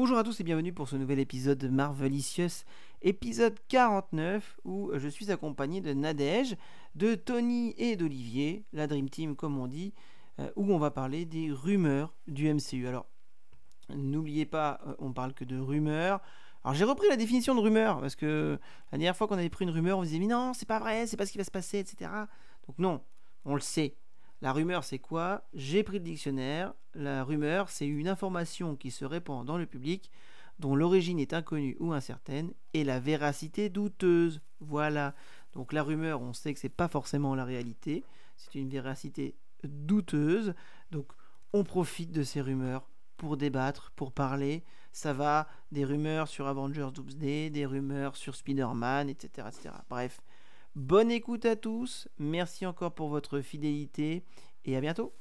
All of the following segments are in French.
Bonjour à tous et bienvenue pour ce nouvel épisode de Marvelicious, épisode 49, où je suis accompagné de Nadège, de Tony et d'Olivier, la Dream Team comme on dit, où on va parler des rumeurs du MCU. Alors, n'oubliez pas, on parle que de rumeurs. Alors j'ai repris la définition de rumeur, parce que la dernière fois qu'on avait pris une rumeur, on disait mais non, c'est pas vrai, c'est pas ce qui va se passer, etc. Donc non, on le sait. La rumeur, c'est quoi ? J'ai pris le dictionnaire. La rumeur, c'est une information qui se répand dans le public, dont l'origine est inconnue ou incertaine, et la véracité douteuse. Voilà. Donc la rumeur, on sait que c'est pas forcément la réalité. C'est une véracité douteuse. Donc on profite de ces rumeurs pour débattre, pour parler. Ça va des rumeurs sur Avengers Doomsday, des rumeurs sur Spider-Man, etc., etc. Bref. Bonne écoute à tous, merci encore pour votre fidélité et à bientôt.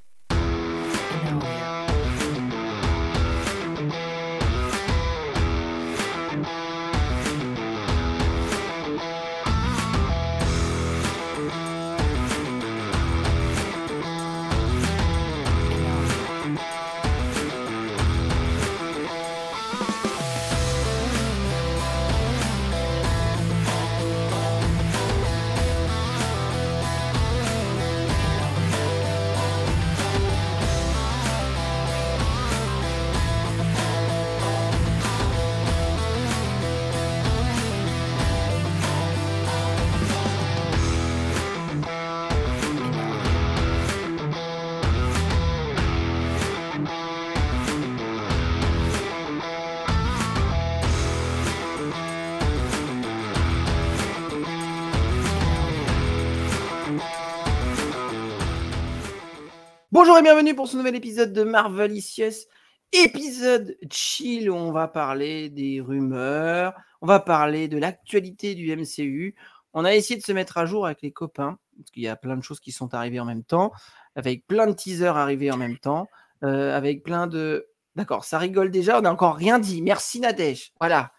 Bonjour et bienvenue pour ce nouvel épisode de Marvelicious, épisode chill où on va parler des rumeurs, on va parler de l'actualité du MCU. On a essayé de se mettre à jour avec les copains, parce qu'il y a plein de choses qui sont arrivées en même temps, avec plein de teasers arrivés en même temps, avec plein de... D'accord, ça rigole déjà, on n'a encore rien dit. Merci Nadège, voilà.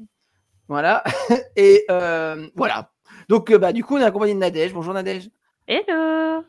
Voilà, et voilà. Donc du coup on est accompagné de Nadège. Bonjour Nadège. Hello,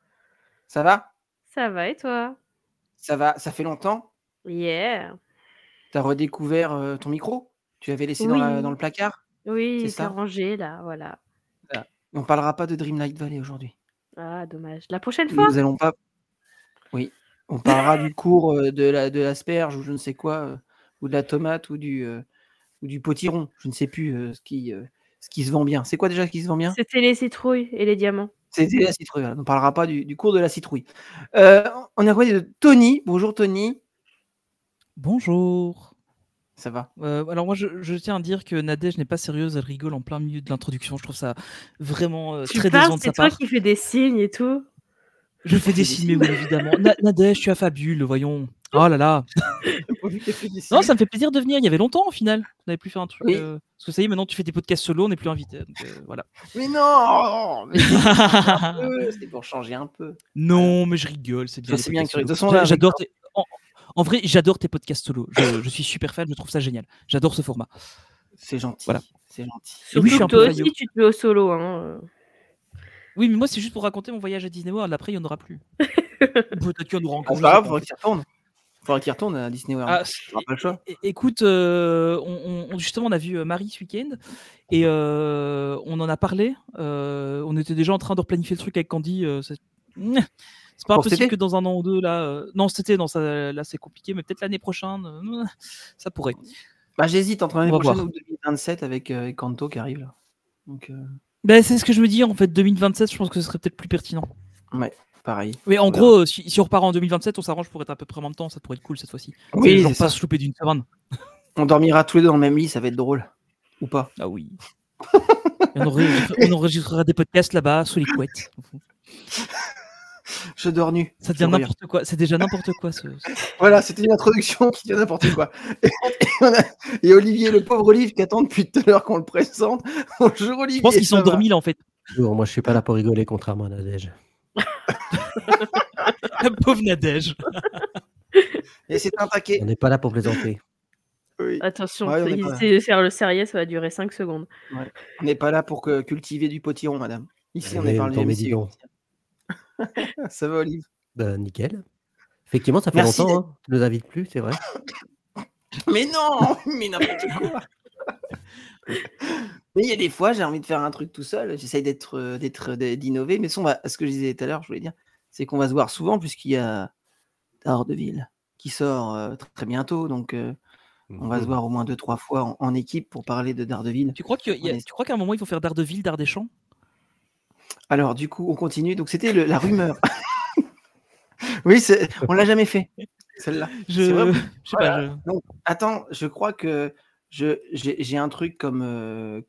Ça va ? ça va et toi? Ça va, ça fait longtemps ? Yeah. T'as redécouvert ton micro ? Tu l'avais laissé dans Oui, le placard ? oui, C'est c'est ça ? rangé là, voilà. Voilà. On parlera pas de Dreamlight Valley aujourd'hui. Ah, dommage. La prochaine fois? Nous allons pas. Oui. On parlera du cours de l'asperge ou je ne sais quoi, ou de la tomate ou du potiron. Je ne sais plus ce qui se vend bien. C'est quoi déjà ce qui se vend bien ? C'était les citrouilles et les diamants. C'était la citrouille. Voilà. On ne parlera pas du cours de la citrouille. On est accompagné de Tony. Bonjour Tony. Bonjour. Ça va ? Alors moi, je tiens à dire que Nadège n'est pas sérieuse, elle rigole en plein milieu de l'introduction. Je trouve ça vraiment Tu très parles, décevant de c'est sa toi part. qui fais des signes et tout. Je fais des signes, mais oui, évidemment. Nadège, tu as fabule, voyons. Oh là là. Non, ça me fait plaisir de venir. Il y avait longtemps, au final. On n'avait plus fait un truc. Oui. Parce que ça y est, maintenant, tu fais des podcasts solo, on n'est plus invité. Donc, voilà. Mais non, mais c'est pour changer un peu. Non, mais je rigole, c'est bien. Je sais bien que tu rigoles. De toute façon, façon, là, j'adore tes... En vrai, j'adore tes podcasts solo. Je suis super fan, je trouve ça génial. J'adore ce format. c'est gentil. Voilà. C'est gentil. Et oui, je suis Surtout un que peu toi faillot. aussi, tu te mets au solo. Hein. Oui, mais moi, c'est juste pour raconter mon voyage à Disney World. Après, il n'y en aura plus. Peut-être qu'il y en aura encore. C'est pas grave, faudra qu'il retourne. Faudra qu'il retourne à Disney World. Ah, On n'aura pas le choix. écoute, justement, on a vu Marie ce week-end et on en a parlé. On était déjà en train de replanifier le truc avec Candy. C'est pas Pour cet impossible été que dans 1 an ou 2, là. Non, cet été, non, là, c'est compliqué, mais peut-être l'année prochaine, ça pourrait. Bah, j'hésite entre l'année On va prochaine voir. ou 2027 avec Kanto qui arrive là. Donc, Ben, c'est ce que je me dis, en fait, 2027, je pense que ce serait peut-être plus pertinent. ouais, pareil. Mais en On verra. gros, si on repart en 2027, on s'arrange pour être à peu près en même temps. Ça pourrait être cool cette fois-ci. Oui, Genre c'est pas ça. se louper d'une semaine. On dormira tous les deux dans le même lit, ça va être drôle. Ou pas. Ah oui. Et on enregistrera des podcasts là-bas, sous les couettes. Je dors nu. Ça devient n'importe quoi. C'est déjà n'importe quoi. Voilà, c'était une introduction qui devient n'importe quoi. Et Olivier, le pauvre Olivier qui attend depuis tout à l'heure qu'on le présente. Bonjour Olivier. Je pense qu'ils ça sont va dormis là en fait. Bon, moi je suis pas là pour rigoler, contrairement à Nadège. La pauvre Nadège. Et c'est un taquet. On n'est pas là pour plaisanter. Oui. Attention, Ouais, on est pas- faire le sérieux, ça va durer 5 secondes. Ouais. On n'est pas là pour cultiver du potiron, madame. Ici, on est Ouais, par le non, mais dis MCU. donc. Ça va, Olivier? Bah, nickel. Effectivement, ça fait Merci longtemps, hein. Tu nous invites plus, c'est vrai. Mais non, mais n'importe quoi. Mais il y a des fois, j'ai envie de faire un truc tout seul. J'essaye d'innover. Mais ce que je disais tout à l'heure, je voulais dire, c'est qu'on va se voir souvent puisqu'il y a Daredevil qui sort très bientôt. Donc, on va se voir au moins 2-3 fois en équipe pour parler de Daredevil. Tu crois qu'à un moment, il faut faire Daredevil, Dard des Champs? Alors, du coup, on continue. Donc, c'était la rumeur. Oui, on l'a jamais fait, celle-là. C'est vrai. Je sais pas. Voilà. Donc, attends, je crois que j'ai un truc comme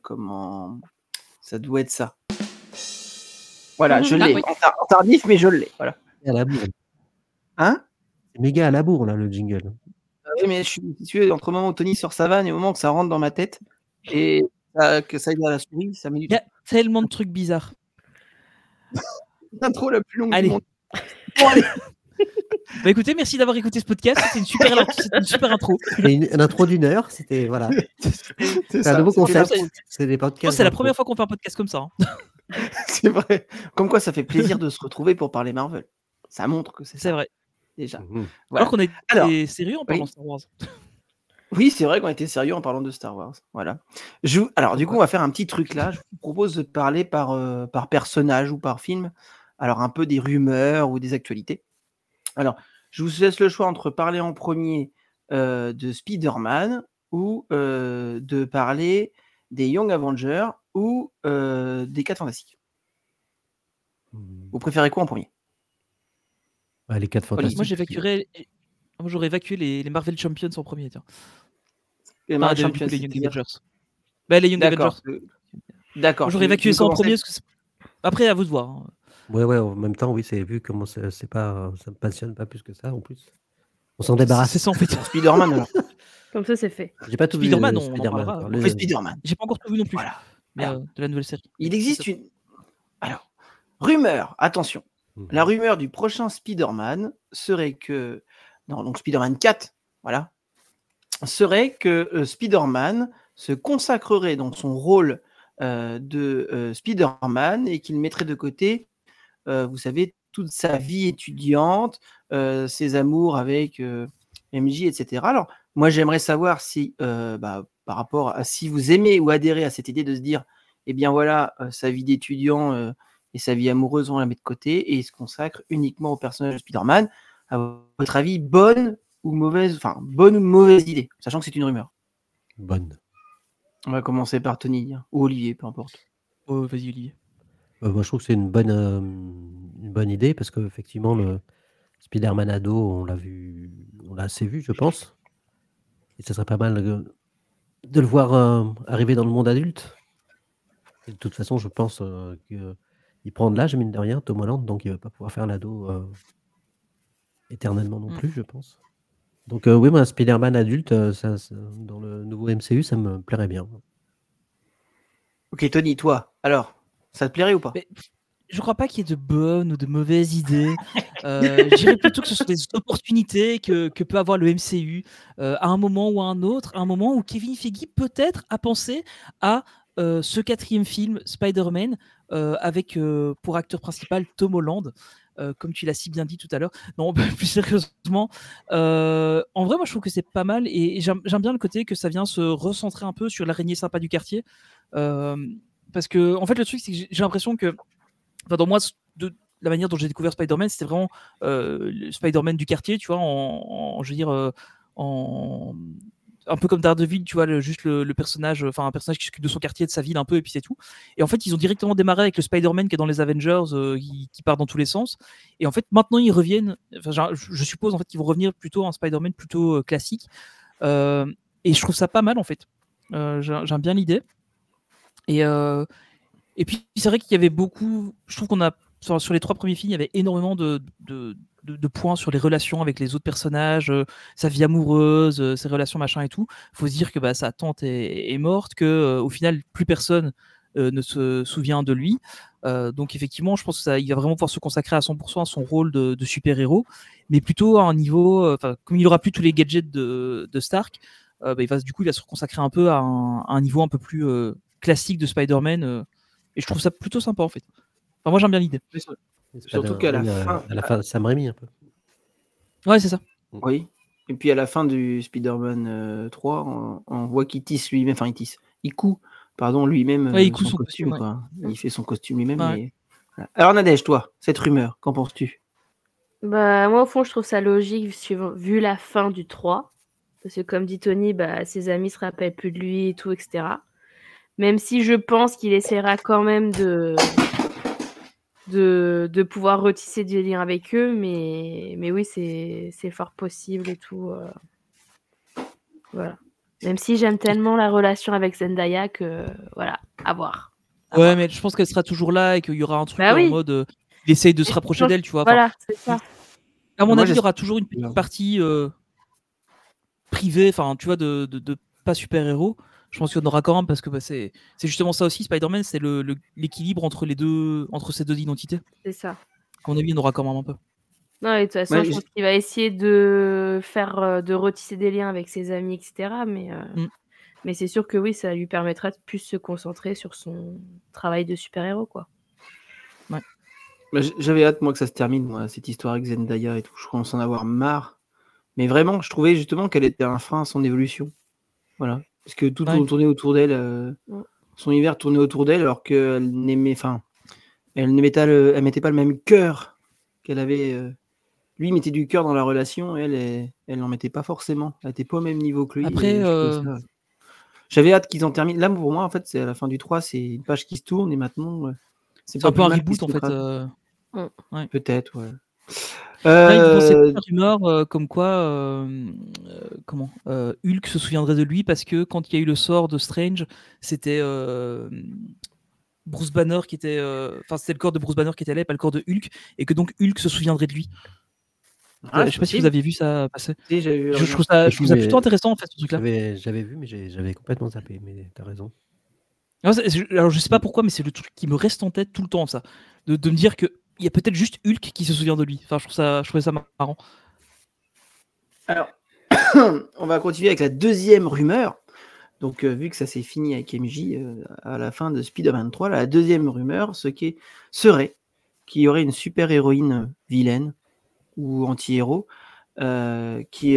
ça doit être ça. Voilà, je l'ai. oui. En tardif, mais je l'ai. Voilà. À la bourre. Hein? C'est méga à la bourre, là, le jingle. Oui, mais je suis situé entre le moment où Tony sort sa vanne et le moment que ça rentre dans ma tête et que ça aille à la souris, ça met du Il y a tellement de trucs bizarres. l'intro la plus longue Allez. du monde. Bon, allez. Bah écoutez, merci d'avoir écouté ce podcast. C'était une super intro. Et une intro d'1 heure, c'était voilà. C'est un nouveau concept. C'est des Je pense podcasts. que c'est la première fois qu'on fait un podcast comme ça. Hein. C'est vrai. Comme quoi, ça fait plaisir de se retrouver pour parler Marvel. Ça montre que c'est C'est ça, vrai. déjà. Mhm. Voilà. Alors qu'on est Alors, sérieux en parlant oui. de Star Wars. Oui, c'est vrai qu'on était sérieux en parlant de Star Wars. Voilà. Alors, du coup, on va faire un petit truc là. Je vous propose de parler par personnage ou par film. Alors, un peu des rumeurs ou des actualités. Alors, je vous laisse le choix entre parler en premier de Spider-Man ou de parler des Young Avengers ou des 4 Fantastiques. Vous préférez quoi en premier? Les 4 fantastiques. Moi, j'aurais évacué les Marvel Champions en premier. Tiens. Les Marvel Du coup, Champions, les Young c'est-à-dire Avengers. Bah, les Young D'accord. Avengers. D'accord. Moi, j'aurais évacué tu ça en commençais- premier. Parce que après, à vous de voir. Hein. Ouais, en même temps, oui, c'est vu comment c'est pas, ça me passionne pas plus que ça en plus. On s'en débarrasse. C'est ça en fait. Spider-Man alors. Comme ça, c'est fait. J'ai pas tout Spider-Man, vu. on en Spider-Man. parlera. On fait Spider-Man. J'ai pas encore tout vu non plus. Voilà. Mais, Alors, de la nouvelle série. il existe une. Alors, rumeur, attention. La rumeur du prochain Spider-Man serait que. Non, donc Spider-Man 4, voilà. Serait que Spider-Man se consacrerait dans son rôle de Spider-Man et qu'il mettrait de côté, vous savez, toute sa vie étudiante, ses amours avec MJ, etc. Alors, moi, j'aimerais savoir si, par rapport à si vous aimez ou adhérez à cette idée de se dire, eh bien voilà, sa vie d'étudiant et sa vie amoureuse, on la met de côté et il se consacre uniquement au personnage de Spider-Man. À votre avis, bonne ou mauvaise idée, sachant que c'est une rumeur. Bonne. On va commencer par Tony ou Olivier, peu importe. Oh, vas-y, Olivier. Moi, je trouve que c'est une bonne idée parce qu'effectivement, le Spider-Man ado, on l'a assez vu, je pense. Et ça serait pas mal de le voir arriver dans le monde adulte. Et de toute façon, je pense qu'il prend de l'âge, mine de rien, Tom Holland, donc il va pas pouvoir faire l'ado éternellement non plus, je pense. Donc oui, moi, Spider-Man adulte, dans le nouveau MCU, ça me plairait bien. Ok, Tony, toi, alors, ça te plairait ou pas? Mais, je crois pas qu'il y ait de bonnes ou de mauvaises idées. Je dirais plutôt que ce sont des opportunités que peut avoir le MCU à un moment ou à un autre, à un moment où Kevin Feige peut-être a pensé à ce 4e film Spider-Man avec pour acteur principal Tom Holland. Comme tu l'as si bien dit tout à l'heure. Non, plus sérieusement, en vrai, moi je trouve que c'est pas mal et j'aime bien le côté que ça vient se recentrer un peu sur l'araignée sympa du quartier. Parce que, en fait, le truc, c'est que j'ai l'impression que, enfin, dans moi, de la manière dont j'ai découvert Spider-Man, c'était vraiment le Spider-Man du quartier, tu vois, je veux dire, un peu comme Daredevil, tu vois, juste le personnage, enfin un personnage qui s'occupe de son quartier, de sa ville un peu, et puis c'est tout. Et en fait, ils ont directement démarré avec le Spider-Man qui est dans les Avengers, qui part dans tous les sens. Et en fait, maintenant, ils reviennent, enfin, je suppose en fait qu'ils vont revenir plutôt à un Spider-Man plutôt classique. Et je trouve ça pas mal, en fait. J'aime bien l'idée. Et puis, c'est vrai qu'il y avait beaucoup, je trouve qu'on a, sur les 3 premiers films, il y avait énormément de points sur les relations avec les autres personnages, sa vie amoureuse, ses relations machin et tout. Il faut se dire que sa tante est morte, que au final plus personne ne se souvient de lui. Donc effectivement, je pense qu'il va vraiment pouvoir se consacrer à 100% à son rôle de super-héros, mais plutôt à un niveau, comme il n'aura plus tous les gadgets de Stark, il va se consacrer un peu à un niveau un peu plus classique de Spider-Man. Et je trouve ça plutôt sympa en fait. Enfin, moi j'aime bien l'idée. Surtout qu'à la fin. À la fin, Sam Raimi un peu. Ouais, c'est ça. Oui. Et puis à la fin du Spider-Man 3, on voit qu'il tisse lui-même, enfin il coud, pardon, lui-même Ouais, il coud son son costume, costume, ouais. quoi. Il fait son costume lui-même, Ouais. mais voilà. Alors Nadège, toi, cette rumeur, qu'en penses-tu? Bah, moi, au fond, je trouve ça logique vu la fin du 3. Parce que comme dit Tony, bah, ses amis se rappellent plus de lui et tout, etc. Même si je pense qu'il essaiera quand même de pouvoir retisser des liens avec eux, mais oui, c'est fort possible et tout. Voilà. Même si j'aime tellement la relation avec Zendaya que, voilà, à voir. À Ouais, voir. mais je pense qu'elle sera toujours là et qu'il y aura un truc Bah en oui. mode il essaye de se Mais rapprocher d'elle, tu vois. voilà, c'est ça. À mon Moi, avis, il y j'espère. aura toujours une petite partie privée, enfin, tu vois, de pas super-héros. Je pense qu'il y en aura quand même parce que bah, c'est justement ça aussi, Spider-Man, c'est l'équilibre entre ces deux identités. C'est ça. À mon avis, il y en aura quand même un peu. Non, et de toute façon, Ouais, je pense qu'il va essayer de faire, de retisser des liens avec ses amis, etc. Mais c'est sûr que oui, ça lui permettra de plus se concentrer sur son travail de super-héros, quoi. j'avais hâte, moi, que ça se termine, moi, cette histoire avec Zendaya et tout. Je commence à en avoir marre. Mais vraiment, je trouvais justement qu'elle était un frein à son évolution. Voilà. Parce que tout Ouais. tournait autour d'elle. Son univers tournait autour d'elle, alors qu'elle n'aimait, enfin, elle mettait pas le même cœur qu'elle avait. Lui, il mettait du cœur dans la relation, elle n'en mettait pas forcément. Elle n'était pas au même niveau que lui. Après, Et je trouvais ça. J'avais hâte qu'ils en terminent. Là, pour moi, en fait, c'est à la fin du 3, c'est une page qui se tourne et maintenant, c'est c'est pas un peu plus un mal qu'ils reboot se en fait. rattrapent. Ouais. Peut-être, ouais. Là, il me pensait une rumeur comme quoi Hulk se souviendrait de lui parce que quand il y a eu le sort de Strange, c'était Bruce Banner qui était. Enfin, c'était le corps de Bruce Banner qui était là, pas le corps de Hulk, et que donc Hulk se souviendrait de lui. Ah, Je sais pas si vous avez vu ça passer. Si, j'avais vu. Je trouve ça plutôt intéressant en fait ce truc-là. J'avais vu, mais j'avais complètement zappé, mais t'as raison. Alors je sais pas pourquoi, mais c'est le truc qui me reste en tête tout le temps, ça. De me dire qu'il y a peut-être juste Hulk qui se souvient de lui. Enfin, je trouvais ça marrant. Alors, on va continuer avec la deuxième rumeur. Donc, vu que ça s'est fini avec MJ à la fin de Spider-Man 3, la deuxième rumeur, serait qu'il y aurait une super-héroïne vilaine ou anti-héros qui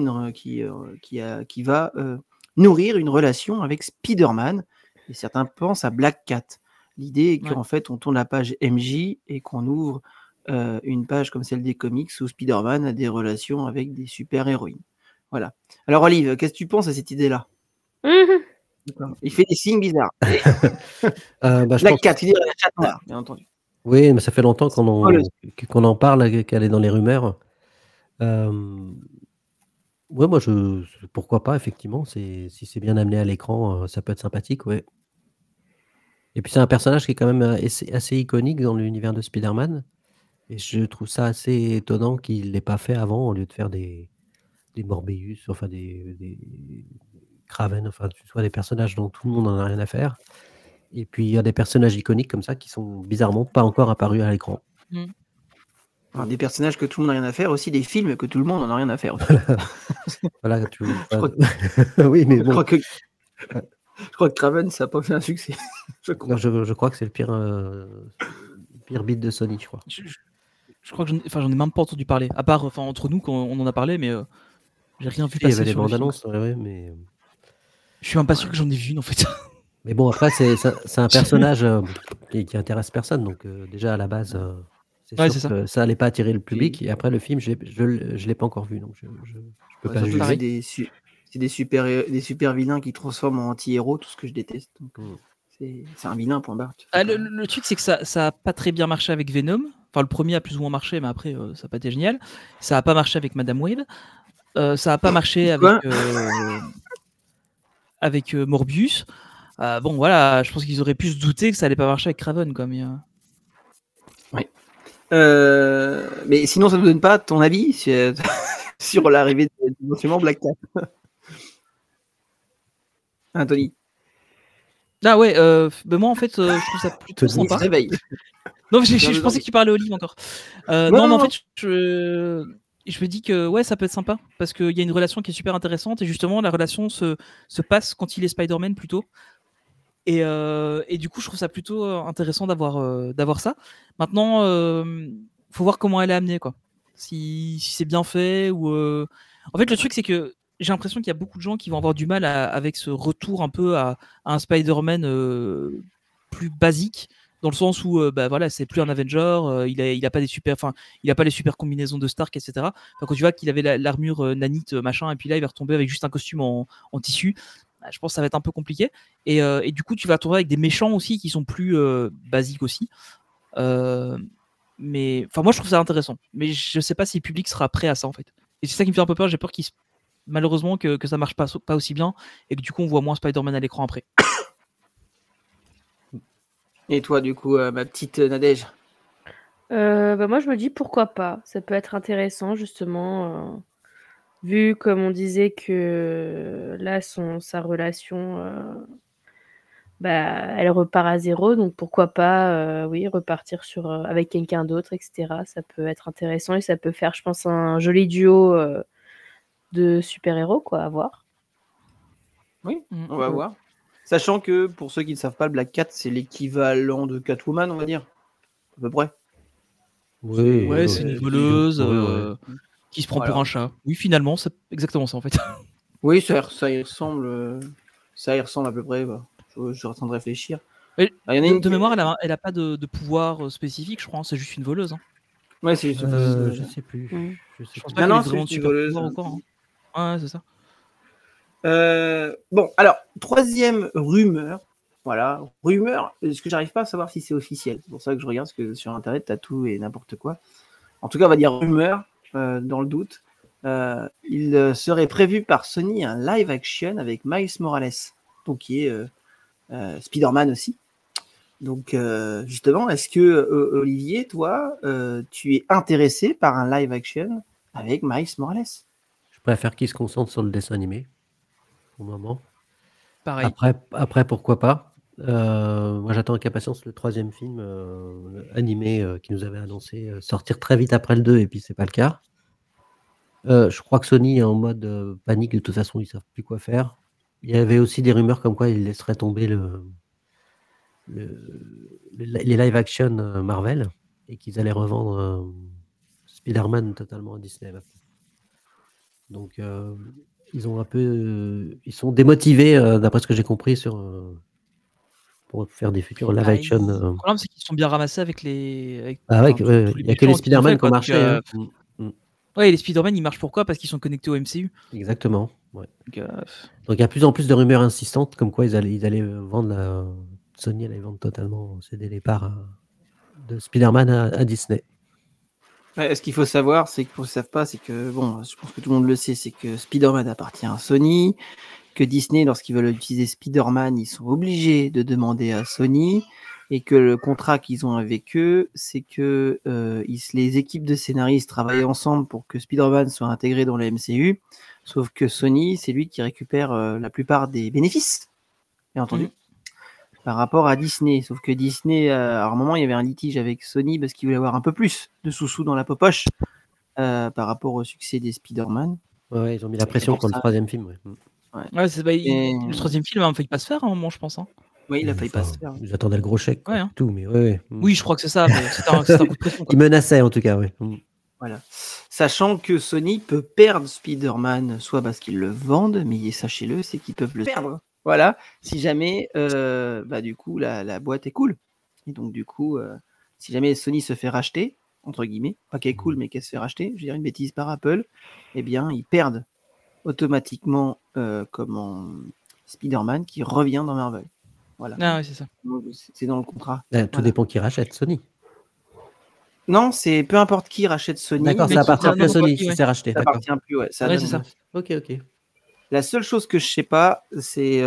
va nourrir une relation avec Spider-Man. Et certains pensent à Black Cat. L'idée est qu'en fait, on tourne la page MJ et qu'on ouvre une page comme celle des comics où Spider-Man a des relations avec des super-héroïnes. Voilà. Alors, Olive, qu'est-ce que tu penses à cette idée-là? Il fait des signes bizarres. Black Cat, il dit la chatte noire, bien entendu. Oui, mais ça fait longtemps qu'on en parle, qu'elle est dans les rumeurs. Ouais, moi, pourquoi pas, effectivement, si c'est bien amené à l'écran, ça peut être sympathique, ouais. Et puis c'est un personnage qui est quand même assez iconique dans l'univers de Spider-Man. Et je trouve ça assez étonnant qu'il ne l'ait pas fait avant, au lieu de faire des Morbius, enfin des Kraven, enfin, tu vois, des personnages dont tout le monde n'en a rien à faire. Et puis il y a des personnages iconiques comme ça qui sont bizarrement pas encore apparus à l'écran. Alors, des personnages que tout le monde n'a rien à faire, aussi des films que tout le monde n'en a rien à faire. Voilà, oui, mais bon. Je crois que Kraven, ça n'a pas fait un succès. Je crois que c'est le pire beat de Sony, je crois. Je crois que j'en ai même pas entendu parler. À part, entre nous, quand on en a parlé, mais j'ai rien vu passer. Il y avait des sur bandes annonces, ouais, mais. Je suis même pas sûr que j'en ai vu une en fait. Mais bon, après, c'est un personnage qui intéresse personne, donc déjà à la base, c'est sûr que ça allait pas attirer le public. Et après, le film, je l'ai pas encore vu, donc je peux pas juger. C'est des super vilains qui transforment en anti-héros, tout ce que je déteste. Donc, c'est un vilain, point barre. Le truc, c'est que ça a pas très bien marché avec Venom. Enfin, le premier a plus ou moins marché, mais après, ça n'a pas été génial. Ça a pas marché avec Madame Web. Ça a pas marché avec Morbius. Bon, voilà, je pense qu'ils auraient pu se douter que ça allait pas marcher avec Kraven, quoi. Mais mais sinon, ça ne nous donne pas ton avis sur l'arrivée de Black Cat. Tony. Ah ouais, moi en fait, je trouve ça plutôt sympa. Il se réveille. Non, je pensais que tu parlais Olive encore. Non, mais en fait, je me dis que ouais, ça peut être sympa parce qu'il y a une relation qui est super intéressante et justement la relation se passe quand il est Spider-Man plutôt. Et du coup, je trouve ça plutôt intéressant d'avoir ça. Maintenant, faut voir comment elle est amenée, quoi. Si c'est bien fait ou En fait, le truc, c'est que j'ai l'impression qu'il y a beaucoup de gens qui vont avoir du mal avec ce retour un peu à un Spider-Man plus basique, dans le sens où voilà, c'est plus un Avenger, il a pas il a pas les super combinaisons de Stark, etc. Enfin, quand tu vois qu'il avait l'armure nanite, machin, et puis là, il va retomber avec juste un costume en tissu. Bah, je pense que ça va être un peu compliqué. Et du coup, tu vas tomber avec des méchants aussi qui sont plus basiques aussi. Mais enfin, moi, je trouve ça intéressant. Mais je sais pas si le public sera prêt à ça, en fait. Et c'est ça qui me fait un peu peur. J'ai peur malheureusement que ça marche pas aussi bien et que du coup, on voit moins Spider-Man à l'écran après. Et toi, du coup, ma petite Nadège? Moi, je me dis pourquoi pas. Ça peut être intéressant, justement, vu comme on disait que là, sa relation, elle repart à zéro. Donc pourquoi pas, oui, repartir avec quelqu'un d'autre, etc. Ça peut être intéressant et ça peut faire, je pense, un joli duo de super-héros, quoi, à voir. Oui, on va voir. Sachant que, pour ceux qui ne savent pas, le Black Cat, c'est l'équivalent de Catwoman, on va dire. À peu près. Ouais, c'est une voleuse qui se prend pour Voilà. un chat. Oui, finalement, c'est exactement ça, en fait. Oui, ça y ressemble. Ça y ressemble à peu près. Bah. Je suis en train de réfléchir. Mais Ah, y en a une de mémoire, elle a pas de pouvoir spécifique, je crois. C'est juste une voleuse. Hein. Ouais, c'est juste une voleuse. Je sais plus. Je sais pense plus. pas qu'elle ait Non, vraiment de c'est une super voleuse. pouvoir ou quoi. Hein. Ouais, c'est ça. Bon, alors, troisième rumeur. Voilà, rumeur, parce que j'arrive pas à savoir si c'est officiel. C'est pour ça que je regarde, parce que sur Internet, t'as tout et n'importe quoi. En tout cas, on va dire rumeur, dans le doute. Il serait prévu par Sony un live action avec Miles Morales, donc qui est Spider-Man aussi. Donc, justement, est-ce que, Olivier, toi, tu es intéressé par un live action avec Miles Morales? Je préfère qu'ils se concentrent sur le dessin animé, au moment. Pareil. Après pourquoi pas. Moi, j'attends avec impatience le troisième film animé qui nous avait annoncé sortir très vite après le 2, et puis c'est pas le cas. Je crois que Sony est en mode panique, de toute façon, ils savent plus quoi faire. Il y avait aussi des rumeurs comme quoi ils laisseraient tomber les live action Marvel et qu'ils allaient revendre Spider-Man totalement à Disney maintenant. Donc ils sont démotivés d'après ce que j'ai compris pour faire des futurs live action. Le problème, c'est qu'ils sont bien ramassés avec les. Il n'y a que les Spider-Man qui ont marché. Ouais, les Spider-Man, ils marchent pourquoi? Parce qu'ils sont connectés au MCU. Exactement. Ouais. Donc il y a de plus en plus de rumeurs insistantes comme quoi ils allaient vendre Sony allait vendre totalement, céder les parts de Spider-Man à Disney. Ouais, ce qu'il faut savoir, c'est qu'ils ne savent pas, c'est que, bon, je pense que tout le monde le sait, c'est que Spider-Man appartient à Sony, que Disney, lorsqu'ils veulent utiliser Spider-Man, ils sont obligés de demander à Sony, et que le contrat qu'ils ont avec eux, c'est que les équipes de scénaristes travaillent ensemble pour que Spider-Man soit intégré dans la MCU, sauf que Sony, c'est lui qui récupère la plupart des bénéfices, bien entendu. Par rapport à Disney. Sauf que Disney, à un moment, il y avait un litige avec Sony parce qu'ils voulaient avoir un peu plus de sous-sous dans la popoche par rapport au succès des Spider-Man. Ouais, ils ont mis la pression pour le troisième film. Ouais, le troisième film a failli pas se faire à un moment, je pense. Hein. Oui, il a failli pas se faire. Ils attendaient le gros chèque. Quoi, hein. tout, mais Oui, je crois que c'est ça. Mais c'est un coup de pression. Quoi. Ils menaçaient en tout cas, oui. Voilà. Sachant que Sony peut perdre Spider-Man, soit parce qu'ils le vendent, mais sachez-le, c'est qu'ils peuvent le perdre. Voilà, si jamais, du coup, la boîte est cool. Et donc, du coup, si jamais Sony se fait racheter, entre guillemets, pas qu'elle est cool, mais qu'elle se fait racheter, je veux dire une bêtise par Apple, eh bien, ils perdent automatiquement Spider-Man qui revient dans Marvel. Voilà. Ah, ouais, c'est ça. C'est dans le contrat. Tout dépend qui rachète, Sony. Non, c'est peu importe qui rachète Sony. D'accord, ça appartient plus à Sony si c'est racheté. Ça appartient plus, ouais. C'est ça. Ok. La seule chose que je sais pas, c'est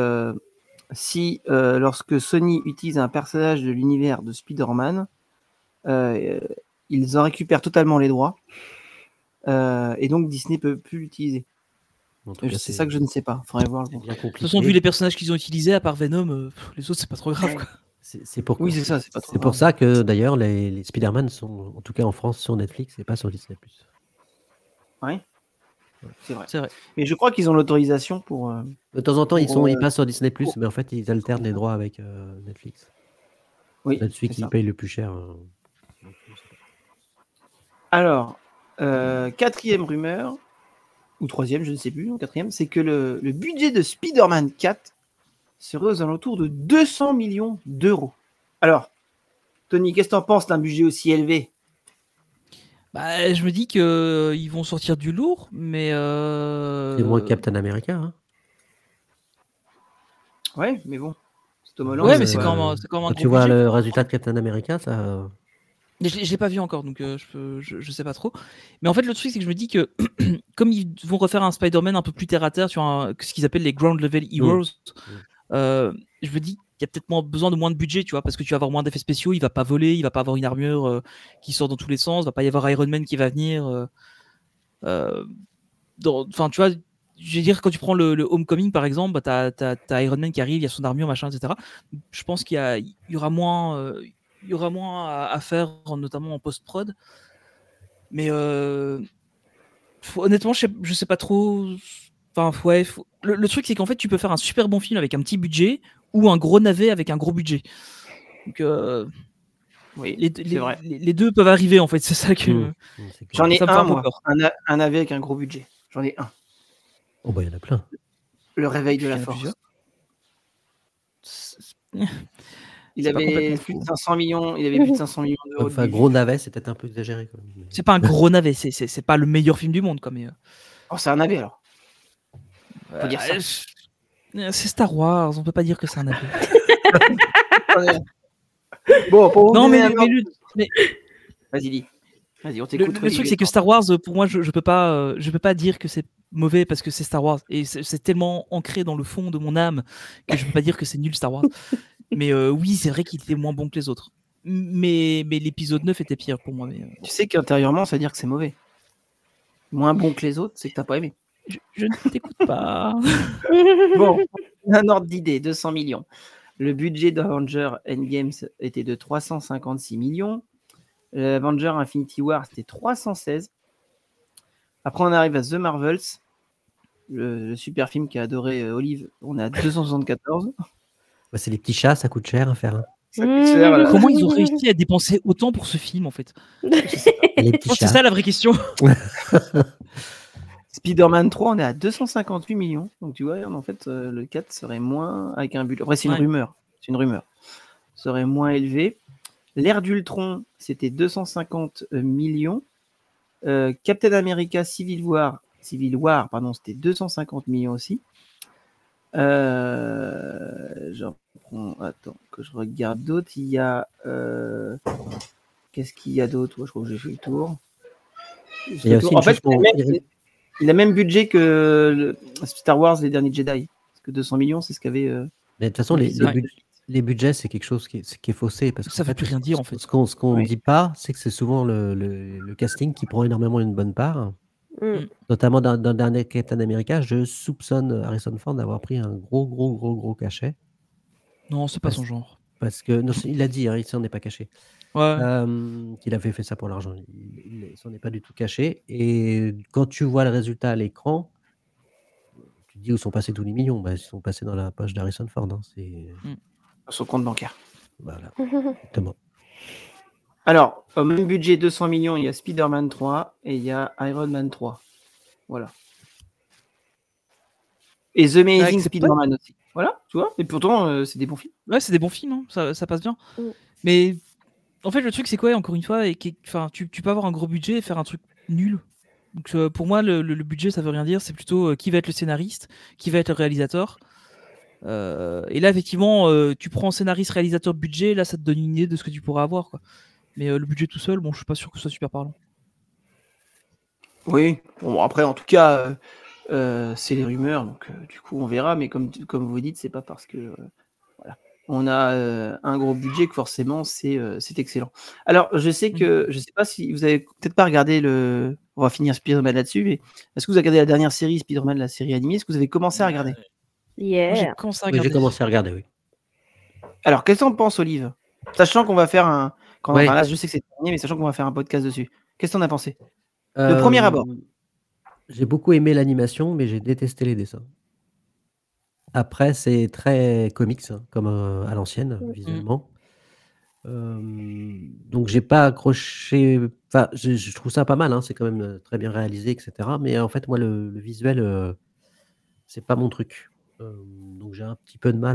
si lorsque Sony utilise un personnage de l'univers de Spider-Man, ils en récupèrent totalement les droits et donc Disney peut plus l'utiliser. C'est ça que je ne sais pas. Faudrait voir. De toute façon, vu les personnages qu'ils ont utilisés, à part Venom, les autres c'est pas trop grave. Quoi. C'est pour oui, c'est ça. C'est pas trop. C'est pour ça que d'ailleurs les Spider-Man sont, en tout cas en France, sur Netflix et pas sur Disney+. Oui. C'est vrai. Mais je crois qu'ils ont l'autorisation pour. De temps en temps, ils passent sur Disney+, mais en fait, ils alternent les droits avec Netflix. Oui. C'est là-dessus qu'ils payent le plus cher. Alors, quatrième rumeur, ou troisième, je ne sais plus, ou quatrième, c'est que le budget de Spider-Man 4 serait aux alentours de 200 millions d'euros. Alors, Tony, qu'est-ce que t'en penses d'un budget aussi élevé? Bah, je me dis qu'ils vont sortir du lourd, mais C'est moins que Captain America. Hein. Ouais, mais bon, c'est Tom Holland. ouais, mais c'est c'est pas- quand même un Quand gros tu vois budget. le résultat de Captain America, ça. Mais je l'ai pas vu encore, donc je sais pas trop. Mais en fait, le truc, c'est que je me dis que comme ils vont refaire un Spider-Man un peu plus terre à terre sur ce qu'ils appellent les ground level heroes, je me dis qu'il y a peut-être besoin de moins de budget, tu vois, parce que tu vas avoir moins d'effets spéciaux, il va pas voler, il va pas avoir une armure qui sort dans tous les sens, il va pas y avoir Iron Man qui va venir. Enfin, tu vois, je veux dire, quand tu prends le Homecoming par exemple, bah, t'as Iron Man qui arrive, il y a son armure, machin, etc. Je pense qu'il y aura moins. Il y aura moins à faire, notamment en post-prod. Mais honnêtement, je sais pas trop. Enfin, ouais, le truc, c'est qu'en fait, tu peux faire un super bon film avec un petit budget ou un gros navet avec un gros budget. Donc, Oui, les, c'est vrai. les deux peuvent arriver, en fait. C'est ça que. C'est clair. J'en ai Ça me fait un, un peu moi. peur. Un navet avec un gros budget. J'en ai un. Oh, bah, il y en a plein. Le réveil de Il y la en a force. plusieurs. Il C'est pas avait complètement plus de faux. 500 millions. Il avait plus de 500 millions d'euros. de Enfin, budget. gros navet, c'est peut-être un peu exagéré. Quand même. C'est pas un gros navet, c'est pas le meilleur film du monde, quoi, mais. Oh, c'est un navet alors. Faut dire ça. C'est Star Wars, on peut pas dire que c'est un navet. Bon, pour vous Non, donner mais, un ordre- mais Vas-y, dis. Vas-y, on le t'écoute. truc, Olivier. c'est que Star Wars, pour moi, je peux pas dire que c'est mauvais parce que c'est Star Wars. Et c'est tellement ancré dans le fond de mon âme que je peux pas dire que c'est nul Star Wars. Mais oui, c'est vrai qu'il était moins bon que les autres. Mais l'épisode 9 était pire pour moi. Mais, Tu sais qu'intérieurement, ça veut dire que c'est mauvais. Moins bon que les autres, c'est que t'as pas aimé. je ne t'écoute pas. Bon, un ordre d'idée, 200 millions. Le budget d'Avenger Endgame était de 356 millions. Avenger Infinity War, c'était 316. Après, on arrive à The Marvels, le super film qu'a adoré Olive. On est à 274. Bah, c'est les petits chats, ça coûte cher à faire. Hein. Ça coûte cher, là. Comment ils ont réussi à dépenser autant pour ce film, en fait? Les petits C'est chats. ça la vraie question. Spider-Man 3, on est à 258 millions. Donc, tu vois, en fait, le 4 serait moins avec un budget. Après, c'est une Ouais. rumeur. C'est une rumeur. Serait moins élevé. L'ère d'Ultron, c'était 250 millions. Captain America Civil War, pardon, c'était 250 millions aussi. J'en prends, attends, que je regarde d'autres. Il y a. Qu'est-ce qu'il y a d'autre? Je crois que j'ai fait le tour. Il y a aussi En une fait, chose qu'on- il a même budget que Star Wars, les derniers Jedi. Parce que 200 millions, c'est ce qu'avait. Mais de toute façon, l'épisode. les budgets, c'est quelque chose qui est faussé. Parce Ça qu'en veut plus rien dire, en fait. Ce qu'on ne Oui. dit pas, c'est que c'est souvent le casting qui prend énormément une bonne part. Mm. Notamment dans le dernier Captain America, je soupçonne Harrison Ford d'avoir pris un gros cachet. Non, c'est pas son genre. Parce que, non, il a dit, hein, il s'en est pas caché. Ouais. Qu'il avait fait ça pour l'argent. Il s'en est pas du tout caché. Et quand tu vois le résultat à l'écran, tu te dis où sont passés tous les millions. Bah, ils sont passés dans la poche d'Harrison Ford. Hein. C'est... Sur son compte bancaire. Voilà, exactement. Alors, au même budget, 200 millions, il y a Spider-Man 3 et il y a Iron Man 3. Voilà. Et The Amazing Avec ses Spider-Man aussi. Voilà, tu vois. Et pourtant, c'est des bons films. Ouais, c'est des bons films, hein. Ça passe bien. Mm. Mais en fait, le truc, c'est quoi, encore une fois, tu peux avoir un gros budget et faire un truc nul. Donc, pour moi, le budget, ça veut rien dire. C'est plutôt qui va être le scénariste, qui va être le réalisateur. Et là, effectivement, tu prends scénariste, réalisateur, budget, là, ça te donne une idée de ce que tu pourras avoir, quoi. Mais le budget tout seul, bon, je suis pas sûr que ce soit super parlant. Oui. Bon, après, en tout cas, c'est les rumeurs. Donc, du coup, on verra. Mais comme vous dites, c'est pas parce que voilà, on a un gros budget que forcément, c'est excellent. Alors, je sais pas si vous avez peut-être pas regardé le. On va finir Spider-Man là-dessus. Mais est-ce que vous avez regardé la dernière série Spider-Man, la série animée? Est-ce que vous avez commencé à regarder? Moi, j'ai Yeah. commencé à Oui, regarder. j'ai commencé à regarder, oui. Alors, qu'est-ce que t'en penses, Olive? Sachant qu'on va faire un. Ouais. Enfin, là, je sais que c'est terminé, mais sachant qu'on va faire un podcast dessus. Qu'est-ce que t'en as pensé? De premier abord. J'ai beaucoup aimé l'animation, mais j'ai détesté les dessins. Après, c'est très comics, hein, comme à l'ancienne, visuellement. Donc j'ai pas accroché. Enfin, je trouve ça pas mal, hein, c'est quand même très bien réalisé, etc. Mais en fait, moi, le visuel, c'est pas mon truc. Donc j'ai un petit peu de mal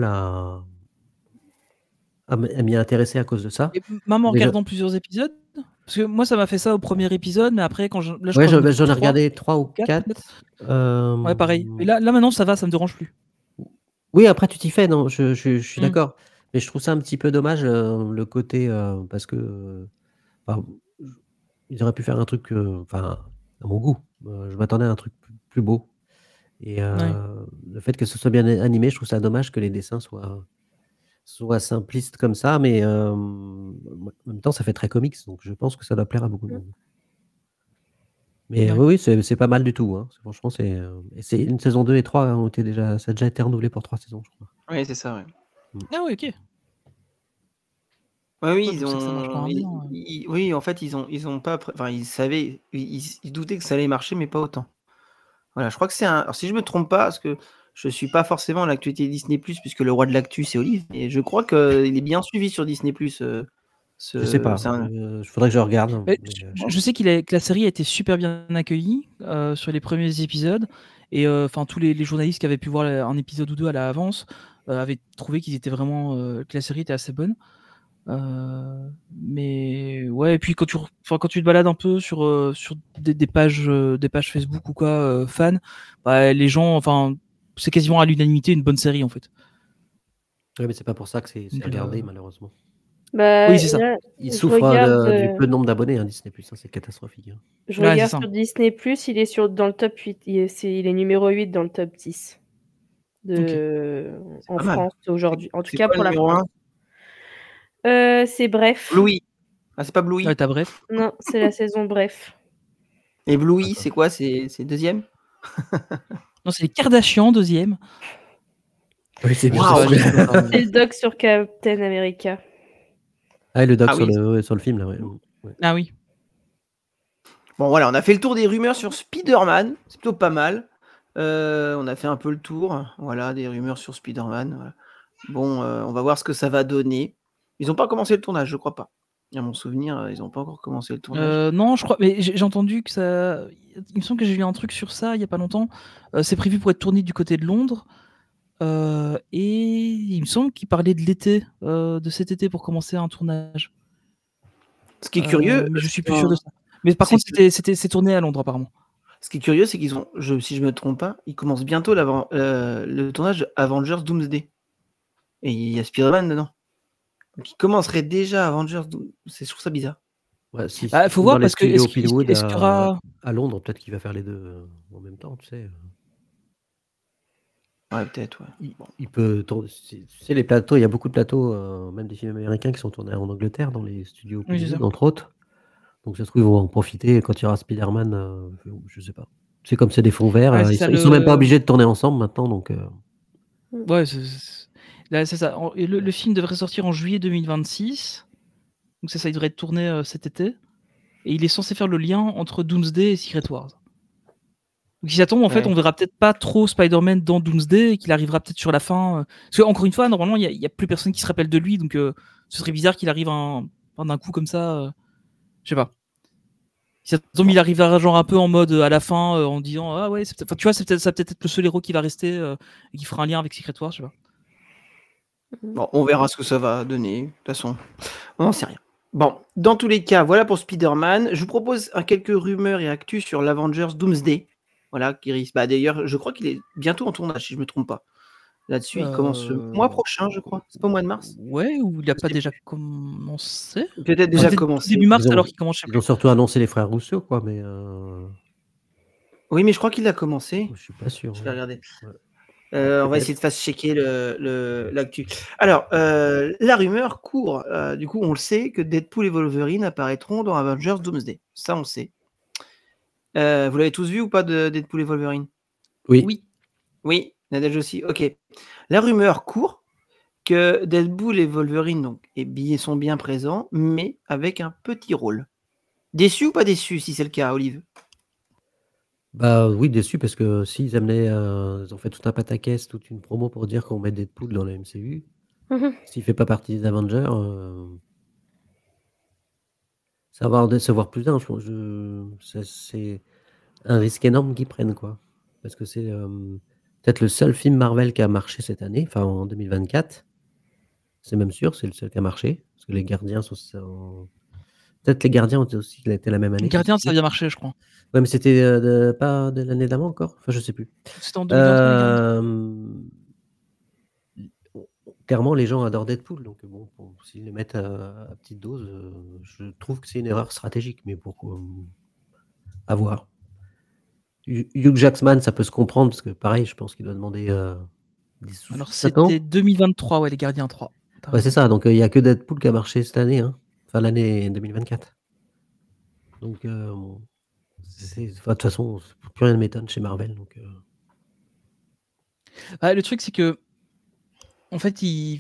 à m'y intéresser à cause de ça. Et même en Mais regardant plusieurs épisodes, parce que moi ça m'a fait ça au premier épisode, mais après là je ouais, crois que j'en ai j'en ai 3 regardé 3 ou 4 4. peut-être. Ouais, pareil. Mais là maintenant ça va, ça me dérange plus. Oui, après tu t'y fais, non, je suis Mmh. d'accord. Mais je trouve ça un petit peu dommage, le côté, parce que, enfin, ils auraient pu faire un truc, enfin, à mon goût. Je m'attendais à un truc plus beau et Ouais. le fait que ce soit bien animé, je trouve ça dommage que les dessins soient simplistes comme ça, mais en même temps, ça fait très comics, donc je pense que ça doit plaire à beaucoup de monde. Mais Ouais. oui, c'est pas mal du tout, hein. Franchement, c'est une saison 2 et 3 ont été déjà ça a déjà été renouvelé pour 3 saisons, je crois. Oui, c'est ça, ouais. Ah ouais, OK. Ouais, oui, Ouais, ils donc c'est que ça marche quand ont même bien, ouais. oui, en fait, ils ont pas enfin, ils savaient, ils doutaient que ça allait marcher, mais pas autant. Voilà, je crois que c'est un alors si je me trompe pas, parce que je suis pas forcément l'actualité Disney+, puisque le roi de l'actu, c'est Olive, et je crois qu'il est bien suivi sur Disney+, Je sais pas, c'est un faudrait que je regarde, Mais mais je sais que la série a été super bien accueillie, sur les premiers épisodes et enfin tous les journalistes qui avaient pu voir un épisode ou 2 à l'avance, avaient trouvé qu'ils étaient vraiment, que la série était assez bonne. Mais ouais, et puis quand tu te balades un peu sur des pages Facebook ou quoi, fans, bah, les gens, enfin, c'est quasiment à l'unanimité une bonne série en fait. ouais, mais c'est pas pour ça que c'est Donc, regardé malheureusement. Bah, oui, c'est ça. là, Il je souffre, regarde, du peu de nombre d'abonnés, hein, Disney+, hein, c'est catastrophique, hein. Ouais, c'est ça. sur Disney+, il est dans le top 8. Il est numéro 8 dans le top 10 OK. en pas mal. France aujourd'hui. En tout C'est cas quoi pour le la numéro France. 1? C'est Bref. Bluey. Ah, c'est pas Bluey? Ouais, tu bref. Non, c'est la saison Bref. Et Bluey, D'accord. c'est quoi? C'est 2e? Non, c'est les Kardashians 2e. Oui, c'est bien Waouh! ça. Je sais pas, C'est le doc sur Captain America. Ah, et le doc Ah oui. sur le film là, ouais. Ouais. Ah oui. Bon voilà, on a fait le tour des rumeurs sur Spider-Man, c'est plutôt pas mal. On a fait un peu le tour, voilà, des rumeurs sur Spider-Man, voilà. Bon, on va voir ce que ça va donner. Ils ont pas commencé le tournage, je crois pas. À mon souvenir, ils ont pas encore commencé le tournage. Non, je crois, mais j'ai entendu que ça. Il me semble que j'ai lu un truc sur ça il y a pas longtemps. C'est prévu pour être tourné du côté de Londres. Et il me semble qu'il parlait de l'été, de cet été pour commencer un tournage. Ce qui est curieux, Mais je suis c'est plus sûr de ça. Mais par c'est contre, que c'est tourné à Londres apparemment. ce qui est curieux, c'est qu'ils ont si je me trompe pas, ils commencent bientôt le tournage de Avengers Doomsday et il y a Spider-Man dedans. Donc ils commenceraient déjà Avengers Doom je trouve ça bizarre. Ouais, s'ils Bah, faut sont voir dans les parce que studios Pinewood est-ce qu'il y aura. à Londres, peut-être qu'il va faire les 2 en même temps, tu sais? Ouais, peut-être, ouais. Il peut tourner, tu sais, les plateaux, il y a beaucoup de plateaux, même des films américains qui sont tournés en Angleterre, dans les studios Oui, c'est ça. Pinewood, entre autres. Donc ça se trouve, ils vont en profiter quand il y aura Spider-Man, je sais pas. C'est comme c'est des fonds verts, Ouais, c'est ils ça, sont même pas obligés de tourner ensemble maintenant, donc Ouais, là, c'est ça. Le film devrait sortir en juillet 2026. Donc c'est ça, il devrait être tourné cet été. Et il est censé faire le lien entre Doomsday et Secret Wars. Donc si ça tombe, en fait, Ouais. on verra peut-être pas trop Spider-Man dans Doomsday et qu'il arrivera peut-être sur la fin. Parce que, encore une fois, normalement, il y a plus personne qui se rappelle de lui. Donc ce serait bizarre qu'il arrive d'un coup comme ça. Je sais pas. Si ça tombe, il arrivera genre un peu en mode à la fin en disant ah ouais, enfin, tu vois, ça va peut-être être le seul héros qui va rester et qui fera un lien avec Secret Wars, je sais pas. Bon, on verra ce que ça va donner. De toute façon, on n'en sait rien. Bon, dans tous les cas, voilà pour Spider-Man. Je vous propose quelques rumeurs et actus sur l'Avengers Doomsday. Voilà, qui risque. Bah, d'ailleurs, je crois qu'il est bientôt en tournage, si je me trompe pas. Là-dessus, il commence le mois prochain, je crois. C'est pas au mois de mars? Ouais, ou il a Je pas sais déjà commencé? Peut-être déjà commencé. Début mars ils ont alors qu'il commence, je sais ils plus. ont surtout annoncé les frères Rousseau, quoi, mais Oui, mais je crois qu'il a commencé. je suis pas sûr, Je vais regarder. Ouais. On va Peut-être. essayer de fast-checker l'actu. Alors, la rumeur court. Du coup, on le sait que Deadpool et Wolverine apparaîtront dans Avengers Doomsday. Ça, on le sait. Vous l'avez tous vu ou pas de Deadpool et Wolverine? Oui. Oui, Nadège aussi. Ok. La rumeur court que Deadpool et Wolverine sont bien présents, mais avec un petit rôle. Déçu ou pas déçu, si c'est le cas, Olive? Bah, oui, déçu parce que s'ils amenaient, ils ont fait tout un pataquès, toute une promo pour dire qu'on met Deadpool dans la MCU. Mhm. S'il fait pas partie des Avengers, Ça va en décevoir plus d'un. C'est un risque énorme qu'ils prennent, quoi. Parce que c'est peut-être le seul film Marvel qui a marché cette année, enfin en 2024. C'est même sûr, c'est le seul qui a marché. Parce que les Gardiens sont. Peut-être les Gardiens ont aussi été la même année. Gardien, ça a bien marché, je crois. Ouais, mais c'était pas de l'année d'avant encore. Enfin, je sais plus. C'était en 2023, les Gardiens. Clairement, les gens adorent Deadpool, donc bon, s'ils les mettent à petite dose, je trouve que c'est une erreur stratégique, mais pourquoi à voir. Hugh Jackman, ça peut se comprendre, parce que pareil, je pense qu'il doit demander des sous. Alors, c'était 2023, ouais, les Gardiens 3. Ouais, c'est ça, donc il n'y a que Deadpool qui a marché cette année, hein. Enfin l'année 2024. Donc, bon, de toute façon, plus rien ne m'étonne chez Marvel. Donc, le truc, c'est que, en fait, ils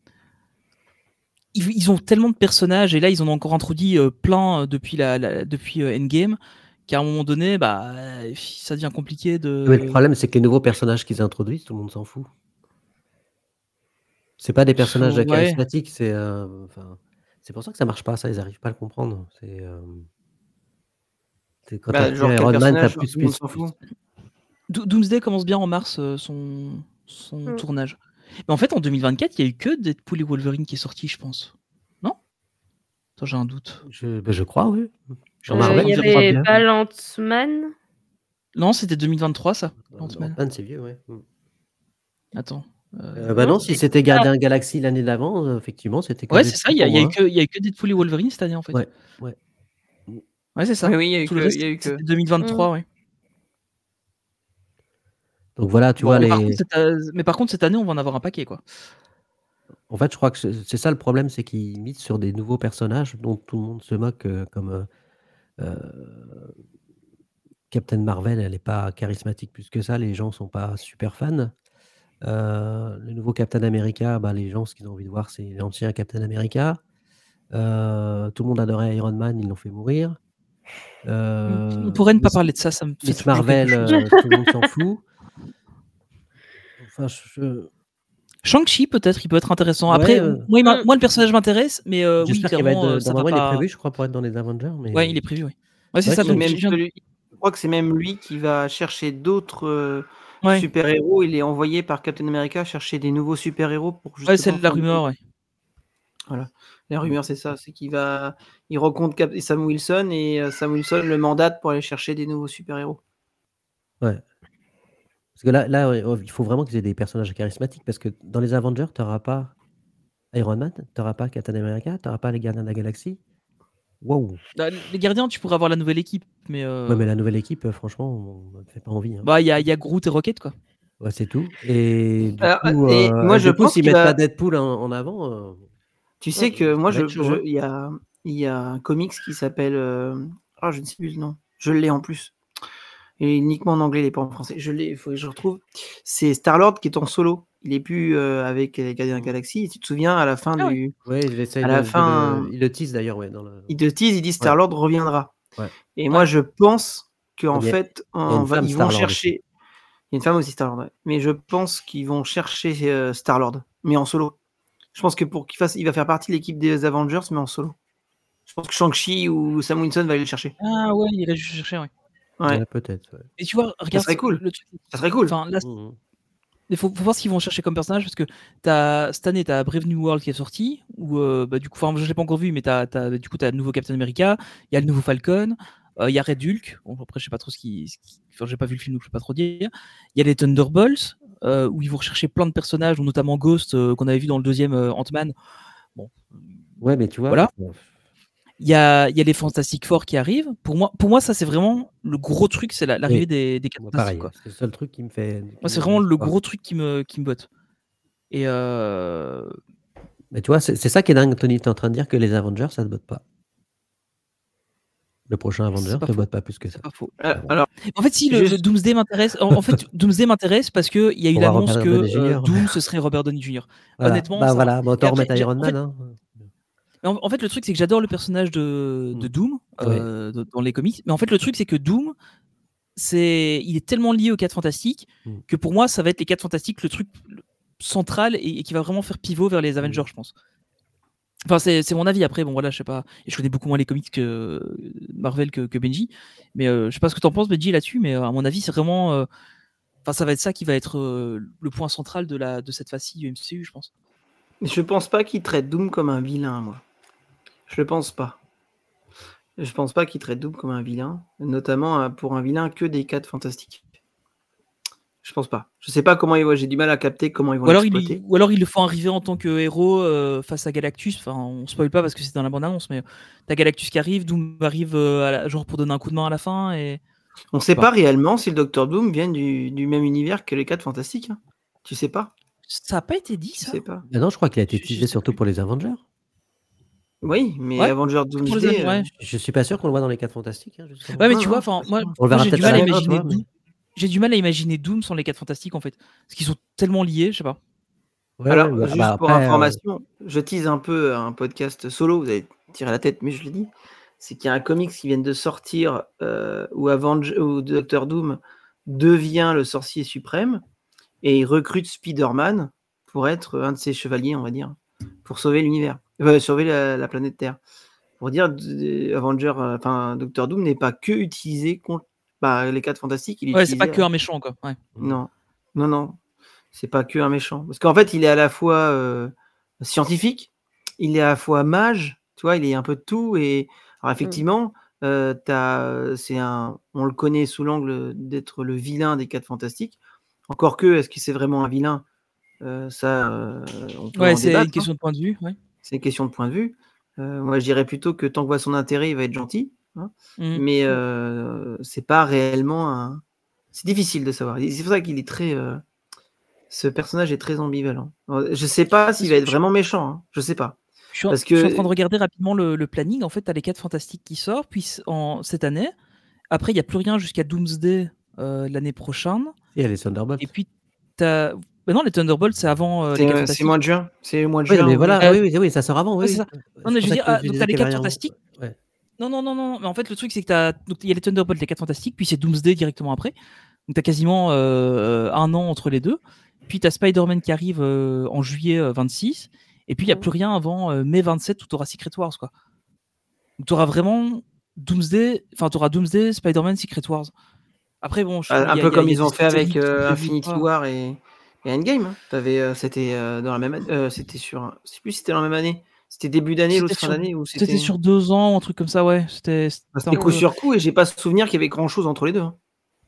ont tellement de personnages, et là, ils en ont encore introduit plein depuis Endgame, qu'à un moment donné, ça devient compliqué de... Mais le problème, c'est que les nouveaux personnages qu'ils introduisent, tout le monde s'en fout. C'est pas des personnages charismatiques, c'est pour ça que ça marche pas, ça, ils arrivent pas à le comprendre. C'est quand t'as genre Iron Man, t'as tout le monde s'en fout. Doomsday commence bien en mars son tournage. Mais en fait, en 2024, il y a eu que Deadpool et Wolverine qui est sorti, je pense. Non? Attends, j'ai un doute. Je crois, oui. Il y avait pas l'Ant-Man. Non, c'était 2023, ça. Ant-Man, c'est vieux, ouais. Attends. Non, si c'était Gardien Galaxy l'année d'avant, effectivement, c'était que. Ouais, c'est ça, il y a eu que Deadpool et Wolverine cette année, en fait. Ouais. Ouais, c'est ça. Oui, il y a eu tout le reste, c'était 2023, ouais. Donc voilà, tu vois, mais par contre, cette année, on va en avoir un paquet, quoi. En fait, je crois que c'est ça le problème, c'est qu'ils misent sur des nouveaux personnages dont tout le monde se moque, comme Captain Marvel, elle n'est pas charismatique plus que ça, les gens sont pas super fans. Le nouveau Captain America, les gens, ce qu'ils ont envie de voir, c'est l'ancien Captain America. Tout le monde adorait Iron Man, ils l'ont fait mourir. On pourrait ne pas parler de ça, ça me fait Miss Marvel, tout le monde s'en fout. Enfin, Shang-Chi, peut-être, il peut être intéressant. Après, moi, le personnage m'intéresse, mais j'espère qu'il va être normalement, il est prévu, je crois, pour être dans les Avengers. Mais... Ouais, il est prévu, oui. Ouais, c'est ça. Je crois que c'est même lui qui va chercher d'autres super-héros. Il est envoyé par Captain America chercher des nouveaux super-héros pour justement. Ouais, c'est la rumeur, ouais. Voilà. La rumeur, c'est ça, c'est il rencontre Sam Wilson et Sam Wilson le mandate pour aller chercher des nouveaux super-héros. Ouais. Parce que là, il faut vraiment qu'ils aient des personnages charismatiques, parce que dans les Avengers, tu n'auras pas Iron Man, tu n'auras pas Captain America, tu n'auras pas les Gardiens de la Galaxie. Wow. Les Gardiens, tu pourrais avoir la nouvelle équipe, mais... Ouais, mais la nouvelle équipe, franchement, ça me fait pas envie. Il y a Groot et Rocket, quoi. Ouais, c'est tout. Et du coup, moi, je pense s'ils mettent pas Deadpool en avant... Tu sais que moi, il y a un comics qui s'appelle... je ne sais plus le nom. Je l'ai en plus. Et uniquement en anglais, il n'est pas en français. Je l'ai, il faut que je retrouve. C'est Star-Lord qui est en solo. Il n'est plus avec les Gardiens de la Galaxie. Tu te souviens, à la fin du... Ouais, j'essaie il le tease d'ailleurs, ouais. Il te tease, il dit Star-Lord reviendra. Ouais. Et moi, je pense qu'en fait, ils vont chercher... Il y a une femme aussi, Star-Lord, ouais. Mais je pense qu'ils vont chercher Star-Lord, mais en solo. Je pense que pour qu'il fasse... Il va faire partie de l'équipe des Avengers, mais en solo. Je pense que Shang-Chi ou Sam Wilson va aller le chercher. Ah ouais, il irait juste chercher, ouais. Ouais, peut-être. Ouais. Et tu vois, regarde, ça serait cool. Ça serait cool. Enfin, là, il faut voir ce qu'ils vont chercher comme personnage, parce que cette année, tu as Brave New World qui est sorti, où du coup, je ne l'ai pas encore vu, mais tu as le nouveau Captain America, il y a le nouveau Falcon, il y a Red Hulk. Bon, après, je sais pas trop enfin, j'ai pas vu le film, donc je peux pas trop dire. Il y a les Thunderbolts, où ils vont rechercher plein de personnages, notamment Ghost, qu'on avait vu dans le deuxième Ant-Man. Bon. Ouais, mais tu vois. Voilà. Il y a les Fantastic Four qui arrivent. Pour moi, ça, c'est vraiment le gros truc, c'est l'arrivée des quatre Fantastiques. Pareil, c'est le seul truc qui me fait... Moi, c'est vraiment le gros truc qui me botte. Et mais tu vois, c'est ça qui est dingue, Tony. Tu es en train de dire que les Avengers, ça ne te botte pas. Le prochain Avenger ne te botte pas plus que ça. C'est pas faux. Alors, en fait, si le Doomsday m'intéresse, Doomsday m'intéresse parce qu'il y a eu l'annonce que Doom, ce serait Robert Downey Jr. Voilà. Honnêtement, autant remettre Iron Man. En fait, le truc, c'est que j'adore le personnage de Doom dans les comics. Mais en fait, le truc, c'est que Doom, il est tellement lié aux 4 Fantastiques que pour moi, ça va être les 4 Fantastiques, le truc central et qui va vraiment faire pivot vers les Avengers, je pense. Enfin, c'est mon avis. Après, bon, voilà, je sais pas. Et je connais beaucoup moins les comics que Marvel que Benji. Mais je sais pas ce que t'en penses, Benji, là-dessus. Mais à mon avis, c'est vraiment. Enfin, ça va être ça qui va être le point central de cette phase-ci du MCU, je pense. Je pense pas qu'il traite Doom comme un vilain, moi. Je le pense pas. Je pense pas qu'il traite Doom comme un vilain, notamment pour un vilain que des 4 fantastiques. Je pense pas. Je sais pas comment ils vont. J'ai du mal à capter comment ils vont l'exploiter. Ou alors ils le font arriver en tant que héros face à Galactus. Enfin, on spoil pas parce que c'est dans la bande-annonce, mais t'as Galactus qui arrive, Doom arrive genre pour donner un coup de main à la fin. Et on sait pas réellement si le Docteur Doom vient du même univers que les 4 fantastiques. Hein. Tu sais pas? Ça a pas été dit, Je ça. sais pas. Non, je crois qu'il a été utilisé surtout pour les Avengers. Oui, mais Ouais, Avengers Doomsday. ouais. Je suis pas sûr qu'on le voit dans les 4 fantastiques. Hein, Ouais, mais Non, tu non, vois, je suis enfin, pas moi, sûr. On le verra j'ai du peut-être mal à à la fin, imaginer tu vois, Doom. J'ai du mal à imaginer Doom sans les 4 fantastiques, en fait, parce qu'ils sont tellement liés, je sais pas. Ouais, Alors, ouais, juste pour après, information, je tease un peu un podcast solo, vous allez tirer la tête, mais je l'ai dit. C'est qu'il y a un comics qui vient de sortir où Doctor Doom devient le sorcier suprême et il recrute Spider-Man pour être un de ses chevaliers, on va dire, pour sauver l'univers, sauver la planète Terre. Pour dire, Doctor Doom n'est pas que utilisé contre les 4 fantastiques, il est Ouais, c'est pas utilisé. que un méchant, quoi. Ouais. Non. C'est pas que un méchant. Parce qu'en fait, il est à la fois scientifique, il est à la fois mage, tu vois, il est un peu de tout. Et alors effectivement, on le connaît sous l'angle d'être le vilain des 4 fantastiques. Encore que, est-ce que c'est vraiment un vilain? On peut Ouais, en c'est débattre. une question de point de vue. Ouais. C'est une question de point de vue. Moi, je dirais plutôt que tant qu'on voit son intérêt, il va être gentil. Hein. Mhm. Mais c'est pas réellement un. C'est difficile de savoir. C'est pour ça qu'il est très. Ce personnage est très ambivalent. Je sais pas s'il va être vraiment méchant. Hein. Je sais pas. Je Parce suis en train que de regarder rapidement le planning. En fait, t'as les 4 fantastiques qui sortent, puis cette année. Après, il n'y a plus rien jusqu'à Doomsday l'année prochaine. il y a les Thunderbolts. Et puis, t'as. Ben non, les Thunderbolts, c'est avant les 4 c'est fantastiques. mois de juin. C'est le mois de Oui, juin. mais oui. voilà, oui, ça sort avant. Ouais, Oui, c'est ça. oui. Non, mais je veux dire, donc disais t'as les qu'il y 4 avait rien. fantastiques. Ouais. Non. Mais en fait, le truc, c'est que il y a les Thunderbolts, les 4 fantastiques, puis c'est Doomsday directement après. Donc t'as quasiment un an entre les deux. Puis t'as Spider-Man qui arrive en juillet 26. Et puis il n'y a plus rien avant mai 27 où t'auras Secret Wars, quoi. Donc t'auras vraiment Doomsday, Spider-Man, Secret Wars. Après, bon, Un peu comme ils ont fait avec Infinity Infinity War et Endgame. Hein. C'était dans la même année. C'était sur. Je sais plus si c'était dans la même année. C'était début d'année, l'autre fin d'année. C'était sur 2 ans, un truc comme ça, ouais. C'était coup sur coup et j'ai pas souvenir qu'il y avait grand chose entre les deux. Hein.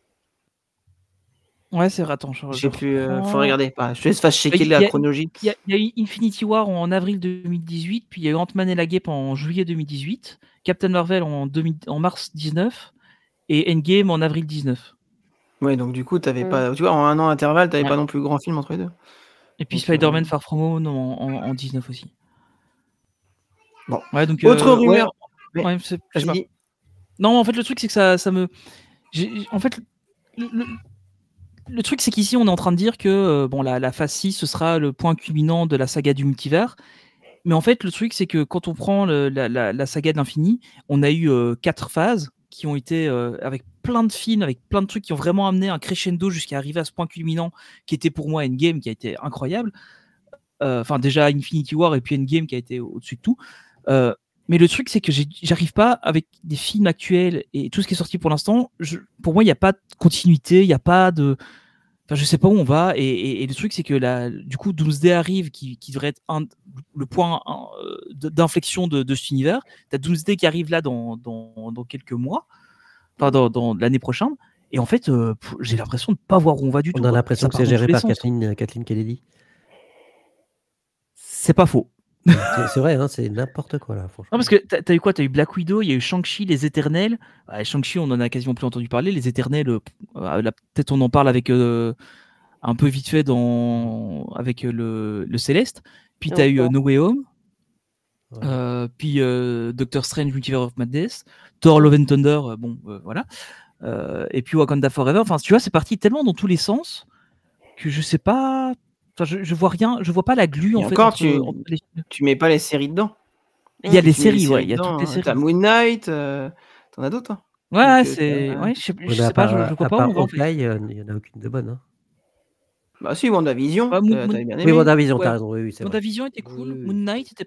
Ouais, c'est vrai. Attends, je sais plus. Faut regarder. Je te laisse checker la chronologie. Il y a eu Infinity War en avril 2018, puis il y a eu Ant-Man et la Guêpe en juillet 2018, Captain Marvel en mars 19 et Endgame en avril 19. Ouais, donc du coup, t'avais pas. Tu vois, en un an d'intervalle, t'avais pas non plus grand film entre les deux. Et puis Spider-Man Far From Home en 19 aussi. Bon. Ouais, donc, autre rumeur. Ouais, je sais pas. Non, en fait, le truc, c'est que ça me. En fait, le truc, c'est qu'ici, on est en train de dire que la phase 6, ce sera le point culminant de la saga du multivers. Mais en fait, le truc, c'est que quand on prend la saga de l'infini, on a eu 4 phases qui ont été avec plein de films, avec plein de trucs qui ont vraiment amené un crescendo jusqu'à arriver à ce point culminant qui était pour moi Endgame, qui a été incroyable. Enfin, déjà Infinity War et puis Endgame qui a été au-dessus de tout. Mais le truc, c'est que j'arrive pas, avec des films actuels et tout ce qui est sorti pour l'instant, pour moi, il n'y a pas de continuité, il n'y a pas de. Enfin, je sais pas où on va. Et le truc, c'est que du coup, Doomsday arrive, qui devrait être le point d'inflexion de cet univers. Tu as Doomsday qui arrive là dans quelques mois, enfin dans l'année prochaine. Et en fait, j'ai l'impression de ne pas voir où on va du tout. On a l'impression que c'est géré par Kathleen Kennedy. C'est pas faux. C'est vrai, hein, c'est n'importe quoi là, franchement. Non, parce que t'as eu quoi? T'as eu Black Widow, il y a eu Shang-Chi, les Éternels. Shang-Chi, on en a quasiment plus entendu parler. Les Éternels, peut-être on en parle avec un peu vite fait avec le Céleste. Puis t'as eu No Way Home. Ouais. Puis Doctor Strange, Multiverse of Madness. Thor, Love and Thunder, voilà. Et puis Wakanda Forever. Enfin, tu vois, c'est parti tellement dans tous les sens que je sais pas. Enfin, je vois rien, je vois pas la glu en fait. Encore, tu mets pas les séries dedans. Il y a les séries, ouais, il y a toutes les séries. T'as Moon Knight, t'en as d'autres. Hein. Ouais, c'est. Ouais, je sais pas, je vois pas où on va. Il y en a aucune de bonne. Hein. Bah si, WandaVision. Oui, WandaVision, t'as raison. Oui, WandaVision était cool. Moon Knight était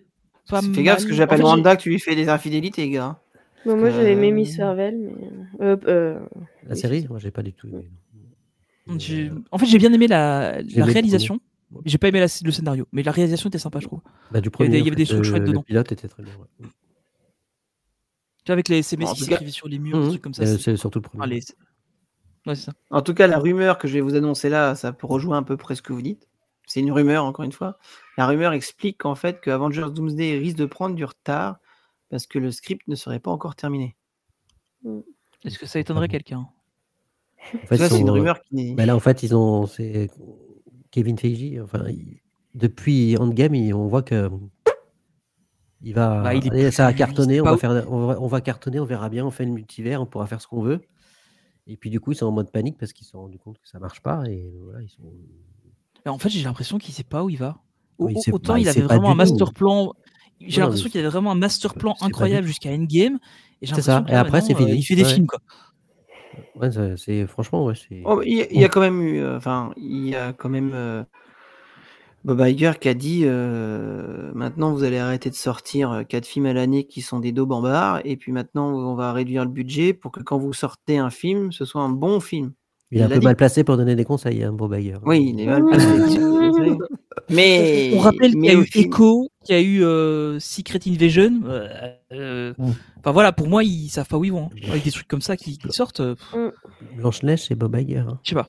pas Fais gaffe, parce que mal. j'appelle En fait, Wanda, que tu lui fais des infidélités, gars. Bon, moi, j'avais aimé Miss Marvel, mais. La oui, série, c'est ça. moi, j'ai pas du tout aimé. non. En fait, j'ai bien aimé la J'ai aimé le réalisation. J'ai pas aimé le scénario, mais la réalisation était sympa, je trouve. Bah, du Il y premier, avait des trucs chouettes le dedans. pilote était très bien. Ouais. Tu vois, avec les SMS En qui tout cas- s'écrivaient sur les murs, des trucs comme ça. C'est surtout le premier. Enfin, ouais, c'est ça. En tout cas, la rumeur que je vais vous annoncer là, ça peut rejoindre à peu près ce que vous dites. C'est une rumeur, encore une fois. La rumeur explique qu'en fait, que Avengers Doomsday risque de prendre du retard parce que le script ne serait pas encore terminé. Est-ce que ça étonnerait quelqu'un? En fait, Ça, c'est une rumeur qui n'est. là, en fait, c'est Kevin Feige. Enfin, depuis Endgame, on voit que il va. Bah, il est Allez, ça a plus- cartonné. c'est On pas va on va cartonner. On verra bien. On fait le multivers. On pourra faire ce qu'on veut. Et puis du coup, ils sont en mode panique parce qu'ils se sont rendus compte que ça marche pas. Et voilà, ils sont. Bah, en fait, j'ai l'impression qu'il sait pas où il va. Oui, il Autant sait il avait pas vraiment un du tout. master plan. J'ai Non, l'impression mais qu'il avait vraiment un master plan c'est pas du incroyable tout. jusqu'à Endgame. Et j'ai C'est ça. l'impression que Et là, après, c'est maintenant, fini. il fait des Ouais. films, quoi. Ouais, c'est franchement, ouais, c'est. Oh, il y a quand même eu. Il y a quand même Bob Iger qui a dit maintenant vous allez arrêter de sortir 4 films à l'année qui sont des daubambards, et puis maintenant on va réduire le budget pour que quand vous sortez un film, ce soit un bon film. Il est un l'a peu dit. mal placé pour donner des conseils, hein, Bob Iger. Oui, il est mal placé. Mais On rappelle qu'il y a au eu film- Echo, qu'il y a eu Secret Invasion. Enfin voilà, pour moi, ils savent pas où ils vont. Hein. Avec des trucs comme ça qui sortent, Blanche-Neige, c'est Bob Iger. Hein. je sais pas.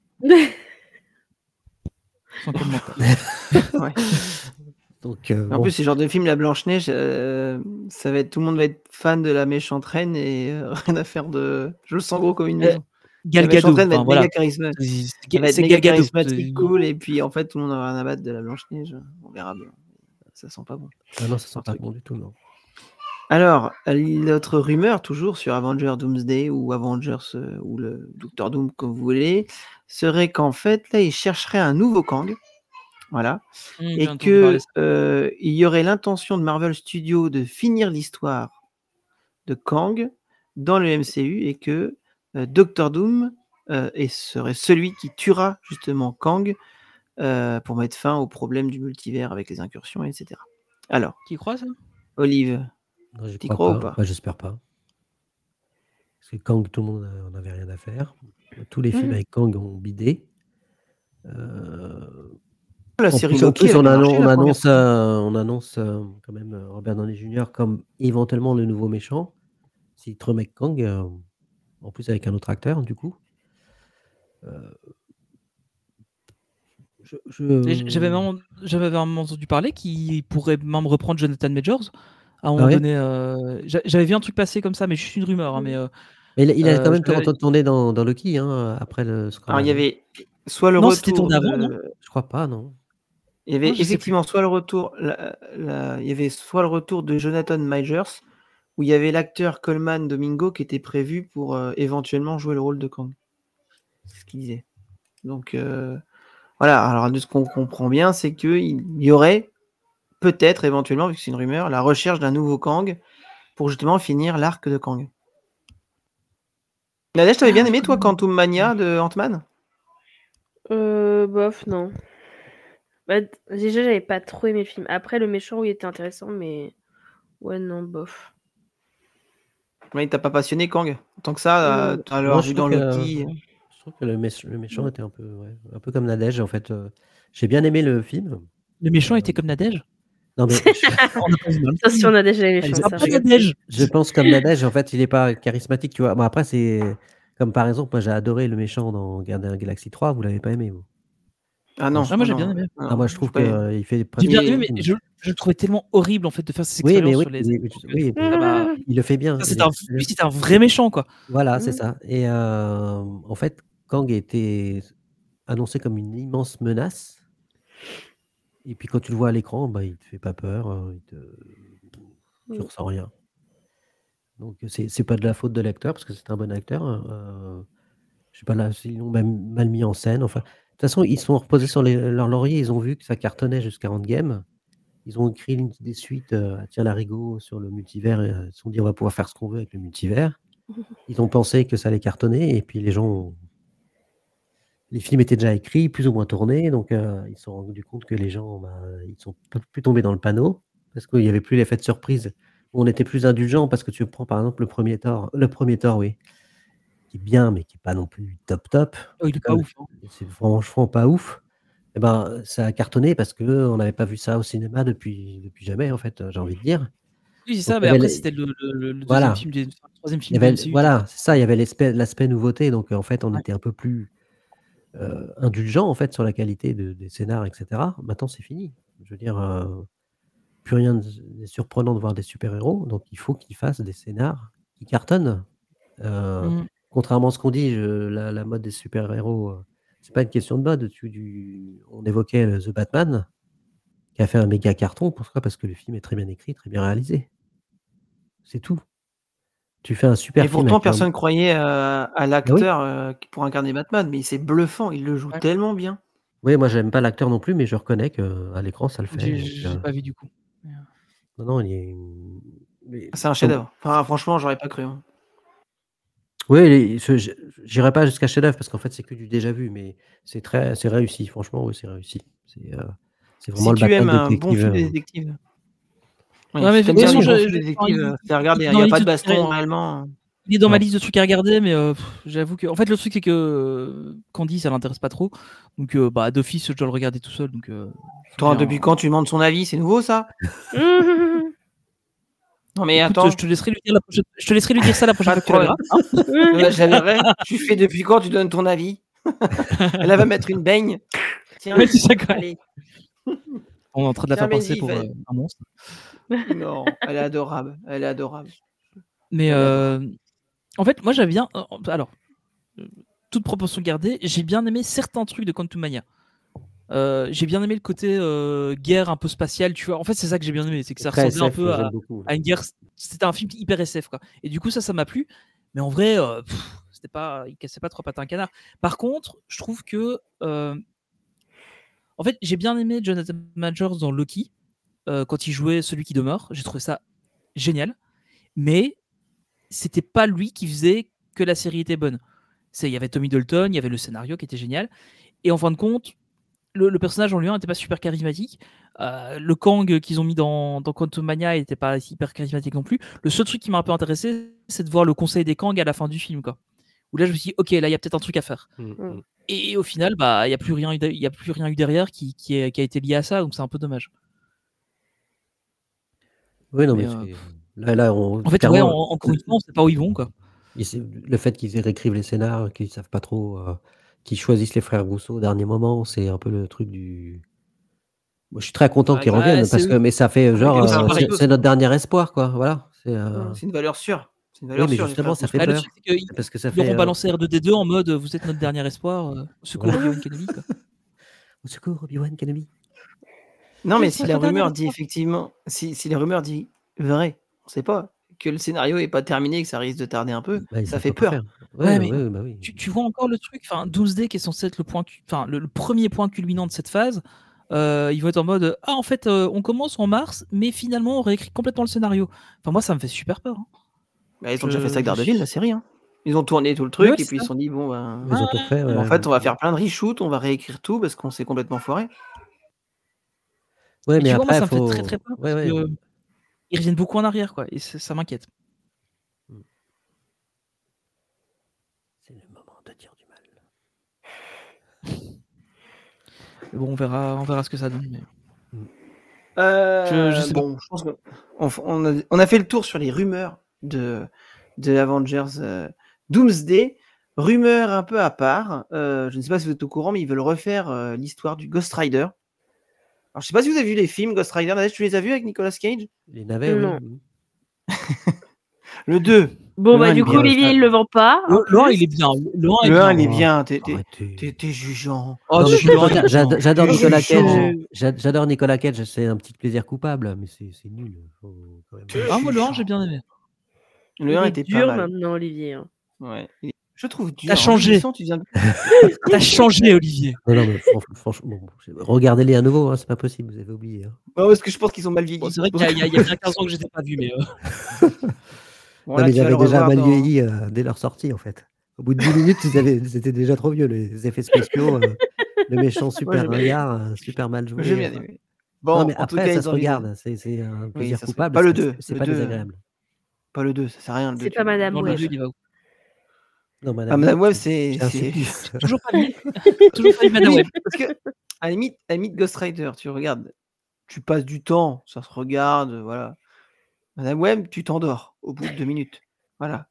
Sans commentaire. Ouais. Donc, En bon. plus, ces genres de films, la Blanche-Neige, ça va être, tout le monde va être fan de la méchante reine et rien à faire de. Je le sens gros comme une maison. Gal La méchante Gadot, reine va enfin, être voilà. méga charismatique. Elle va être C'est méga Gal Gadot. charismatique, cool, et puis en fait, tout le monde aura rien à battre de la Blanche-Neige. On verra bien. Ça sent pas bon. Ah non, ça sent Un pas truc. bon du tout, non. Alors, l'autre rumeur, toujours sur Avengers Doomsday ou Avengers ou le Docteur Doom, comme vous voulez, serait qu'en fait, là, il chercherait un nouveau Kang. Voilà. J'ai Et entendu parler que de ça. il y aurait l'intention de Marvel Studios de finir l'histoire de Kang dans le MCU, et que Doctor Doom serait celui qui tuera justement Kang pour mettre fin au problème du multivers avec les incursions, etc. Alors, Tu y crois, ça? Olive, Non, je t'y crois crois ou pas. pas? Bah, j'espère pas. Parce que Kang, tout le monde en avait rien à faire. Tous les films avec Kang ont bidé. La En série plus, Loki, elle a on, bien marché, la première saison. on annonce quand même Robert Downey Jr. comme éventuellement le nouveau méchant. S'il te remet Kang, en plus avec un autre acteur, du coup. J'avais vraiment entendu parler qu'il pourrait même reprendre Jonathan Majors à un moment Ah ouais donné. J'avais vu un truc passer comme ça, mais juste une rumeur. Hein, mais Mais il a quand même j'avais- tourné dans Loki, hein, après le Alors, scandale. il y avait soit le Non, c'était retour tourné avant, non? Je crois pas, non. Il y avait Non, je sais effectivement soit le retour, il y avait soit le retour de Jonathan Majors, où il y avait l'acteur Coleman Domingo qui était prévu pour éventuellement jouer le rôle de Kang. C'est ce qu'il disait. Donc voilà, alors de ce qu'on comprend bien, c'est qu'il y aurait peut-être éventuellement, vu que c'est une rumeur, la recherche d'un nouveau Kang pour justement finir l'arc de Kang. Nadège, t'avais bien aimé toi Quantum Mania de Ant-Man? Bof, non. Bah, déjà, j'avais pas trop aimé le film. Après, le méchant, oui, était intéressant, mais. Ouais, non, bof. Oui, t'as pas passionné Kang? Tant que ça, t'as alors je vu dans trouve que- Loki. Je trouve que le méchant était un peu comme Nadège, en fait. J'ai bien aimé le film. Le méchant était comme Nadège. Non, mais On a pas vu mal. Ça, si on a déjà les Elle méchants, sera ça. pas Nadège. je pense comme Nadège, en fait, il n'est pas charismatique, tu vois. Bon, après, c'est comme par exemple, moi j'ai adoré le méchant dans Gardien de la Galaxie 3, vous l'avez pas aimé, vous? Ah non, Ah, moi, j'ai non, bien aimé. non, Ah, moi je trouve j'ai pas aimé. qu'il fait J'ai presque. bien aimé, mais je le trouvais tellement horrible en fait de faire ces Oui, mais expériences oui, sur les. oui, Ça m'a- il le fait bien. Ça, c'était un vrai méchant, quoi. Voilà, c'est ça. Et en fait, Kang était annoncé comme une immense menace. Et puis quand tu le vois à l'écran, bah, il te fait pas peur, tu ressens rien. Donc c'est pas de la faute de l'acteur, parce que c'est un bon acteur. Je sais pas là, ils l'ont même mal mis en scène. Enfin, de toute façon, ils sont reposés sur leur laurier. Ils ont vu que ça cartonnait jusqu'à Endgame. Ils ont écrit des suites à Tire Larigot sur le multivers. Et, ils se sont dit, on va pouvoir faire ce qu'on veut avec le multivers. Ils ont pensé que ça allait cartonner. Et puis les films étaient déjà écrits, plus ou moins tournés. Donc ils se sont rendus compte que les gens, ils sont plus tombés dans le panneau. parce qu'il n'y avait plus l'effet de surprise. On était plus indulgent parce que tu prends par exemple le premier Thor, oui, qui est bien, mais qui n'est pas non plus top. Oh, il est pas ouf. Hein. C'est franchement pas ouf. Et ben, ça a cartonné parce qu'on n'avait pas vu ça au cinéma depuis jamais, en fait, j'ai envie de dire. Oui, c'est ça, Donc, mais il y avait après, les- c'était le deuxième Voilà. film, le troisième Il y film du avait, MCU. voilà, c'est ça, il y avait l'aspect nouveauté. Donc, en fait, on Ouais. était un peu plus indulgent en fait, sur la qualité des scénars, etc. Maintenant, c'est fini. Je veux dire, plus rien n'est surprenant de voir des super-héros. Donc, il faut qu'ils fassent des scénars qui cartonnent. Mhm. Contrairement à ce qu'on dit, la mode des super-héros, c'est pas une question de mode. On évoquait The Batman, qui a fait un méga carton. Pourquoi? Parce que le film est très bien écrit, très bien réalisé. C'est tout. Tu fais un super Et film pourtant, avec un... personne croyait à Ah oui, l'acteur pour incarner Batman, mais c'est bluffant, il le joue Ouais. tellement bien. oui, moi j'aime pas l'acteur non plus, mais je reconnais qu'à l'écran ça le fait. Donc, J'ai pas vu du coup. non, il est... mais C'est un comme- chef-d'œuvre. Enfin, franchement, j'aurais pas cru. Hein. Oui, j'irai pas jusqu'à chef-d'œuvre parce qu'en fait c'est que du déjà vu, mais c'est réussi. Franchement, oui, c'est réussi. C'est vraiment Si le tu aimes Batman un bon détective. film de détective. Oui, Ouais, mais si de t'aimes toute bien façon, les bons films de enfin, détective, c'est à regarder. il est Il dans n'y a la pas de liste de baston trucs à- réellement. il est dans ma Ouais. liste de trucs à regarder, mais j'avoue que. En fait, le truc, c'est que Candy, ça l'intéresse pas trop. Donc, d'office, je dois le regarder tout seul. Donc, Toi, j'ai depuis quand tu demandes son avis? C'est nouveau ça? Non mais Écoute, attends, je te laisserai lui dire je te laisserai lui dire ça la prochaine pas fois de que tu la verras. Hein. je la verrai. Tu fais depuis quand tu donnes ton avis? Elle va mettre une baigne. Tiens, Ouais, c'est ça, quoi. allez. On est en train de la Tiens, faire passer vas-y, pour vas-y. un monstre. Non, elle est adorable. Elle est adorable. Mais Elle est adorable. en fait, moi, j'avais bien. Alors, toute proportion gardée, j'ai bien aimé certains trucs de Quantum Mania. J'ai bien aimé le côté guerre un peu spatiale, tu vois. En fait, c'est ça que j'ai bien aimé, c'est que ça Très ressemblait un SF, peu j'aime beaucoup. à une guerre. C'était un film hyper SF, quoi. Et du coup, ça m'a plu. Mais en vrai, c'était pas, il cassait pas trois pattes à un canard. Par contre, je trouve que, en fait, j'ai bien aimé Jonathan Majors dans Loki quand il jouait celui qui demeure. J'ai trouvé ça génial. Mais c'était pas lui qui faisait que la série était bonne. Il y avait Tommy Dalton, il y avait le scénario qui était génial. Et en fin de compte, le personnage en lui-même n'était pas super charismatique. Le Kang qu'ils ont mis dans Quantum Mania n'était pas hyper charismatique non plus. Le seul truc qui m'a un peu intéressé, c'est de voir le conseil des Kang à la fin du film, quoi. Où là, je me suis dit, ok, là, il y a peut-être un truc à faire. Et au final, il n'y a plus rien eu derrière qui a été lié à ça, donc c'est un peu dommage. Oui, non, Mais, mais là, en fait, ouais, encore une fois, on ne sait pas où ils vont, quoi. le fait qu'ils réécrivent les scénars, qu'ils savent pas trop, qu'ils choisissent les frères Rousseau au dernier moment, c'est un peu le truc du... Moi, je suis très content qu'ils reviennent, mais ça fait genre, c'est notre dernier espoir, quoi. Voilà. C'est une valeur sûre. C'est une Oui, valeur mais sûre. justement, ça fait Le peur. truc, c'est qu'ils Parce que ça auront fait... balancé R2D2 en mode vous êtes notre dernier espoir, secours Obi-Wan Kenobi, quoi. Au secours, Obi-Wan Kenobi. Non, mais si la rumeur dit effectivement, si les rumeurs disent vrai, on sait pas, que le scénario est pas terminé, que ça risque de tarder un peu, ça fait peur. Ouais, mais bah oui. Tu vois encore le truc, enfin Doomsday qui est censé être le premier point culminant de cette phase, ils vont être en mode en fait on commence en mars, mais finalement on réécrit complètement le scénario. Enfin moi ça me fait super peur. Hein. Bah, ils ont déjà fait ça avec Daredevil, la série. Hein. Ils ont tourné tout le truc et puis ils se sont dit bon ben. Ils ont tout fait. En fait, on va faire plein de reshoots, on va réécrire tout parce qu'on s'est complètement foiré. Ouais, mais mais tu vois, après, moi ça me fait très très peur parce que ils reviennent beaucoup en arrière, quoi, et ça m'inquiète. C'est le moment de dire du mal. Mais bon, on verra ce que ça donne. Mais... je sais bon, je pense qu'on a fait le tour sur les rumeurs de Avengers Doomsday. Rumeur un peu à part. Je ne sais pas si vous êtes au courant, mais ils veulent refaire l'histoire du Ghost Rider. Alors, je ne sais pas si vous avez vu les films Ghost Rider. Tu les as vus avec Nicolas Cage? Les navets, non. Oui. Le 2. Bon, bah, du coup, Olivier, il le vend pas. Le 1, il est bien. Le 1, il est bien. T'es jugeant. J'adore Nicolas Cage. J'adore Nicolas Cage. C'est un petit plaisir coupable, mais c'est nul. Moi, le 1, j'ai bien aimé. Le 1 était dur pas mal. maintenant, Olivier. Hein. Ouais. Je trouve dur. T'as changé. T'as changé, Olivier. Non, mais franchement, regardez-les à nouveau. Hein, c'est pas possible. Vous avez oublié. Hein. Non, parce que je pense qu'ils sont mal vieillis. Bon, c'est vrai qu'il y a bien 15 ans que je les ai pas vus, mais. Non, mais ils avaient déjà mal vieilli dès leur sortie, en fait. Au bout de 10 minutes, c'était déjà trop vieux, les effets spéciaux. Le méchant super ringard, super mal joué. J'ai bien aimé. Bon, Non, mais en tout après, cas, ça ils se ont mis. regarde. C'est un Oui, plaisir ça se fait. coupable. Pas le 2. C'est Le pas 2, désagréable. pas le 2, ça sert à rien le 2. C'est pas Madame Dans le Web. 2, il y va où? Non, Ah, Madame Madame Web, Web, c'est. c'est un supplice. Toujours pas vu. Toujours pas vu Madame Oui, Web. parce que, à la limite, Ghost Rider, tu regardes, tu passes du temps, ça se regarde, voilà. Madame Web, tu t'endors au bout de 2 minutes. Voilà.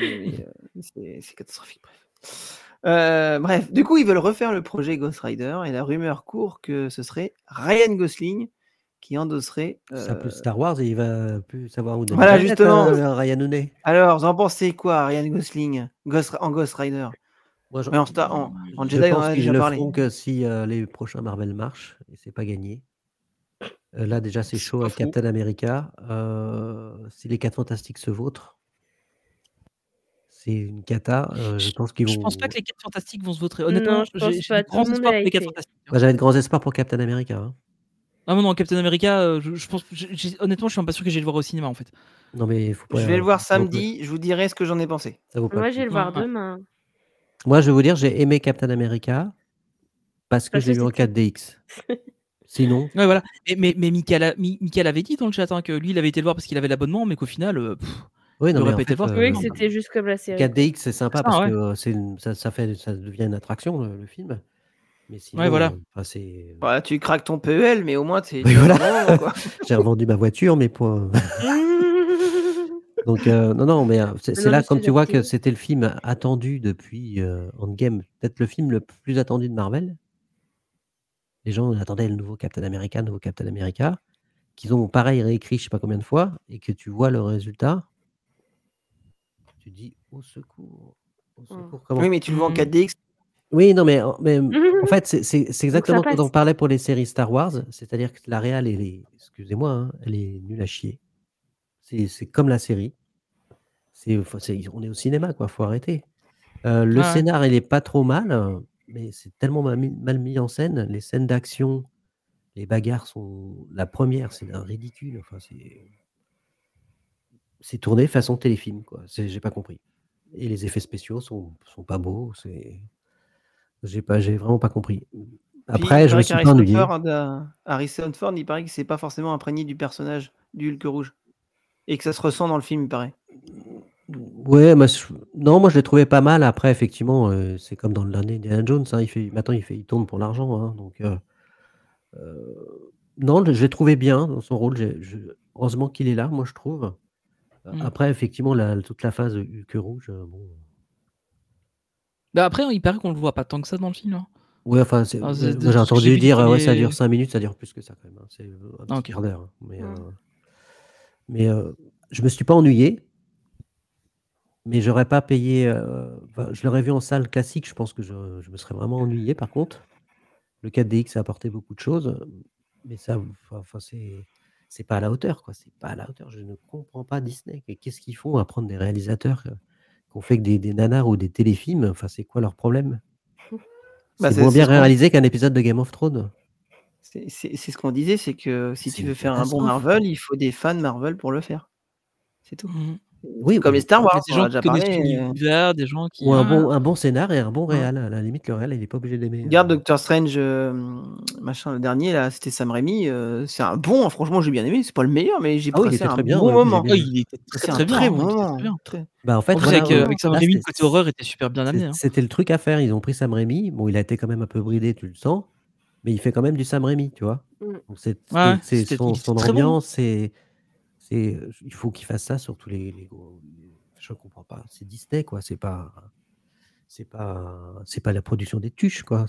C'est catastrophique, bref. Bref, du coup, ils veulent refaire le projet Ghost Rider et la rumeur court que ce serait Ryan Gosling qui endosserait. Ça plus Star Wars et il va plus savoir où donner Voilà, la tête, justement. Ryan O'Neill. Alors, vous en pensez quoi, Ryan Gosling en Ghost Rider? Moi, Mais en je Jedi, on en pense a qu'ils déjà le parlé. feront que si les prochains Marvel marchent, et c'est pas gagné. Là, déjà, c'est C'est chaud pas avec faux. Captain America. Si les 4 Fantastiques se vautrent, c'est une cata. Je pense qu'ils Je pense pas vont. que les 4 Fantastiques vont se voter. Honnêtement, Non, je pense j'ai pas. des Tout grands le monde espoirs est pour les 4 hypé. Fantastiques. Moi, j'avais de grands espoirs pour Captain America. Hein. Ah non, Captain America, je pense, honnêtement, je suis même pas sûr que j'ai le voir au cinéma en fait. Non, mais il faut pas. Je vais le voir ça vaut pas- samedi, je vous dirai ce que j'en ai pensé. ça vaut pas Moi, le je coup. vais le voir Ouais. demain. Moi, je vais vous dire, j'ai aimé Captain America parce que Parce je l'ai que vu en c'était- 4DX. Sinon, Ouais, voilà. Mais Michael avait dit dans le chat hein, que lui, il avait été le voir parce qu'il avait l'abonnement, mais qu'au final, oui, il non, mais aurait en pas été le fait, voir. Oui, que c'était juste comme la série. 4DX, c'est sympa C'est ça, parce ouais. que ça devient une attraction, le film. Mais sinon, Ouais, voilà. c'est. Voilà, tu craques ton PEL, mais au moins tu Oui, vas voilà. au bon moment, quoi. J'ai revendu ma voiture, mais pour. Donc, non, mais c'est Non, là, mais comme c'est tu vois, que adapté. c'était le film attendu depuis Endgame, peut-être le film le plus attendu de Marvel. Les gens attendaient le nouveau Captain America, qu'ils ont pareil réécrit je sais pas combien de fois, et que tu vois le résultat, tu te dis au secours, comment? Oui, mais tu le vois en 4DX. Oui, non, mais en fait, c'est Donc ça exactement quand on passe. parlait pour les séries Star Wars, c'est-à-dire que la réal, elle est, excusez-moi, hein, elle est nulle à chier. C'est comme la série. On est au cinéma, quoi. Faut arrêter. Le Ouais. scénar, il est pas trop mal, mais c'est tellement mal mis en scène. Les scènes d'action, les bagarres sont. La première, c'est d'un ridicule. Enfin, c'est tourné façon téléfilm, quoi. J'ai pas compris. Et les effets spéciaux sont pas beaux. J'ai vraiment pas compris. Puis Après, il je me paraît suis pas ennuyé. Harrison Ford, il paraît qu'il s'est pas forcément imprégné du personnage du Hulk rouge. Et que ça se ressent dans le film, il paraît. Ouais, non, moi je l'ai trouvé pas mal. Après, effectivement, c'est comme dans le dernier Indiana Jones. Hein, maintenant, il tourne pour l'argent. Hein, donc, non, je l'ai trouvé bien dans son rôle. Heureusement qu'il est là, moi je trouve. Après, effectivement, toute la phase Hulk rouge, bon. Bah après, il paraît qu'on le voit pas tant que ça dans le film. Hein. Ouais, enfin, Alors, moi de j'ai ce que j'ai entendu vu des dire, ouais, ça premiers- dure 5 minutes, ça dure plus que ça quand même. Hein. C'est un petit ok. quart d'heure. Mais je me suis pas ennuyé. Mais j'aurais pas payé. Je l'aurais vu en salle classique, je pense que je me serais vraiment ennuyé par contre. Le 4DX a apporté beaucoup de choses, mais ça, enfin, c'est pas à la hauteur, quoi. C'est pas à la hauteur. Je ne comprends pas Disney. Qu'est-ce qu'ils font à prendre des réalisateurs qui ont fait que des nanars ou des téléfilms? Enfin, c'est quoi leur problème? Bah, C'est c'est moins c'est bien ce qu'on réalisé qu'un épisode de Game of Thrones. c'est ce qu'on disait, c'est que si C'est tu veux une faire un bon catastrophe. Marvel, il faut des fans Marvel pour le faire. C'est tout. Mhm. Oui, Comme les Star Wars, Des on en gens a qui déjà connaissent parlé. l'univers, des gens qui. ou un Ouais. bon scénar et un bon Ouais. réal. À la limite, le réal, il n'est pas obligé d'aimer. Regarde Doctor Strange, machin, le dernier, là, c'était Sam Raimi. C'est un bon, franchement, j'ai bien aimé. C'est pas le meilleur, mais j'ai Ah oui, il passé était un très bien. bon Ouais, j'ai moment. bien Oh, aimé. il était C'est très un très bien. très hein, bon il était très moment. bien. Bah, en fait, En plus, voilà, avec Sam Raimi, le là, côté horreur était super bien amené. Hein. c'était le truc à faire. Ils ont pris Sam Raimi. Bon, il a été quand même un peu bridé, tu le sens, mais il fait quand même du Sam Raimi, tu vois. Mm. Donc Ouais, c'est il son était très bon. ambiance, il faut qu'il fasse ça sur tous les gros. Je comprends pas. C'est Disney, quoi. C'est pas la production des tuches, quoi.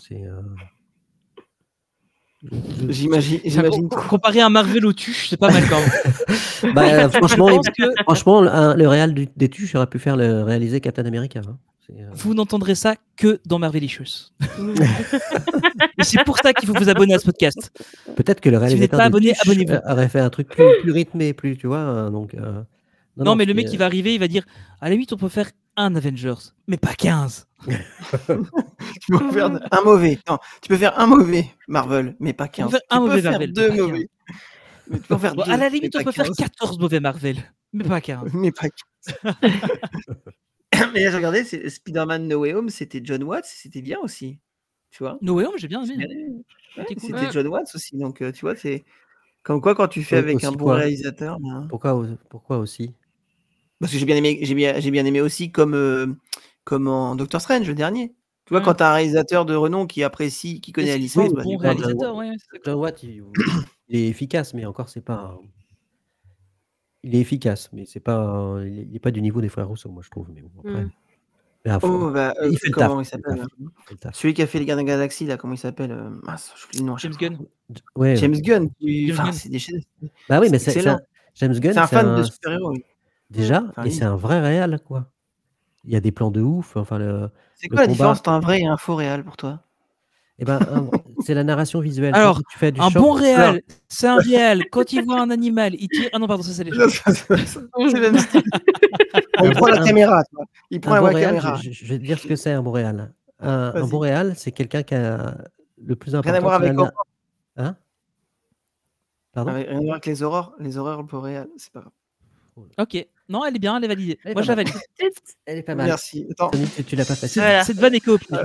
J'imagine. Comparer un Marvel au tuche, c'est pas mal quand même. Bah, franchement, Je pense que franchement, le réal des tuches aurait pu faire réaliser Captain America. Hein. vous n'entendrez ça que dans Marvelicious. Et c'est pour ça qu'il faut vous abonner à ce podcast. Peut-être que le Si vous n'êtes réalisateur pas de abonné, tuches abonnez-vous. aurait fait un truc plus rythmé, plus, tu vois. Donc, Non, mais le mec qui va arriver, il va dire à la limite, on peut faire un Avengers, mais pas 15. Tu peux faire un mauvais. Non, tu peux faire un mauvais Marvel, mais pas 15. On peut faire un tu mauvais peux faire Marvel, deux mais pas mauvais. Mais tu peux en faire Bon, deux, à la mais limite, on pas peut faire 15. 14 mauvais Marvel, mais pas 15. Mais pas 15. Mais là, je regardais, Spider-Man No Way Home, c'était John Watts, c'était bien aussi. Tu vois? No Way Home, j'ai bien J'ai aimé. bien aimé. Ouais, C'était cool. c'était John Watts aussi, donc tu vois, c'est Comme quoi, quand tu fais avec Aussi un bon quoi réalisateur, ben, Pourquoi aussi parce que j'ai bien aimé aussi comme en Doctor Strange, le dernier. Tu vois, Mm. quand tu as un réalisateur de renom qui apprécie, qui connaît la C'est licence, le bah, bon du coup, réalisateur, ouais. John Watt, il est efficace, mais encore, c'est pas. Il est efficace, mais c'est pas. Il est pas du niveau des frères Rousseau, moi, je trouve. Mais bon, après. Mais à fond. Oh, bah, Il fait le taf. comment il Il fait le s'appelle taf. Il fait le taf. celui qui a fait les Gardiens de la Galaxie, là, comment il s'appelle mince, j'oublie le nom à chaque James fois. Gunn. Ouais. James Gunn. James Enfin, Gunn. c'est des chaînes. Bah oui, c'est mais c'est excellent. James Gunn, C'est un fan de super-héros. lui. déjà, Enfin, et lui. c'est un vrai réal, quoi. Il y a des plans de ouf. Enfin, C'est le quoi la combat. différence entre un vrai et un faux réal pour toi Eh ben, c'est la narration visuelle. Alors, Quand tu fais du un choc, bon réal, c'est un réal. Quand il voit un animal, il tire. Ah non, pardon, ça c'est les choses. C'est le même style. Il prend la caméra, tu vois. Il prend un bon la réal, caméra. je vais te dire ce que c'est un bon réal. Un Vas-y. bon réal, c'est quelqu'un qui a le plus important. Rien à voir c'est avec la- Hein Pardon rien à voir avec les horreurs pour réal, c'est pas grave. Ok. Non, elle est bien, elle est validée. Elle est Moi, pas je la mal. valide. Elle est pas mal. Merci. Attends. Tony, tu l'as pas fait. Voilà. Cette vanne est copiée.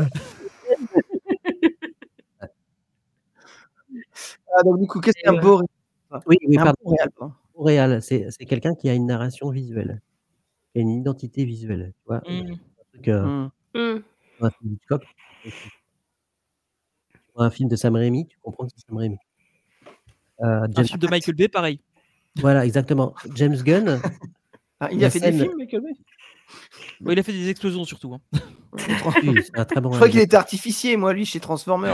Donc du coup, qu'est-ce Et qu'un beau réal Oui, Un pardon. bon réal, pardon. Bon réal, c'est quelqu'un qui a une narration visuelle, qui a une identité visuelle. Tu vois, Mm. un truc, Hmm. un film d'Hitchcock, tu vois un film de Sam Raimi, tu comprends que c'est Sam Raimi. Un James, film de Michael Bay, pareil. voilà, exactement. James Gunn, Ah, il La a fait des scène- films, Michael Bay Bon, il a fait des explosions surtout. Hein. oui, c'est un très bon Je crois qu'il réalisateur. était artificier, moi, lui, chez Transformers.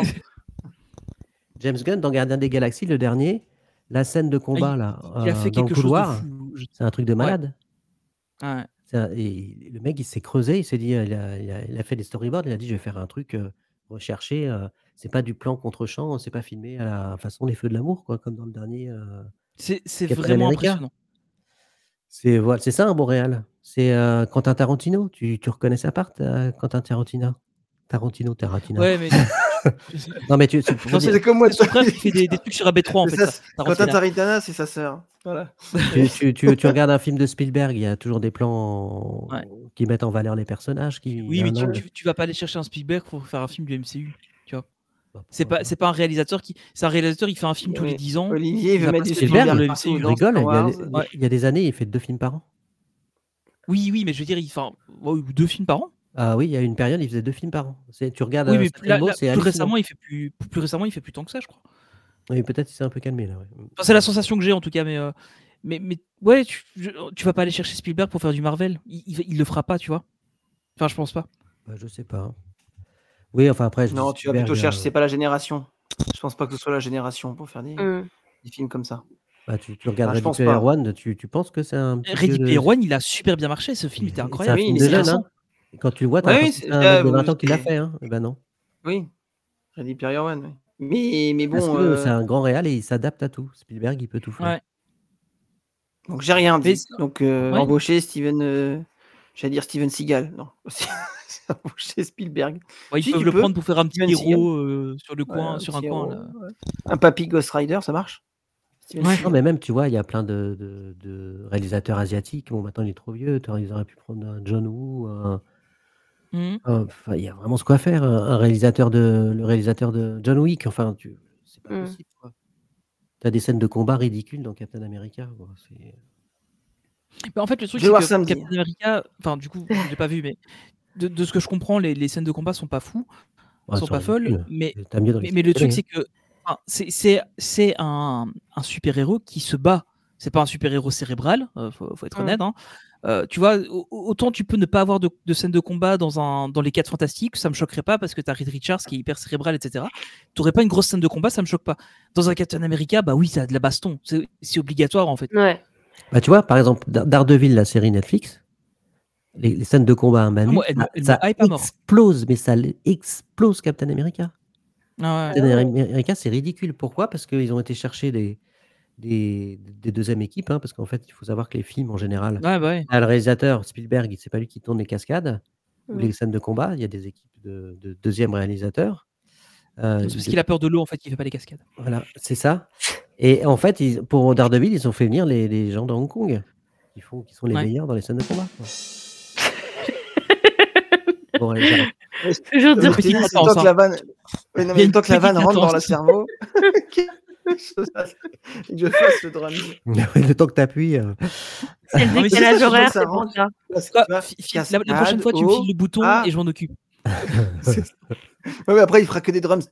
James Gunn, dans Gardien des Galaxies, le dernier, la scène de combat là, Il a fait dans le quelque chose de couloir, fou. c'est un truc de malade. Ouais. Et le mec, il s'est creusé, il s'est dit, il a fait des storyboards, il a dit, je vais faire un truc recherché. C'est pas du plan contre champ, c'est pas filmé à la façon Les Feux de l'amour, quoi, comme dans le dernier. C'est Captain vraiment America. impressionnant. Voilà, c'est ça un bon réal. C'est Quentin Tarantino. Tu reconnais sa part, Quentin Tarantino. Tarantino. Ouais, mais. Non, mais Non, C'est comme moi. son frère qui fait des trucs sur AB3 en C'est fait. ça, ça, Quentin Tarantino. Tarantino, c'est sa sœur. Voilà. tu regardes un film de Spielberg, il y a toujours des plans Ouais. qui mettent en valeur les personnages. Oui, mais tu vas pas aller chercher un Spielberg pour faire un film du MCU. Tu vois. Bah, C'est pas un réalisateur qui. C'est un réalisateur, il fait un film tous les 10 ans. Olivier il veut va mettre pas du se Spielberg Spielberg, le partout MCU. Tu dans rigoles, Star Wars. il y a des années, il fait 2 films par an. Oui, mais je veux dire, il fait 2 films par an. Ah oui, il y a une période, il faisait 2 films par an. Tu regardes Oui, mais San Remo, c'est plus hallucinant. récemment, il fait plus tant que ça, je crois. Oui, peut-être qu'il s'est un peu calmé là. Ouais. Enfin, c'est la sensation que j'ai en tout cas, mais ouais, tu vas pas aller chercher Spielberg pour faire du Marvel. Il le fera pas, tu vois. Enfin, je pense pas. Bah, je sais pas. Oui, enfin après. Non, tu vas plutôt chercher, c'est pas la génération. Je pense pas que ce soit la génération pour faire des films comme ça. Bah, tu regardes Ah, je Ready pense Player pas. One, tu penses que c'est un petit Ready jeu Player One, il a super bien marché. Ce film était C'est un incroyable. film Oui, de c'est jeune, récent. hein. Et quand tu le vois, t'as Ouais, l'impression oui, que c'est un mec de 20 ans qui l'a c'est- fait. Hein. Eh ben non. Oui, Ready Player One. Oui. Mais Parce bon, que c'est un grand réal et il s'adapte à tout. Spielberg, il peut tout faire. Ouais. donc j'ai rien Mais dit. Donc embaucher Steven Seagal. Non, c'est embaucher Spielberg. Ouais, ils Si, peuvent tu le peux. prendre pour faire un petit Steven Seagal. héros sur le coin, Ouais, sur un petit coin. héros, Là. ouais. Un papy Ghost Rider, ça marche. Steven Ouais. Seagal. Non, mais même, tu vois, il y a plein de réalisateurs asiatiques. Bon, maintenant, il est trop vieux. Ils auraient pu prendre un John Woo. Mhm. Enfin, il y a vraiment ce quoi faire. Le réalisateur de John Wick. Enfin, c'est pas possible. Tu as des scènes de combat ridicules dans Captain America. Quoi. Bah, en fait, le truc, Je vais voir c'est que samedi. Captain America, enfin, du coup, je l'ai pas vu, mais de ce que je comprends, les scènes de combat sont pas fous, Ouais, sont c'est pas folles, ridicule. mais T'as mieux dans les le truc, séries, c'est que enfin, c'est un super-héros qui se bat. C'est pas un super-héros cérébral, faut être honnête. Hein. Tu vois, autant tu peux ne pas avoir de scène de combat dans les 4 Fantastiques, ça me choquerait pas parce que t'as Reed Richards qui est hyper cérébral, etc. T'aurais pas une grosse scène de combat, ça me choque pas. Dans un Captain America, bah oui, t'as de la baston, c'est obligatoire en fait. Ouais. Bah, tu vois, par exemple, Daredevil, la série Netflix, les scènes de combat à main nue, Moi, elle me ça hype à mort. explose, mais ça explose Captain America. Ah ouais. Captain America, c'est ridicule. Pourquoi? Parce qu'ils ont été chercher des deuxièmes équipes, hein, parce qu'en fait, il faut savoir que les films, en général, Ouais, bah ouais. le réalisateur, Spielberg, c'est pas lui qui tourne les cascades ou Mm. les scènes de combat, il y a des équipes de deuxième réalisateur. C'est parce qu'il a peur de l'eau en fait qu'il fait pas les cascades. Voilà, c'est ça. Et en fait, pour Daredevil, ils ont fait venir les gens de Hong Kong qui sont les Ouais. meilleurs dans les scènes de combat. Quoi. Bon, allez, j'arrête. Toujours dire Petit C'est intense, tant que hein. la vanne, Il y a une tant que la vanne petite rentre dans le intense. cerveau. Je fasse le drum. Le temps que t'appuies. C'est Non, le mais c'est décalage ça, horaire, ça c'est pour rentre. ça. Quoi, la prochaine fois, tu me files le bouton et je m'en occupe. Ouais, mais après, il fera que des drums.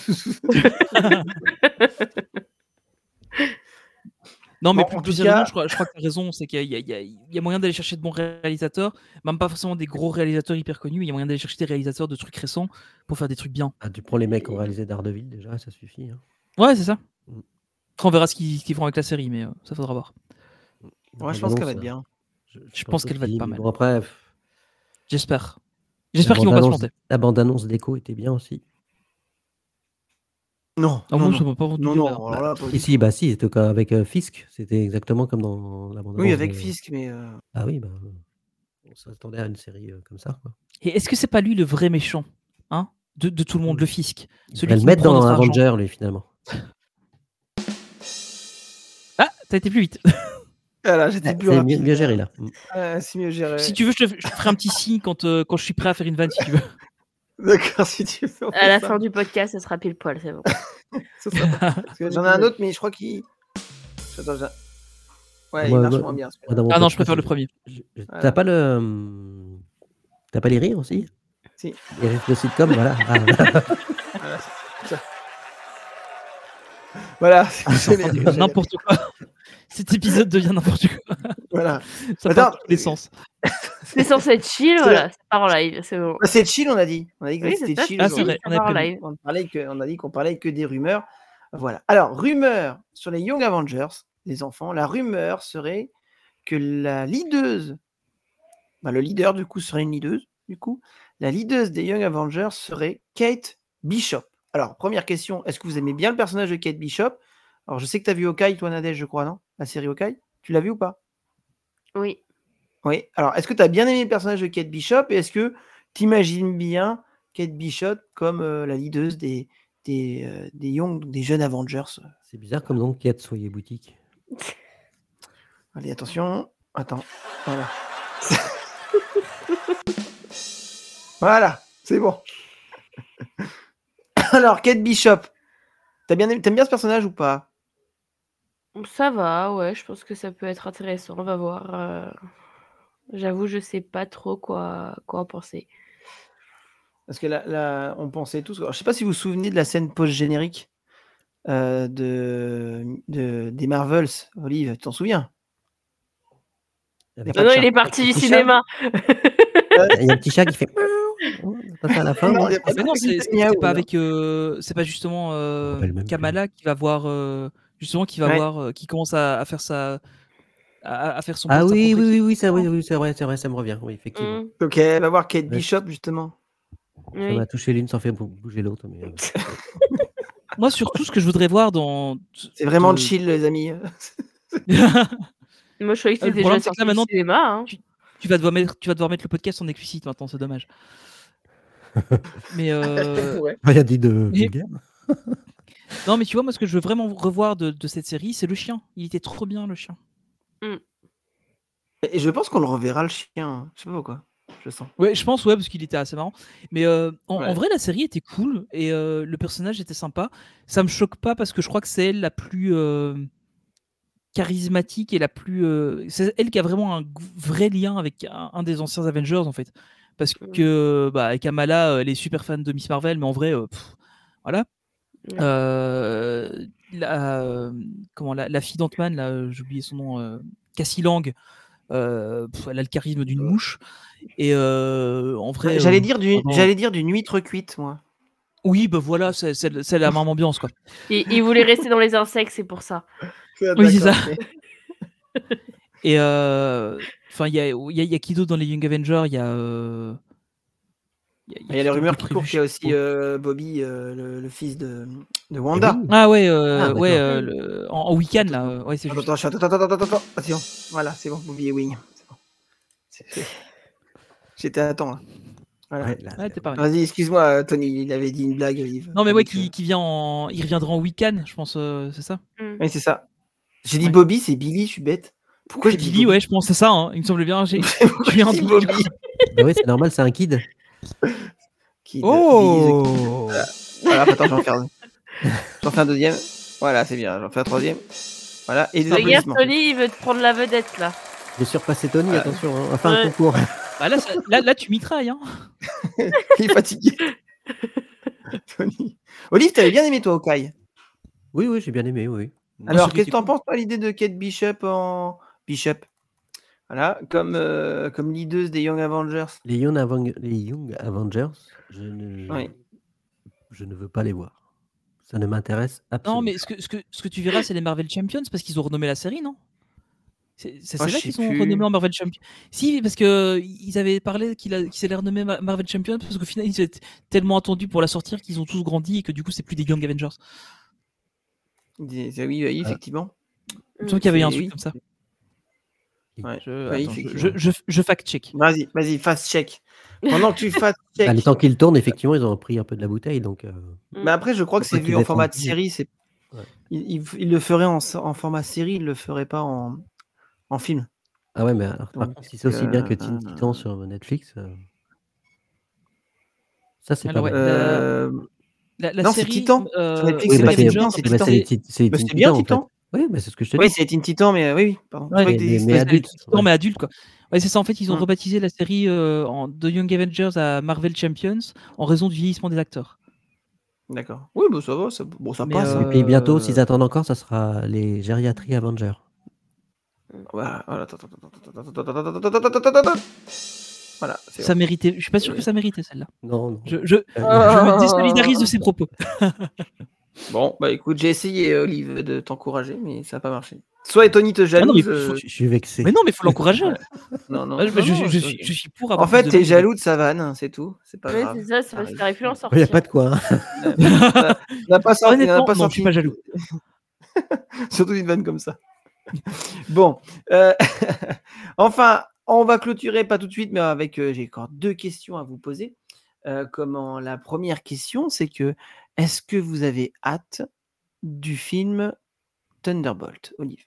Non, mais Bon, plus en tout sérieusement, cas- je crois que tu as raison. C'est qu'il y a moyen d'aller chercher de bons réalisateurs, même pas forcément des gros réalisateurs hyper connus. Il y a moyen d'aller chercher des réalisateurs de trucs récents pour faire des trucs bien. Ah, tu prends les mecs qui ont réalisé Daredevil déjà, ça suffit. Hein. Ouais, c'est ça. Mm. Après, on verra ce qu'ils font avec la série, mais ça faudra voir. Ouais, je pense qu'elle va être bien. Je pense qu'elle va être pas mal. Bon, après, J'espère. J'espère qu'ils vont pas se planter. la bande-annonce d'Echo était bien aussi. Non, Ah, non, moi, ça non. m'a pas vendu Non, du non, rêve. alors là, pas du Ici, bah si, c'était avec Fisk, c'était exactement comme dans la bande-annonce. Oui, avec Fisk, mais. Ah oui, bah, on s'attendait à une série comme ça. Quoi. Et est-ce que c'est pas lui le vrai méchant, hein, de tout le monde, le Fisk, Il celui va le qui mettre nous prend dans notre argent. Avenger, lui, finalement. Ah, t'as été plus vite. Voilà, j'étais plus C'est rapide. mieux géré, là. C'est mieux géré. Si tu veux, je te ferai un petit signe quand je suis prêt à faire une vanne, si tu veux. D'accord, si tu veux. on À fait la ça. fin du podcast, ça sera pile poil, c'est bon. Ce sera pas- Parce que j'en ai un autre, mais je crois qu'il. Attends, ouais, il Moi, marche moi- moins bien. Moi, dans mon Ah non, je podcast, préfère le premier. Voilà. T'as pas le. T'as pas les rires aussi? Si. Les rires de sitcom, voilà. Ah, Voilà, ça. Voilà, c'est Ça devient n'importe quoi. Cet épisode devient n'importe quoi. Voilà. Ça Attends, part dans tous les sens. C'est censé être chill, voilà, ça part en live, c'est bon. Bah, c'est chill, on a dit. On a dit que Oui, c'était c'est ça, chill. Ah, c'est aujourd'hui. vrai, on ça avait part en prévu. live. On a dit qu'on parlait que des rumeurs. Voilà. Alors, rumeur sur les Young Avengers, les enfants. La rumeur serait que la leaduse, le leader du coup serait une leaduse. Du coup, la leaduse des Young Avengers serait Kate Bishop. Alors, première question, est-ce que vous aimez bien le personnage de Kate Bishop? Alors, je sais que tu as vu Hawkeye, toi, Nadège, je crois, non? La série Hawkeye. Tu l'as vu ou pas? Oui. Oui. Alors, est-ce que tu as bien aimé le personnage de Kate Bishop et est-ce que tu imagines bien Kate Bishop comme la leaduse des jeunes Avengers? c'est bizarre comme nom qu'il y a de Soyez Boutique. Allez, attention. Attends. Voilà. Voilà, c'est bon. Alors, Kate Bishop. T'aimes bien ce personnage ou pas? Ça va, ouais, je pense que ça peut être intéressant, on va voir. J'avoue, je sais pas trop quoi en penser. Parce que là, on pensait tous. Alors, je sais pas si vous vous souvenez de la scène post-générique des Marvels. Olive, tu t'en souviens? Avec Pas Non, de il chat. est parti du Petit chat. cinéma. Il y a un petit chat qui fait. Pas ça à la fin, Non, non? il y a pas de Mais non, truc qui c'est fait miaou, pas là. avec. C'est pas justement rappelle même plus. Kamala qui va voir. Justement, qui va Ouais. voir. Qui commence à faire sa. À faire son. Ah sa oui, propre équipe. oui, c'est vrai, ça me revient, oui, effectivement. Donc, elle va voir Kate Ouais. Bishop, justement. Ça Oui. m'a touché l'une sans faire bouger l'autre. Mais, Moi, surtout, ce que je voudrais voir dans. C'est vraiment de- chill, les amis. Moi, je croyais que Le c'était problème, déjà c'est que là, sorti maintenant, du cinéma. Hein. tu vas devoir mettre le podcast en explicite maintenant, c'est dommage. Mais Ouais. rien dit de Mais- vulgaire. non, mais tu vois, moi, ce que je veux vraiment revoir de cette série, c'est le chien. Il était trop bien, le chien. Et je pense qu'on le reverra, le chien. Je sais pas pourquoi. Je sens. Ouais, je pense, ouais, parce qu'il était assez marrant. Mais en Ouais. vrai, la série était cool et le personnage était sympa. Ça me choque pas parce que je crois que c'est elle la plus charismatique et la plus. C'est elle qui a vraiment un vrai lien avec un des anciens Avengers en fait. Parce que Kamala, elle est super fan de Miss Marvel, mais en vrai, voilà. Ouais. La fille d'Ant-Man, là, j'ai oublié son nom, Cassie Lang. Elle a le charisme d'une mouche et en vrai J'allais dire pendant- d'une huître cuite, moi. oui bah voilà c'est la même ambiance quoi. Il voulait rester dans les insectes, c'est pour ça. Oui, c'est ça. D'accord, ok. Et enfin il y a qui d'autre dans les Young Avengers, il y a Il y a les rumeurs qui courent qu'il y a aussi Bobby, le fils de Wanda. oui. ah ouais d'accord. en week-end là ouais c'est juste. Attends. Attention. Voilà, c'est bon, Bobby et Wing. C'est bon. J'étais à temps, là. Voilà. Ouais, là, Ouais, t'es pareil. Vas-y, excuse-moi, Tony, il avait dit une blague. Non mais ouais qui vient il reviendra en week-end je pense c'est ça. Oui, c'est ça. J'ai dit Ouais. Bobby, c'est Billy, je suis bête. Pourquoi je dis Billy ouais je pense c'est ça hein, il me semblait bien j'ai eu un dis doute. Bobby Bah oui, c'est normal, c'est un kid. Kid, Oh Billy the Kid. Voilà, attends, j'en fais un deuxième. Voilà, c'est bien. J'en fais un troisième. Voilà. Et des Regarde, applaudissements. Tony, il veut te prendre la vedette là. Je vais surpasser Tony, Ouais. attention, hein. On va faire un Ouais. concours. Bah là, tu mitrailles. Hein. Il est fatigué. Tony. Olive, t'avais bien aimé toi, Hawkeye. Oui, oui, j'ai bien aimé, oui. Alors, celui qu'est-ce que était t'en cool. penses, toi, l'idée de Kate Bishop en Bishop? Voilà, comme leaduse des Young Avengers. Les Young Avengers, je Oui. ne veux pas les voir. Ça ne m'intéresse absolument Non, mais pas. ce que tu verras, c'est les Marvel Champions parce qu'ils ont renommé la série, non? C'est Ah, je là sais qu'ils ont plus. renommé en Marvel Champions. Si, parce que ils avaient parlé qu'ils allaient renommer Marvel Champions parce qu'au final, ils étaient tellement attendus pour la sortir qu'ils ont tous grandi et que du coup, c'est plus des Young Avengers. Oui, oui, effectivement. Il me semble qu'il y avait un C'est- truc oui. comme ça. Ouais. Je, Oui, attends, effectivement. je fact-check. Vas-y, fast check. Pendant que tu fast check. Bah, le temps qu'ils tournent, effectivement, ils ont pris un peu de la bouteille, donc. Mais après, je crois que Faut c'est pas vu qu'ils en aient format de trompé. série. C'est... Ouais. Il le ferait en format série, il le ferait pas en film. Ah ouais, mais alors, par Donc, contre, si c'est aussi bien que Teen Titans sur Netflix, ça, c'est pas Alors, ouais, mal. la Non, c'est série Titan. Sur Netflix, Oui, c'est bah, pas c'est Teen Titan, c'est Titan. les Teen Mais c'est Titans, bien, en fait. Titan. Oui, bah, c'est ce que je te Oui, dis. c'est Teen Titan, mais oui, pardon. Je Ouais, croyais que mais c'était- adulte. Titan, Ouais. mais adulte, quoi. Ouais, c'est ça. En fait, ils ont Mm. rebaptisé la série de Young Avengers à Marvel Champions en raison du vieillissement des acteurs. D'accord. Oui, bah ça va, ça Mais, passe. Et Hein. puis bientôt, s'ils attendent encore, ça sera les Gériatrie Avengers. Voilà, attends. Voilà, c'est Ça bon. méritait. Je suis pas sûr que ça méritait celle-là. Non. Je me désolidarise de ses propos. Bon, bah écoute, j'ai essayé, Olive, de t'encourager, mais ça n'a pas marché. Soit Tony te jalouse. Je suis vexé. Mais non, mais faut l'encourager. Ouais. Non. Ouais, je suis pour avoir. En fait, plus de t'es vannes. jaloux de sa vanne, hein, c'est tout. C'est pas Ouais, grave. c'est ça, c'est parce que t'arrives plus à en Il n'y sortir. a pas de quoi. Hein. Il n'a pas sorti. Honnêtement, non, je suis pas jaloux. Surtout une vanne comme ça. Bon. Enfin, on va clôturer, pas tout de suite, mais avec. J'ai encore 2 questions à vous poser. La première question, c'est que est-ce que vous avez hâte du film Thunderbolt, Olive?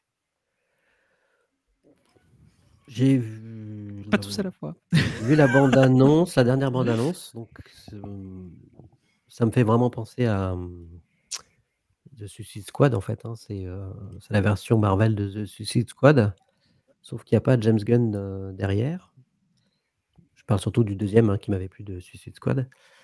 J'ai vu. Pas tous à la fois. Vu la bande-annonce, la dernière bande-annonce, donc ça me fait vraiment penser à The Suicide Squad en fait. Hein. C'est la version Marvel de The Suicide Squad, sauf qu'il n'y a pas James Gunn derrière. Je parle surtout du deuxième qui m'avait plu de Suicide Squad.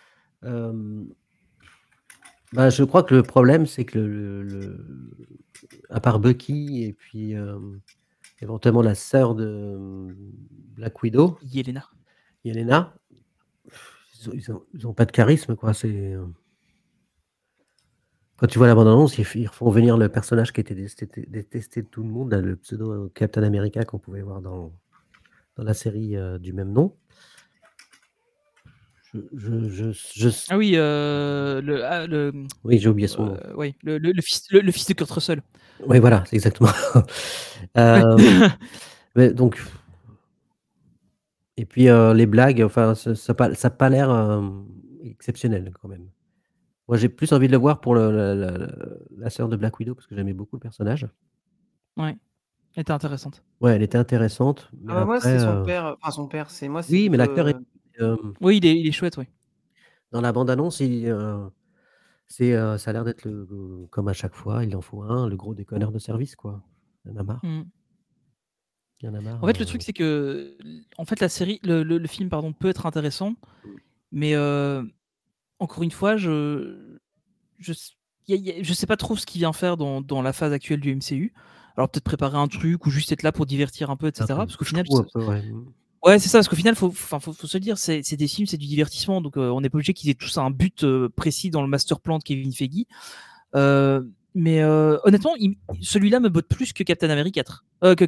Bah, je crois que le problème, c'est que à part Bucky et puis éventuellement la sœur de Black Widow, Yelena. ils ont pas de charisme, quoi. Quand tu vois la bande-annonce, ils font venir le personnage qui était détesté de tout le monde, là, le pseudo Captain America qu'on pouvait voir dans la série du même nom. Ah oui, Oui, j'ai oublié son nom. oui, le fils de Kurt Russell. Oui, voilà, c'est exactement. Mais donc, et puis les blagues, enfin, ça n'a pas l'air exceptionnel quand même. Moi, j'ai plus envie de le voir pour la sœur de Black Widow parce que j'aimais beaucoup le personnage. Ouais, elle était intéressante. Ouais, elle était intéressante. Mais Ah bah moi, après, c'est son père. Enfin, son père, c'est moi. C'est oui, mais plutôt, l'acteur est. Oui, il est chouette, oui. Dans la bande-annonce, ça a l'air d'être comme à chaque fois, il en faut un, le gros déconneur de service, quoi. Il y en a marre. Mm. Il y en a marre. En fait, le truc, c'est que en fait, la série, le film, pardon, peut être intéressant, mais encore une fois, je sais pas trop ce qu'il vient faire dans la phase actuelle du MCU. Alors peut-être préparer un truc ou juste être là pour divertir un peu, etc. Parce qu'au final, ouais, c'est ça. Parce qu'au final, faut se le dire, c'est des films, c'est du divertissement. Donc on n'est pas obligé qu'ils aient tous un but précis dans le master plan de Kevin Feige. Mais honnêtement, celui-là me botte plus que Captain America 4.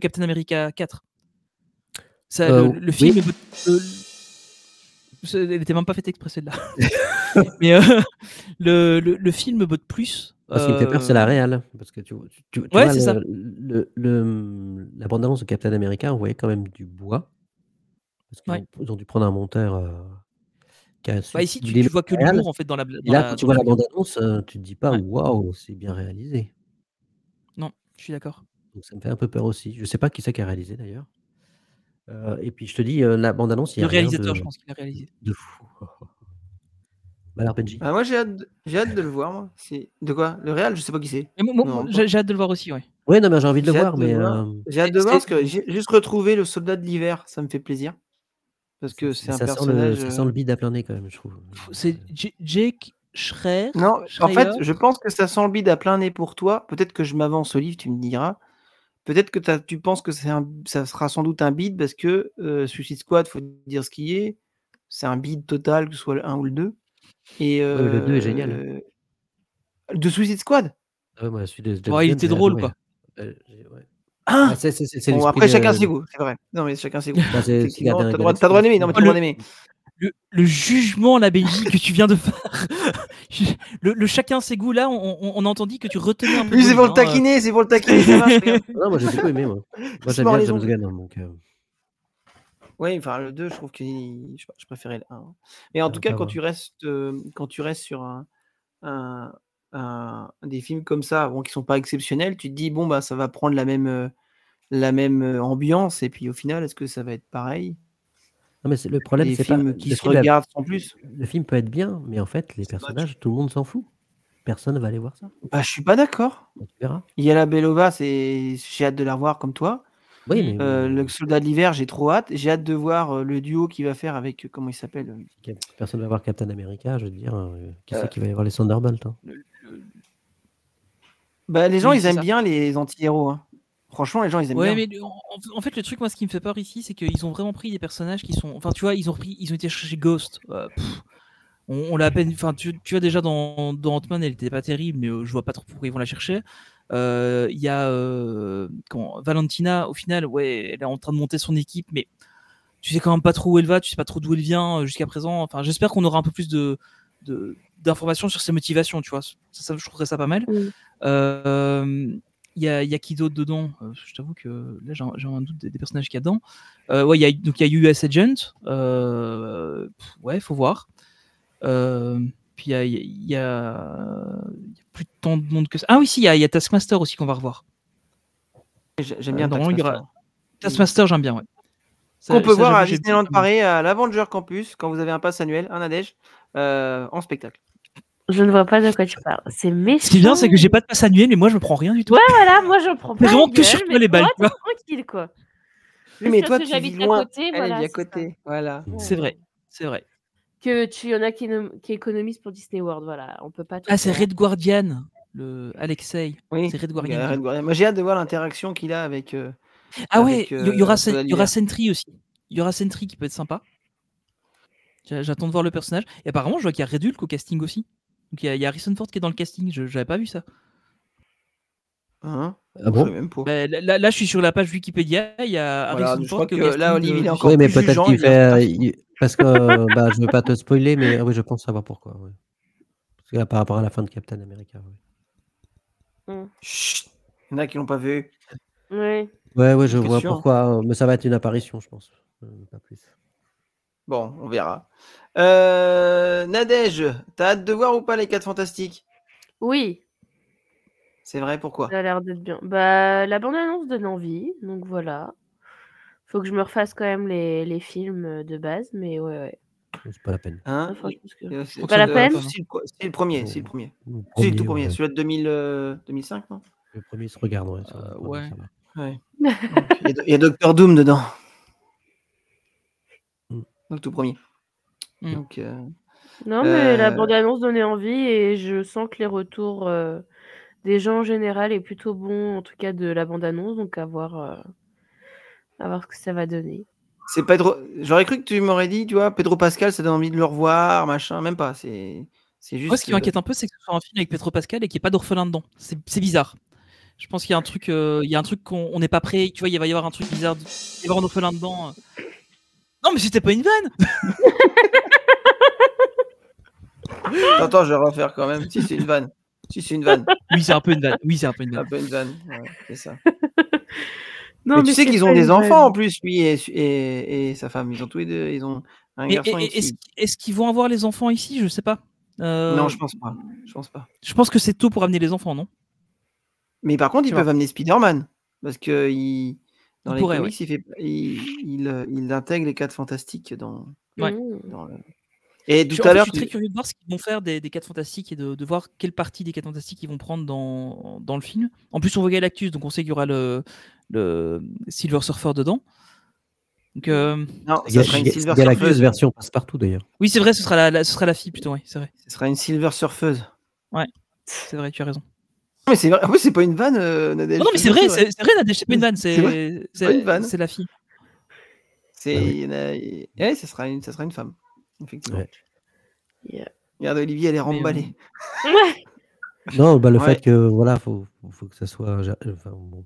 Ça, le film me botte. Elle n'était même pas faite exprès celle-là. Mais le film me botte plus. Ce qui me fait peur, c'est la réal. Parce que tu ouais, vois, c'est ça. la bande-annonce de Captain America, on voyait quand même du bois. Parce qu'ils ont dû prendre un monteur qui a su. Ici, tu vois que l'humour en fait dans la. Et là, quand tu vois la bande-annonce, tu te dis pas waouh, c'est bien réalisé. Non, je suis d'accord. Donc ça me fait un peu peur aussi. Je sais pas qui c'est qui a réalisé d'ailleurs. Et puis je te dis, la bande-annonce, il y a Le réalisateur, rien je pense qu'il a réalisé. de fou. Bah alors, Benji. Moi, j'ai hâte de le voir, moi. De quoi? Le Real, je sais pas qui c'est. Et moi, Non, j'ai hâte de le voir aussi, ouais. Oui, non, mais j'ai envie de le J'ai hâte voir, de mais voir. J'ai hâte de voir parce que j'ai juste retrouvé le soldat de l'hiver, ça me fait plaisir. Parce que c'est un ça personnage. sent le bide à plein nez quand même, je trouve. C'est Jake Schreier. Non, en fait, je pense que ça sent le bide à plein nez pour toi. Peut-être que je m'avance au livre, tu me diras. Peut-être que tu penses que ça sera sans doute un bide parce que Suicide Squad, faut dire ce qui est. C'est un bide total, que ce soit le 1 ou le 2. Et, Ouais, mais le 2 est génial. De Suicide Squad? Ah ouais, moi, celui de James Ouais, il Gunn, était j'ai drôle, adoré. quoi. Ouais. Ah c'est Bon, l'esprit après, chacun de- ses goûts, c'est vrai. Non, mais chacun ses goûts. Bah, c'est Effectivement, Gardien t'as de la droit, Galaxie. d'aimer. Non, mais t'as le droit d'aimer. Le jugement, la Belgique, que tu viens de faire. le chacun ses goûts, là, on a entendu que tu retenais un peu. Lui, c'est pour le taquiner, ça marche, regarde. Non, moi j'ai beaucoup aimé, moi. Moi j'aime mord bien les James ongles. Gunn, hein, donc. Oui, enfin, le 2, je trouve que je préférais le 1. Mais en tout cas, quand tu restes sur des films comme ça, bon, qui sont pas exceptionnels, tu te dis, bon, bah, ça va prendre la même ambiance, et puis au final, est-ce que ça va être pareil? Non, mais le problème, Les c'est pas. films qui se regardent sans plus. Le film peut être bien, mais en fait, les personnages, tout le monde s'en fout. Personne ne va aller voir ça. Bah, je suis pas d'accord. Tu verras. Yella Belova, j'ai hâte de la revoir comme toi. Oui, mais. Le soldat de l'hiver, j'ai trop hâte. J'ai hâte de voir le duo qu'il va faire avec, comment il s'appelle? Personne ne va voir Captain America, je veux dire. Qui c'est qui va y voir les Thunderbolts, hein. Bah, les gens, Oui, ils c'est aiment ça. bien les anti-héros, hein. Franchement, les gens, ils aiment bien. Ouais, mais en fait, le truc, moi, ce qui me fait peur ici, c'est qu'ils ont vraiment pris des personnages qui sont. Enfin, tu vois, ils ont été chercher Ghost. On l'a à peine. Enfin, tu vois, déjà dans Ant-Man, elle était pas terrible, mais je vois pas trop pourquoi ils vont la chercher. Il y a Valentina, au final, ouais, elle est en train de monter son équipe, mais tu sais quand même pas trop où elle va, tu sais pas trop d'où elle vient jusqu'à présent. Enfin, j'espère qu'on aura un peu plus d'informations sur ses motivations, tu vois. Ça, je trouverais ça pas mal. Il y a qui d'autre dedans? Je t'avoue que là, j'ai un doute des personnages qu'il y a dedans. Ouais, il y a US Agent. Ouais, faut voir. Puis il y a plus tant de monde que ça. Ah oui, si, il y a Taskmaster aussi qu'on va revoir. J'aime bien Taskmaster. Taskmaster, j'aime bien, ouais. Qu'on peut voir à j'avoue, Disneyland Paris, à l'Avenger Campus, quand vous avez un pass annuel, un Nadège, en spectacle. Je ne vois pas de quoi tu parles. C'est méchant. Ce qui est bien, c'est que j'ai pas de passe annuel, mais moi, je me prends rien du tout. Ouais, voilà, moi, je prends pas. Vraiment que sur toi les balles. Toi, t'es tranquille, quoi. Oui, mais Juste toi, parce que tu vis j'habite à loin. côté, Elle voilà. vit à c'est côté, ça. voilà. Ouais. C'est vrai, c'est vrai. Que tu y en a qui économisent pour Disney World, voilà. On peut pas tout Ah, c'est faire. Red Guardian, le Alexei. Oui, C'est Red il y Guardian. a Red Guardian. Moi, j'ai hâte de voir l'interaction qu'il a avec. Ah ouais, avec, il y aura Soldat d'hiver. Sentry aussi. Il y aura Sentry qui peut être sympa. J'attends de voir le personnage. Et apparemment, je vois qu'il y a Red Hulk au casting aussi. Donc il y a Harrison Ford qui est dans le casting. J'avais pas vu ça. Hein? Ah bon? Je sais même pas. Bah, là, je suis sur la page Wikipédia. Il y a Voilà, Harrison je Ford crois qui est que au casting. là, Olivier, il est encore Oui, mais plus peut-être jugeant, qu'il il dit, ah, fait. Parce que je veux pas te spoiler, mais oui, je pense savoir pourquoi. Ouais. Parce que là, par rapport à la fin de Captain America. Ouais. Chut, il y en a qui l'ont pas vu. Ouais. Ouais, je Qu'est-ce vois sûr. pourquoi. Mais ça va être une apparition, je pense. Pas plus. Bon, on verra. Nadège, t'as hâte de voir ou pas les 4 Fantastiques? Oui, C'est vrai, pourquoi? ça a l'air d'être bien. Bah, la bande-annonce donne envie, donc voilà. Faut que je me refasse quand même les films de base, mais ouais. C'est pas la peine. Hein? Enfin, je pense que... C'est pas la peine. C'est le premier, Non. c'est le premier. Le C'est le tout premier, premier, ouais. celui de 2005, non? Le premier se regarde, ouais. Ouais. Ça va. Ouais. Il y a Doctor Doom dedans. Mm. Donc tout premier. Mm. Donc, Non, mais la bande-annonce donnait envie et je sens que les retours des gens en général est plutôt bon, en tout cas de la bande-annonce, donc à voir ce que ça va donner. c'est Pedro. J'aurais cru que tu m'aurais dit, tu vois, Pedro Pascal, ça donne envie de le revoir, machin, même pas. C'est juste. Moi, ce qui m'inquiète un peu, c'est que ce soit un film avec Pedro Pascal et qu'il n'y ait pas d'orphelin dedans. C'est bizarre. Je pense qu'il y a un truc, qu'on n'est pas prêt. Tu vois, il va y avoir un truc bizarre. Il va y avoir un orphelin dedans. Non, mais c'était pas une vanne. Attends, je vais refaire quand même. Si, c'est une vanne. Oui, c'est un peu une vanne. Un peu une vanne. Ouais, c'est ça. Non, mais tu sais c'est qu'ils pas ont une des enfants vanne. en plus, lui et sa femme. Ils ont tous les deux. Ils ont un garçon et une fille. Est-ce qu'ils vont avoir les enfants ici? Je sais pas. Non, je pense pas. Je pense que c'est tôt pour amener les enfants, non? Mais par contre, ils Tu vois. peuvent amener Spider-Man. Parce que dans les pourrait, comics, il intègre les 4 Fantastiques dans. Ouais. dans le... Et Je tout suis, en à fait, je l'heure, suis très curieux de voir ce qu'ils vont faire des 4 Fantastiques et de voir quelle partie des 4 Fantastiques ils vont prendre dans le film. En plus, on voit Galactus, donc on sait qu'il y aura le Silver Surfer dedans. Donc, non, ça sera une C'est Silver Galactus Surfeuse. version passe-partout d'ailleurs. oui, c'est vrai, ce sera la fille plutôt, oui, c'est vrai. Ce sera une Silver Surfeuse. C'est vrai, tu as raison. Non, mais c'est vrai. En plus, c'est pas une vanne, Nadège. Non, mais c'est vrai, c'est vrai, Nadège, c'est pas une vanne, C'est vrai, c'est pas une vanne. c'est la fille. C'est Ah oui. ouais, ça sera une femme, effectivement. Ouais. Yeah. Regarde, Olivier, elle est Mais, remballée. Ouais. Non, bah, le Ouais. fait que voilà, faut que ça soit. Enfin, bon.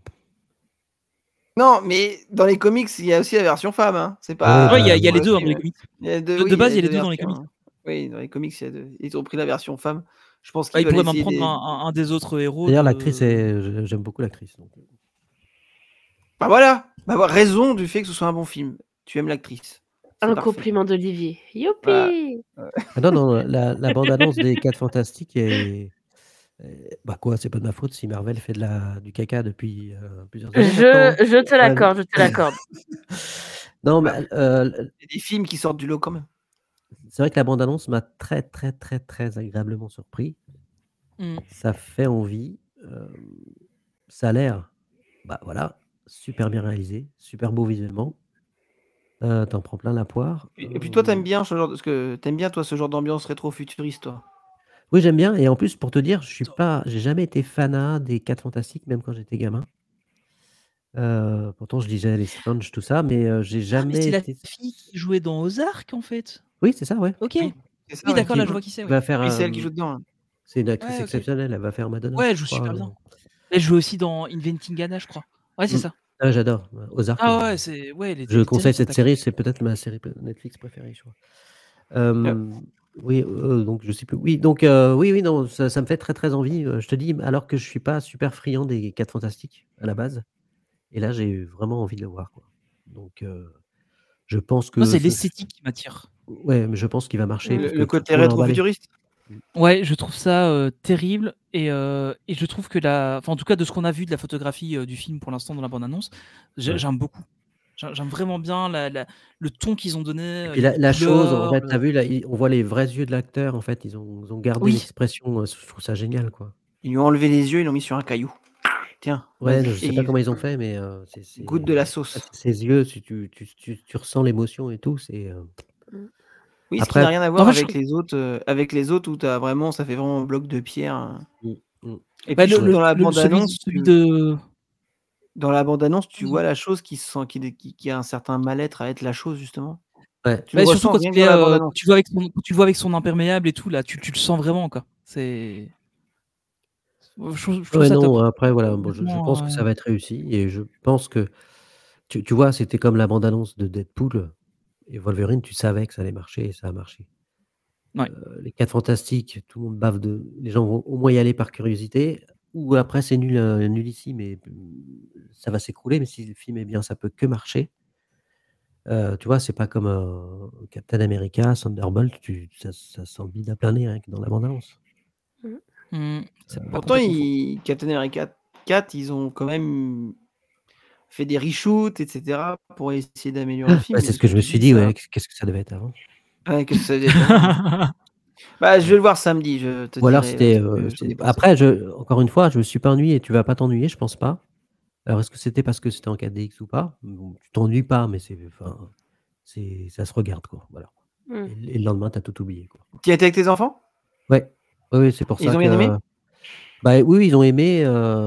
Non, mais dans les comics, il y a aussi la version femme. Hein. C'est pas. Ouais, il y a pour les le deux dans film. les comics. Il y a deux, De oui, base, il y a les deux deux dans les versions, comics. hein. Oui, dans les comics, il y a deux. Ils ont pris la version femme. Je pense Bah, qu'ils ils veulent pourraient même essayer prendre un des autres héros. D'ailleurs, l'actrice, j'aime beaucoup l'actrice. Donc. Bah voilà. Bah voilà, raison du fait que ce soit un bon film. Tu aimes l'actrice. C'est Un parfait. compliment d'Olivier. Youpi. Ah non, la bande-annonce des 4 Fantastiques est. Bah quoi, c'est pas de ma faute si Marvel fait du caca depuis plusieurs années maintenant. Je te l'accorde, je te l'accorde. Non, mais Il y a des films qui sortent du lot quand même. c'est vrai que la bande-annonce m'a très, très, très, très agréablement surpris. Mm. Ça fait envie. Ça a l'air, bah voilà, super bien réalisé, super beau visuellement. T'en prends plein la poire. Et puis toi, t'aimes bien ce genre, parce que t'aimes bien toi ce genre d'ambiance rétro-futuriste, toi. Oui, j'aime bien. Et en plus, pour te dire, j'ai jamais été fanat des 4 Fantastiques, même quand j'étais gamin. Pourtant, je lisais les Strange, tout ça, mais j'ai Ah, mais jamais c'est la été. fille qui jouait dans Ozark, en fait. Oui, c'est ça, ouais. Ok. Oui, c'est ça, Oui, ouais. d'accord, là, Qui- je vois qui c'est. qui Ouais, va faire. Oui, c'est elle qui joue dedans. Hein. C'est une actrice ok. exceptionnelle. Elle va faire Madonna. Ouais, elle je joue crois. super bien. Elle joue aussi dans Inventing Anna, je crois. Ouais, c'est Mm. ça. Ah, j'adore. Ozark. Ah ouais, c'est ouais, elle est Je conseille terrible, cette cette série. actrice. C'est peut-être ma série Netflix préférée, je crois. Oui, donc je sais plus. Oui, donc oui, non, ça me fait très très envie. Je te dis, alors que je suis pas super friand des 4 Fantastiques à la base, et là j'ai vraiment envie de le voir, quoi. Donc je pense Moi, que c'est l'esthétique qui m'attire. ouais, mais je pense qu'il va marcher parce que Le tout côté le monde est emballé. rétro-futuriste. Ouais, je trouve ça terrible et je trouve que enfin, en tout cas de ce qu'on a vu de la photographie du film pour l'instant dans la bande-annonce, Ouais. j'aime beaucoup. J'aime vraiment bien le ton qu'ils ont donné. Et puis Il y a la des chose, en couleurs, fait, t'as vu là, on voit les vrais yeux de l'acteur. En fait, ils ont gardé Oui. l'expression. Je trouve ça génial, quoi. Ils lui ont enlevé les yeux, ils l'ont mis sur un caillou. Tiens, Ouais, vas-y. je sais pas comment ils ont fait, mais c'est Goûte de la sauce. ses yeux, si tu ressens l'émotion et tout, c'est. Oui, ce qui Après- n'a rien à voir En fait, avec les autres où ça fait vraiment bloc de pierre. Hein. Mm, mm. Et bah, puis je trouve que dans la bande-annonce, celui de dans la bande-annonce, tu Oui. vois la chose qui a un certain mal-être à être la chose justement. Ouais. Tu le surtout ressens quand rien que dans la bande-annonce. tu le vois avec son imperméable et tout là, tu le sens vraiment quoi. C'est je trouve Ouais, ça non, top. après, voilà, bon, je Honnêtement, pense que ça va être réussi et je pense que, tu vois, c'était comme la bande-annonce de Deadpool et Wolverine, tu savais que ça allait marcher et ça a marché. Ouais. Les 4 Fantastiques, tout le monde bave les gens vont au moins y aller par curiosité ou après c'est nul ici, mais ça va s'écrouler, mais si le film est bien, ça peut que marcher. Tu vois, c'est pas comme Captain America, Thunderbolt, ça sent le bide à plein nez rien que dans la bande-annonce. c'est pas Pourtant, complètement faux. Captain America 4, ils ont quand même fait des reshoots, etc. pour essayer d'améliorer le film. Bah, c'est ce que je me suis dit, ouais, qu'est-ce que ça devait être avant? Ouais, qu'est-ce que ça devait être. Bah, je vais le voir samedi, je te Ou alors dirai c'était, ce que j'en ai pensé. après encore une fois, je me suis pas ennuyé et tu vas pas t'ennuyer, je pense pas. Alors est-ce que c'était parce que c'était en 4DX ou pas? Bon, tu t'ennuies pas, mais ça se regarde, quoi, voilà. Et le lendemain, tu as tout oublié, quoi. Tu y étais avec tes enfants? Ouais. Oui, c'est pour ça Ils que. ont bien aimé? Bah oui, ils ont aimé.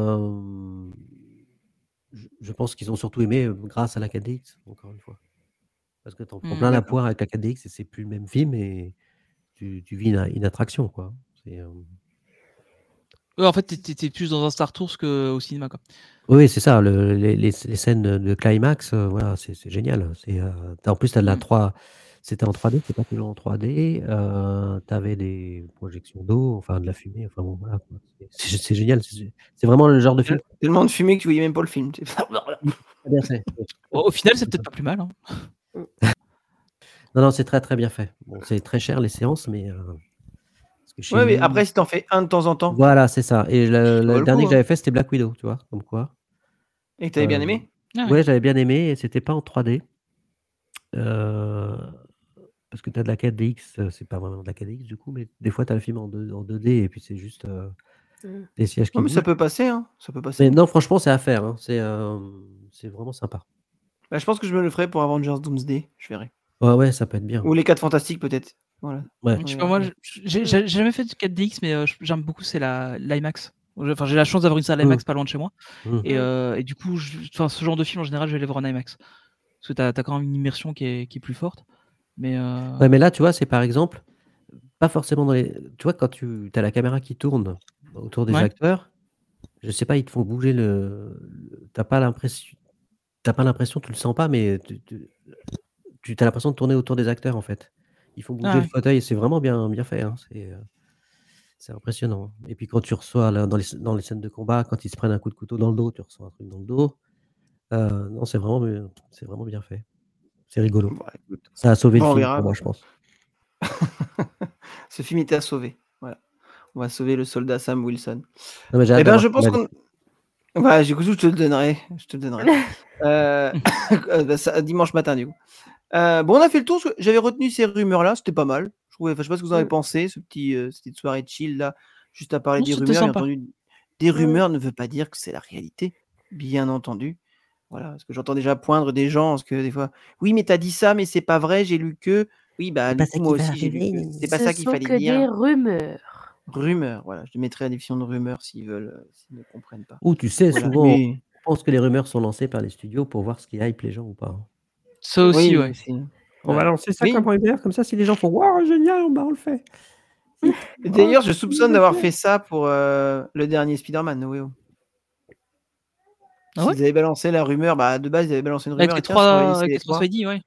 Je pense qu'ils ont surtout aimé grâce à la 4DX, encore une fois. Parce que tu en prends plein la D'accord. poire avec la 4DX et c'est plus le même film et tu vis une attraction, quoi. C'est, Ouais, en fait, t'étais plus dans un Star Tours qu'au cinéma quoi. Oui, c'est ça. Les scènes de climax, voilà, c'est génial. En plus, tu as de la 3. C'était en 3D, c'était pas toujours en 3D. Tu avais des projections d'eau, enfin de la fumée. Enfin bon, voilà, quoi. C'est génial. C'est vraiment le genre de film. Tellement de fumée que tu voyais même pas le film. Très bien fait. Au final, c'est peut-être pas plus mal. Hein. Non, c'est très très bien fait. Bon, c'est très cher les séances, mais. Parce que chez Ouais, mais nous- après, si t'en fais un de temps en temps Voilà, c'est ça. Et vaut le le dernier coup, que j'avais fait, c'était Black Widow, tu vois, comme quoi. et que t'avais bien aimé, Ah ouais. Ouais, j'avais bien aimé et c'était pas en 3D. parce que tu as de la 4DX, c'est pas vraiment de la 4DX du coup, mais des fois tu as le film en 2D et puis c'est juste des sièges qui Non, mais ça bougent. peut passer, hein. Ça peut Mais passer. non, franchement, c'est à faire. Hein. C'est vraiment sympa. Bah, je pense que je me le ferai pour Avengers Doomsday. Je verrai. Ouais, ça peut être bien. Ou les 4 Fantastiques, peut-être. Voilà. Ouais. Je sais pas, moi, j'ai jamais fait de 4DX, mais j'aime beaucoup, c'est l'IMAX. Enfin, j'ai la chance d'avoir une salle IMAX pas loin de chez moi. Et du coup, ce genre de film, en général, je vais les voir en IMAX. Parce que t'as quand même une immersion qui est plus forte. Mais Ouais, mais là, tu vois, c'est par exemple, pas forcément dans les. Tu vois, quand tu as la caméra qui tourne autour des acteurs, je sais pas, ils te font bouger T'as pas l'impression, tu le sens pas, mais tu as l'impression de tourner autour des acteurs en fait. Ils font bouger le fauteuil, c'est vraiment bien fait. Hein. C'est impressionnant. Et puis quand tu reçois dans les scènes de combat, quand ils se prennent un coup de couteau dans le dos, tu reçois un truc dans le dos. Non, c'est vraiment bien fait. C'est rigolo. Bah, écoute. Ça a sauvé le on film verra. pour moi, je pense. Ce film était à sauver. Voilà. On va sauver le soldat Sam Wilson. Non, mais Eh ben, je pense qu'on. Ouais, du coup, je te le donnerai. Dimanche matin, du coup. Bon, on a fait le tour. J'avais retenu ces rumeurs-là. C'était pas mal. Je trouvais. Je sais pas ce que vous en avez pensé. Cette petite soirée chill là, juste à parler des rumeurs. Bien entendu, des rumeurs ne veut pas dire que c'est la réalité. Bien entendu. Voilà, parce que j'entends déjà poindre des gens, parce que des fois, oui, mais t'as dit ça, mais c'est pas vrai, j'ai lu que. Oui, bah, du coup, moi aussi, j'ai lu que. C'est pas ça qu'il fallait dire. Ce sont que des rumeurs. Rumeurs, voilà. Je mettrai la définition de rumeurs s'ils ne comprennent pas. Ou tu sais, souvent, on pense que les rumeurs sont lancées par les studios pour voir ce qui hype les gens ou pas. Ça aussi, ouais. On va lancer ça comme rumeur, comme ça, si les gens font waouh, génial, on le fait. D'ailleurs, je soupçonne d'avoir fait ça pour le dernier Spider-Man, No Way Home. S'ils avaient balancé la rumeur, bah de base, ils avaient balancé une rumeur. Avec les trois Spidey, ouais.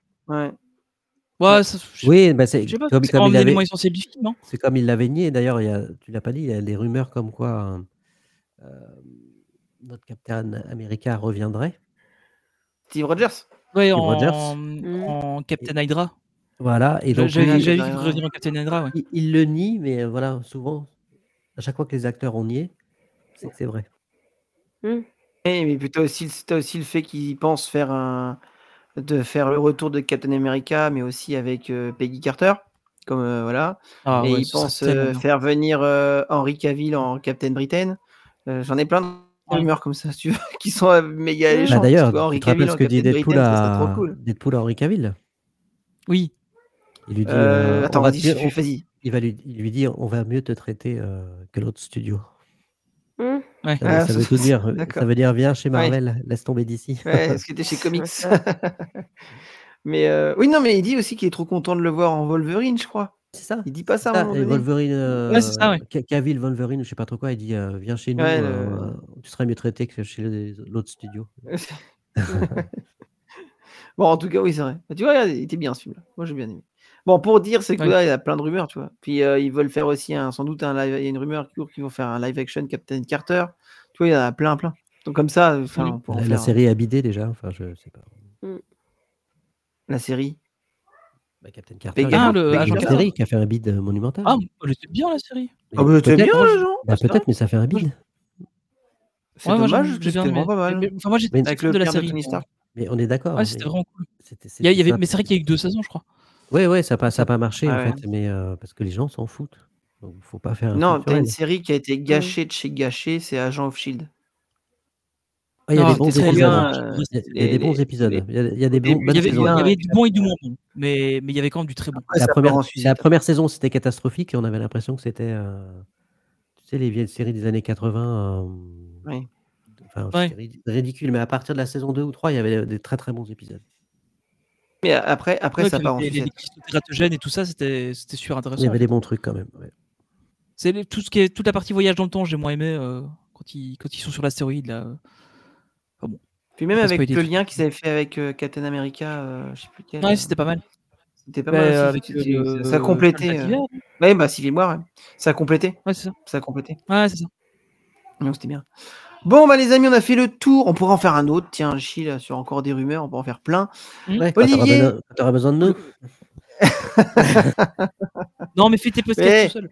Oui, bah c'est comme un des éléments essentiels du film, non ? C'est comme il l'avait nié. D'ailleurs, tu l'as pas dit, il y a des rumeurs comme quoi notre Captain America reviendrait. Steve Rogers. Oui, en Captain Hydra. Voilà. Et donc, j'avais vu qu'il revenait en Captain Hydra. Ouais. Il le nie, mais voilà, souvent, à chaque fois que les acteurs ont nié, c'est que c'est vrai. Mais plutôt aussi le fait qu'ils pensent faire le retour de Captain America, mais aussi avec Peggy Carter, comme voilà. Et ils pensent faire venir Henry Cavill en Captain Britain. J'en ai plein de rumeurs comme ça, si tu veux, qui sont méga alléchantes. D'ailleurs, tu te rappelles ce que dit Deadpool à Henry Cavill ? Oui. Il lui dit attends, vas-y. Il lui dit on va mieux te traiter que l'autre studio. Ouais. Ça veut tout dire. Ça veut dire viens chez Marvel, laisse tomber d'ici. Ouais, ce qui était chez Comics. Mais oui, non, mais il dit aussi qu'il est trop content de le voir en Wolverine, je crois. C'est ça. Il dit pas ça à un moment donné. Wolverine, c'est ça, ouais. Cavill, Wolverine, je sais pas trop quoi, il dit viens chez nous, tu serais mieux traité que chez l'autre studio. Bon, en tout cas, oui, c'est vrai. Tu vois, il était bien ce film-là. Moi, j'ai bien aimé. Bon, pour dire, c'est que là, il y a plein de rumeurs, tu vois. Puis ils veulent faire aussi sans doute un live. Il y a une rumeur qui court qu'ils vont faire un live action Captain Carter. Tu vois, il y en a plein. Donc comme ça, on peut en faire. La série a bidé déjà. Enfin, je sais pas. La série. Captain Carter. Agent série qui a fait un bid monumental. Ah, elle était bien la série. C'était bien, les gens. Peut-être, mais ça fait un bid. C'est dommage, c'était vraiment pas mal. Enfin, moi, j'étais avec le de la père série. de Tony Stark. Mais on est d'accord. Ouais, c'était vraiment cool. Mais c'est vrai qu'il y a eu que 2 saisons, je crois. Ouais, ça n'a pas marché en fait, mais parce que les gens s'en foutent. Donc, faut pas faire. Non, t'as une série qui a été gâchée de chez gâchée, c'est Agent of Shield. Il y a des bons épisodes. Il y a des bons épisodes. Il y a des bons. Il y avait du bon et du moins bon, mais il y avait quand même du très bon. La première saison, c'était catastrophique et on avait l'impression que c'était, tu sais, les vieilles séries des années 80. C'était ridicule. Mais à partir de la saison 2 ou 3, il y avait des très très bons épisodes. Mais après ça part en sucette. Les cristaux tératogènes et tout ça, c'était super intéressant. Il y avait des bons trucs quand même. Ouais. C'est toute la partie voyage dans le temps, j'ai moins aimé quand ils sont sur l'astéroïde là. Enfin, bon. Puis même avec le lien qu'ils avaient fait avec Captain America, je sais plus quel. Ouais, c'était pas mal. C'était pas mal aussi. Ça complétait. Ouais, Civil War. Ouais. Ça a complété. Ouais, c'est ça. Ça a complété. Ouais, c'est ça. Non, c'était bien. Bon, les amis, on a fait le tour. On pourra en faire un autre. Tiens, Chill sur encore des rumeurs. On peut en faire plein. Ouais, Olivier, t'auras besoin de nous. Non, mais fais tes podcasts tout seul.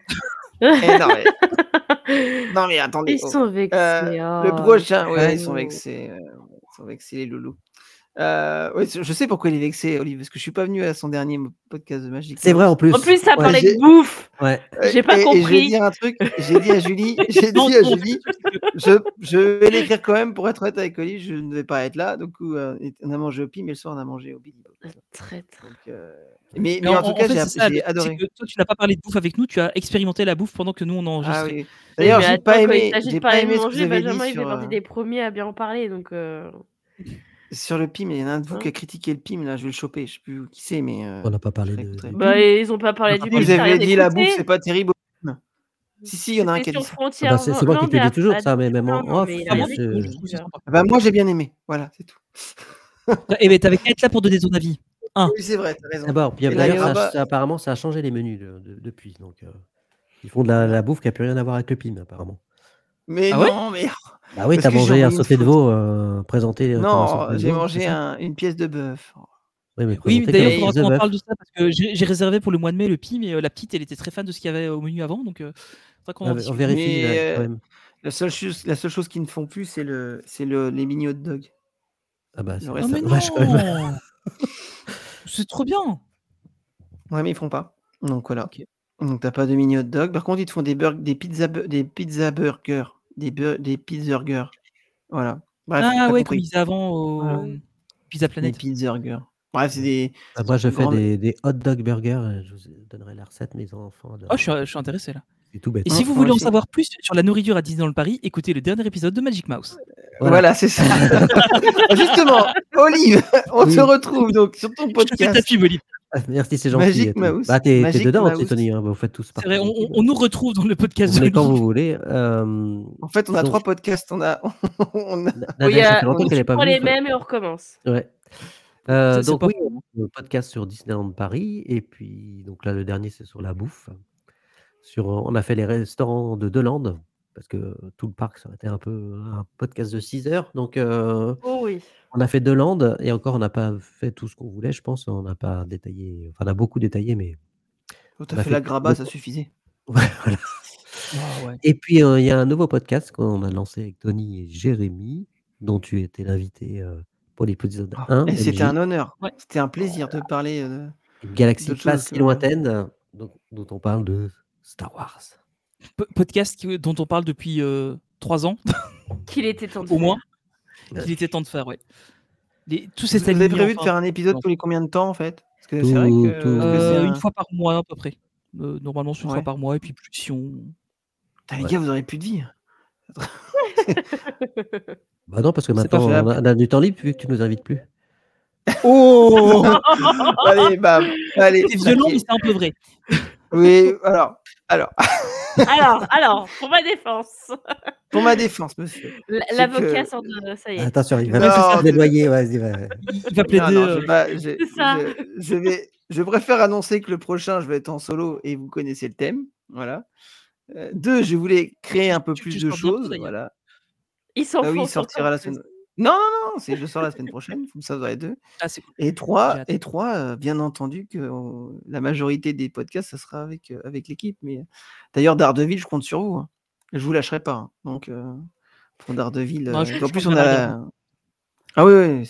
Non, mais attendez. Ils sont vexés. Le prochain, ils sont vexés. Ils sont vexés, les loulous. Ouais, je sais pourquoi il est vexé, Olive, parce que je suis pas venu à son dernier podcast de Magic C'est vrai Mouse. en plus. En plus, ça Ouais. parlait j'ai- de bouffe. Ouais. J'ai pas Et je vais compris. dire un truc, j'ai dit à Julie, Non, non, en fait, le truc, c'est que- je vais l'écrire quand même pour être honnête avec Olive, je ne vais pas être là. Donc, on a mangé au Pim et le soir on a mangé au Billy Bob. Traître. Donc, Mais mais en tout cas, fait, c'est ça, le j'ai truc, c'est adoré. que toi, tu n'as pas parlé de bouffe avec nous, tu as expérimenté la bouffe pendant que nous, on Ah enregistrait. oui. D'ailleurs, mais j'ai attends, pas quand il aimé, s'agit de j'ai pas parler de aimé ce que vous manger, avez dit Benjamin, il fait sur, partie des premiers à bien en parler. Donc, sur le Pim. Il y en a un de vous qui a Hein critiqué le Pim, là, je vais le choper. Je sais plus qui c'est, mais On n'a pas parlé je de. réécouterai. du bah, Pim. ils ont pas parlé du Si Pim, vous t'as rien avez dit la bouffe, écouté. c'est pas terrible au Pim. Si, il y en a un C'était qui a dit sur ça. Ah bah, Frontière c'est moi qui Land te le dis et toujours, à ça, mais même en non, off. mais il a Ah, rien moi, c'est- moi, je écouté, trouve ça celui-là. sympa. Ah bah, moi, j'ai bien aimé. Voilà, c'est tout. Eh ben, t'avais qu'à être là pour donner ton avis. Oui, c'est vrai, t'as raison. D'abord, puis Et d'ailleurs, d'ailleurs, bah, apparemment, ça a changé les menus depuis. Donc, ils font de la bouffe qui n'a plus rien à voir avec le Pim, apparemment. mais Ah ouais non, mais Bah oui, Parce t'as que j'ai mangé un envoyé une sauté de photo. veau présenté comme un sauté non, de j'ai veau, mangé c'est ça une pièce de bœuf. Oui, mais Oui, présenté comme d'ailleurs, une il faudra pièce de qu'on en bœuf. parle de ça parce que j'ai réservé pour le mois de mai le Pim et la petite, elle était très fan de ce qu'il y avait au menu avant, donc il faudra qu'on en On discute. vérifie là, Mais quand même. la seule chose qu'ils ne font plus, c'est les mini hot dogs. Ah bah, Le c'est reste, Oh, mais dommage quand même. non C'est trop bien. Ouais, mais ils font pas. Donc voilà. Ok. Donc t'as pas de mini hot dog. Par contre, ils te font des pizza burgers, des pizza burgers. Voilà. Bref, Ah t'as ouais, comme compris. ils faisaient avant Voilà. au Pizza Des Planet. pizza burgers. Bref, c'est des Moi, je fais grands. des hot dog burgers. Je vous donnerai la recette, mes enfants. Oh, je suis intéressé là. C'est tout bête. Et si vous Moi voulez en aussi. savoir plus sur la nourriture à Disneyland Paris, écoutez le dernier épisode de Magic Mouse. Voilà, c'est ça. Justement, Olive, on Oui. se retrouve donc sur ton Je te fais podcast. tapis, Molly. Ah, merci, c'est gentil. Magic et tout. Mouse. Bah, t'es Magic dedans, Mouse. Tony. Hein, vous faites tous C'est partie vrai, de l'équipe. on nous retrouve dans le podcast Vous venez quand d'Olive. vous voulez. En fait, on a donc, 3 podcasts. On a Nadège, ça fait longtemps on qu'elle n'est pas prend les venue. mêmes et on recommence. Ouais. C'est Donc pas oui, faux. le podcast sur Disneyland Paris. Et puis, donc là, le dernier, c'est sur la bouffe. On a fait les restaurants de Deland, parce que tout le parc, ça aurait été un peu un podcast de 6 heures. Donc, Oh oui. on a fait Deland, et encore, on n'a pas fait tout ce qu'on voulait, je pense. On n'a pas détaillé, enfin, on a beaucoup détaillé, mais Tout on à a fait fait la graba, ça suffisait. Ouais, voilà. Oh, ouais. Et puis, il y a un nouveau podcast qu'on a lancé avec Tony et Jérémy, dont tu étais l'invité pour l'épisode 1, Et c'était MJ. un honneur. Ouais. C'était un plaisir de parler. Une galaxie d'autres pas choses si que- lointaine, dont on parle de Star Wars. Podcast dont on parle depuis 3 ans, Qu'il était temps de au moins. Ouais. Qu'il était temps de faire, ouais. Tout Vous s'est avez aligné prévu de enfin. faire un épisode Non. tous les combien de temps en fait? Parce que c'est vrai que, parce que c'est Une un- fois par mois à peu près. Normalement, c'est une Ouais. fois par mois, et puis plus si on. Putain, les Ouais. gars, vous aurez plus de vie. Bah non, parce que C'est pas maintenant, fait. on a du temps libre vu que tu nous invites plus. Oh Allez, bam. Allez. C'est violent, ok. mais c'est un peu vrai. Oui, alors, Alors, pour ma défense, pour ma défense, monsieur. l'avocat que- sort de. Ça y est. Attention, il va Non, faire c'est- plaidoyer, vas-y, va. Il va plaider. Non, je C'est ça. je préfère annoncer que le prochain, je vais être en solo et vous connaissez le thème. Voilà. 2, je voulais créer un peu Tu plus de sors bientôt, choses. d'ailleurs. Voilà. Ils s'en Ah oui, font il sortira la semaine. Non, je sors la semaine prochaine. Vous savez 2. Ah, c'est cool. Et J'ai 3, hâte. bien entendu que la majorité des podcasts, ça sera avec l'équipe. Mais d'ailleurs, Daredevil, je compte sur vous. Hein. Je vous lâcherai pas. Hein. Donc, pour Daredevil, Non, je en plus, pense on bien a. Ah oui,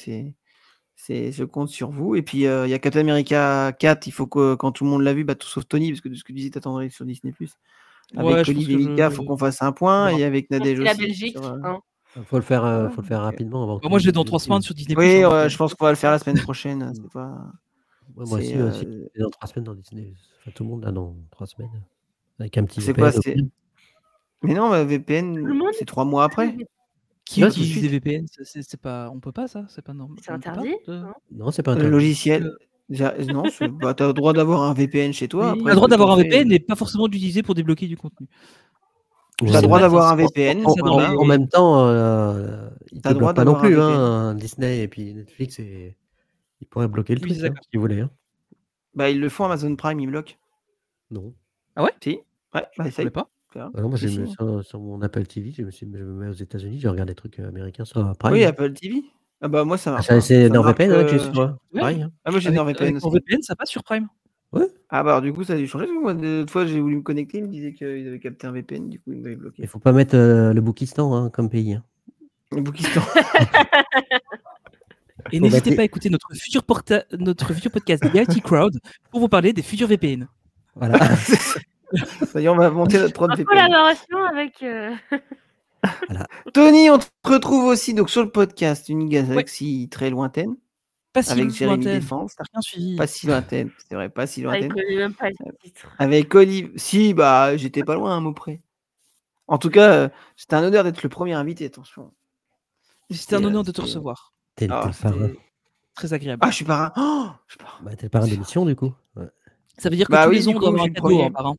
je compte sur vous. Et puis, il y a Captain America 4. Il faut que, quand tout le monde l'a vu, tout sauf Tony, parce que de ce que tu disais, t'attendrais sur Disney+. Ouais, Avec je pense Olivier que Mika, il faut qu'on fasse un point. verra. Et avec Nadège C'est la aussi. Belgique. Hein. Faut le faire donc, rapidement avant. Bah, moi, je l'ai dans 3 semaines sur Disney+. Oui, hein, donc, je pense qu'on va le faire la semaine prochaine. C'est pas. Ouais, moi c'est, aussi, dans 3 semaines dans Disney. Enfin, tout le monde là dans 3 semaines. Avec un petit C'est VPN. quoi, c'est- Mais non, VPN, Tout le monde c'est 3 mois après. Qui Ouais, utilise tout de des suite. VPN? C'est pas, on peut pas ça, c'est pas normal. C'est interdit. Hein. Non, c'est pas Le interdit. logiciel. Non, t'as le droit d'avoir un VPN chez toi. Tu Après, as le droit ce que d'avoir un t'en fais, VPN et pas forcément d'utiliser pour débloquer du contenu. T'as sais le droit pas, d'avoir ça, un c'est- VPN. ça, dans voilà. les- En même temps, ils T'as ne le droit bloquent pas non d'avoir un plus. VPN. Hein, Disney et puis Netflix, ils pourraient bloquer le Oui, truc, c'est d'accord. si vous voulez. Hein. Ils le font Amazon Prime, ils bloquent. Non. Si. Ouais, Je essaye. voulais pas. Ah non, moi, Si, je me si. sur mon Apple TV, je me mets aux États-Unis, je regarde des trucs américains sur Prime. Oui, Apple TV. Ah bah moi ça marche. C'est Ça NordVPN, marche, tu es sur Ouais. pareil. Hein. Ah moi j'ai Avec NordVPN ton aussi. VPN, ça passe sur Prime. Ah bah du coup ça a dû changer. Parce que moi l'autre fois j'ai voulu me connecter, ils me disaient qu'ils avaient capté un VPN, du coup ils m'avaient bloqué. Il faut pas mettre le Boukistan comme pays. Hein. Le Boukistan. Et Faut n'hésitez mettre pas à écouter notre futur podcast The IT Crowd pour vous parler des futurs VPN. Voilà. Ça y est, on va monter notre propre En VPN. collaboration avec. Tony, on te retrouve aussi donc sur le podcast Une galaxie très lointaine. Pas si Avec Jérémy lointaine. Défense. T'as rien suivi. Pas si lointaine, c'est vrai, pas si Ah, il lointaine. connaît même pas le titre. Avec Olive. Si, bah, j'étais pas loin à un mot près. En tout cas, c'était un honneur d'être le premier invité, attention. C'était un honneur de te recevoir. T'es le parrain. Très agréable. Ah, je suis parrain. Oh, je suis parrain. Bah, t'es le parrain d'émission, du coup. Ouais. Ça veut dire que Bah tous oui, les du ans, on coup, doit avoir je un suis le cadeau premier. en parrain.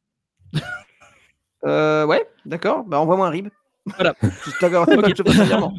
Ouais, d'accord. Bah, envoie-moi un rib. Voilà. Je te garantis pas que je te fasse un virement.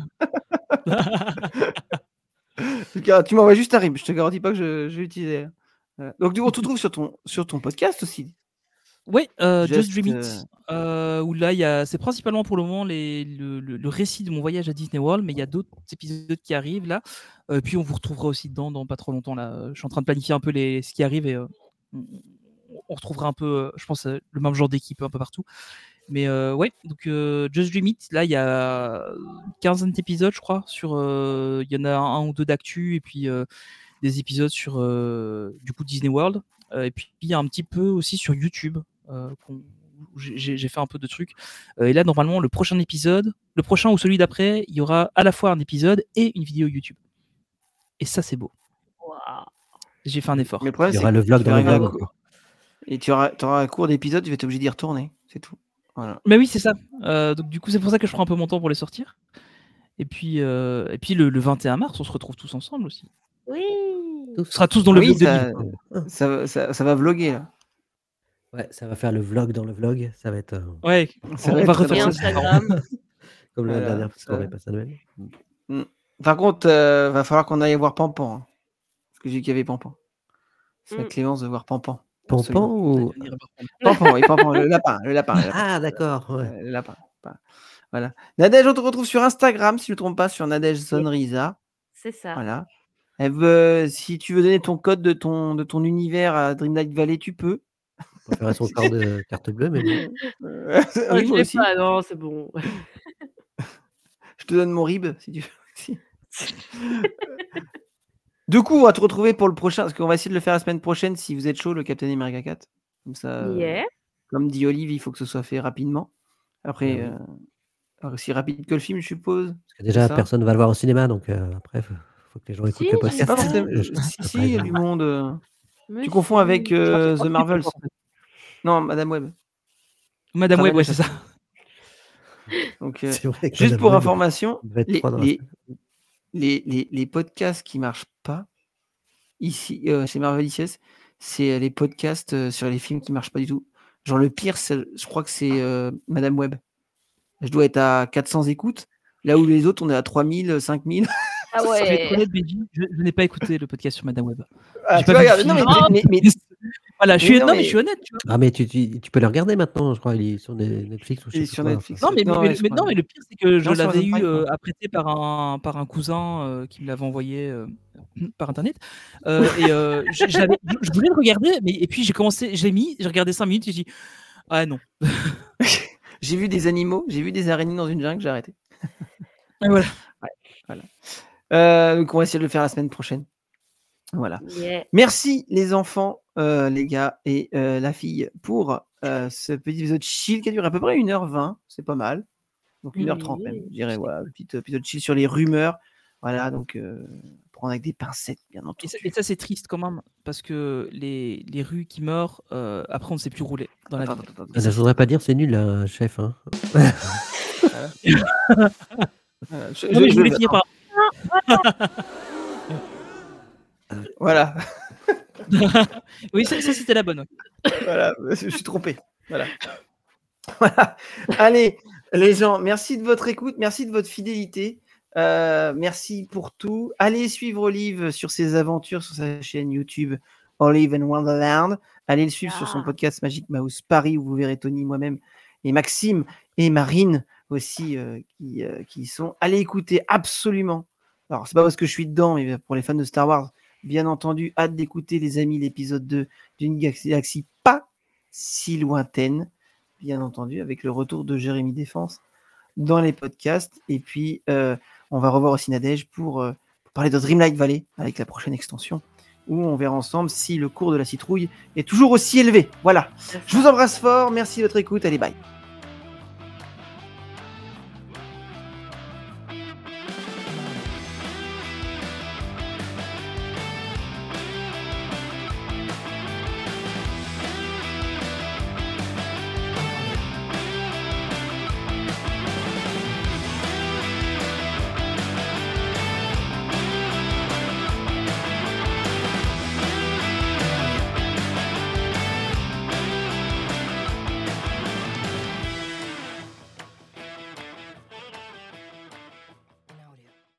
Tu m'envoies juste un rib. Je te garantis pas que je vais l'utiliser. Voilà. Donc, du coup, on te trouve sur ton podcast aussi. Oui, Just Just, Dream It, où là, c'est principalement pour le moment le récit de mon voyage à Disney World, mais il y a d'autres épisodes qui arrivent là. Puis on vous retrouvera aussi dedans dans pas trop longtemps. Là. Je suis en train de planifier un peu ce qui arrive et on retrouvera un peu, je pense, le même genre d'équipe un peu partout. Mais ouais, donc Just Dream It, là, il y a une quinzaine d'épisodes, je crois. Il y en a un ou deux d'actu et puis des épisodes sur du coup Disney World. Et puis il y a un petit peu aussi sur YouTube. Où j'ai fait un peu de trucs. Et là, normalement, le prochain ou celui d'après, il y aura à la fois un épisode et une vidéo YouTube. Et ça, c'est beau. Waouh. J'ai fait un effort. Mais le problème, Il y c'est aura que le vlog tu vas dans le arriver vlog. à- Et tu auras un cours d'épisode, tu vas être obligé d'y retourner. C'est tout. Voilà. Mais oui, c'est ça. Donc du coup, c'est pour ça que je prends un peu mon temps pour les sortir. Et puis le 21 mars, on se retrouve tous ensemble aussi. Oui. On sera tous dans le Oui, vlog de ça, Lille. ça va vlogger là. Ouais, ça va faire le vlog dans le vlog. Ça va être Ouais, Ça on va va être refaire Et ça. Instagram. comme la Voilà, dernière fois ça- qu'on avait passé à Noël. Par contre, va falloir qu'on aille voir Pampan. Hein. Parce que j'ai vu qu'il y avait Pampan. C'est à Clémence de voir Pampan. Pampan ou. Pampan, oui, Pampan, le lapin. Ah, d'accord. Ouais. Le lapin. Voilà. Nadège, on te retrouve sur Instagram, si je ne me trompe pas, sur Nadège Sonrisa. C'est ça. Voilà. Si tu veux donner ton code de ton univers à Dreamlight Valley, tu peux. On va faire son corps de carte bleue, mais bon. Oui, je moi l'ai aussi. pas, non, c'est bon. Je te donne mon rib, si tu veux. aussi. Du coup, on va te retrouver pour le prochain, parce qu'on va essayer de le faire la semaine prochaine, si vous êtes chaud, le Captain America 4. Comme ça, Yeah. comme dit Olive, il faut que ce soit fait rapidement. Après, Ah aussi rapide que le film, je suppose. Parce que déjà, C'est ça. personne ne va le voir au cinéma, donc après, faut que les gens écoutent Si, le C'est podcast. pas forcément. Si, il y a du monde. Tu confonds avec The Marvels. Non, Madame Web. Madame Web, ouais, c'est ça. Donc, C'est vrai que juste Madame pour Web information, devait être trois dans la les podcasts qui marchent pas ici chez Marvelicious, c'est les podcasts sur les films qui marchent pas du tout. Genre le pire, je crois que c'est Madame Web. Je dois être à 400 écoutes, là où les autres on est à 3000, 5000. Ah Je vais être ouais. honnête, Benji, je n'ai pas écté le podcast sur Madame Web. Ah, J'ai tu pas vois, vu le regarde, film. mais Voilà, mais non, mais mais- je suis honnête, tu vois. Ah, mais tu peux le regarder maintenant, je crois. Il est sur Netflix ou je il est sais sur pas. Netflix. Non, mais ouais, je crois. le pire, c'est que je Non, sur l'avais Amazon eu Prime, à prêter par un cousin qui me l'avait envoyé par internet. Je voulais le regarder, et puis j'ai regardé 5 minutes et j'ai dit ah non. J'ai vu des animaux, j'ai vu des araignées dans une jungle, j'ai arrêté. Et voilà. Donc on va essayer de le faire la semaine prochaine. Voilà. Yeah. Merci les enfants, les gars et la fille pour ce petit épisode chill qui a duré à peu près 1h20, c'est pas mal. Donc 1h30 même, je dirais. Voilà, petit épisode chill sur les rumeurs. Voilà, donc prendre avec des pincettes, bien entendu. Et ça, c'est triste quand même, parce que les rues qui meurent, après, on ne sait plus rouler dans la ville. Attends. Ah, ça, je voudrais pas dire c'est nul, là, chef. Hein. Je voulais finir par. Voilà. Oui, ça c'était la bonne. Voilà, je suis trompé. Voilà. Voilà. Allez, les gens, merci de votre écoute, merci de votre fidélité. Merci pour tout. Allez suivre Olive sur ses aventures sur sa chaîne YouTube Olive and Wonderland. Allez le suivre sur son podcast Magic Mouse Paris où vous verrez Tony, moi-même et Maxime et Marine aussi qui y sont. Allez écouter absolument. Alors, c'est pas parce que je suis dedans, mais pour les fans de Star Wars, bien entendu, hâte d'écouter les amis l'épisode 2 d'une galaxie pas si lointaine, bien entendu, avec le retour de Jérémy Défense dans les podcasts. Et puis, on va revoir aussi Nadège pour parler de Dreamlight Valley avec la prochaine extension, où on verra ensemble si le cours de la citrouille est toujours aussi élevé. Voilà. Je vous embrasse fort. Merci de votre écoute. Allez, bye.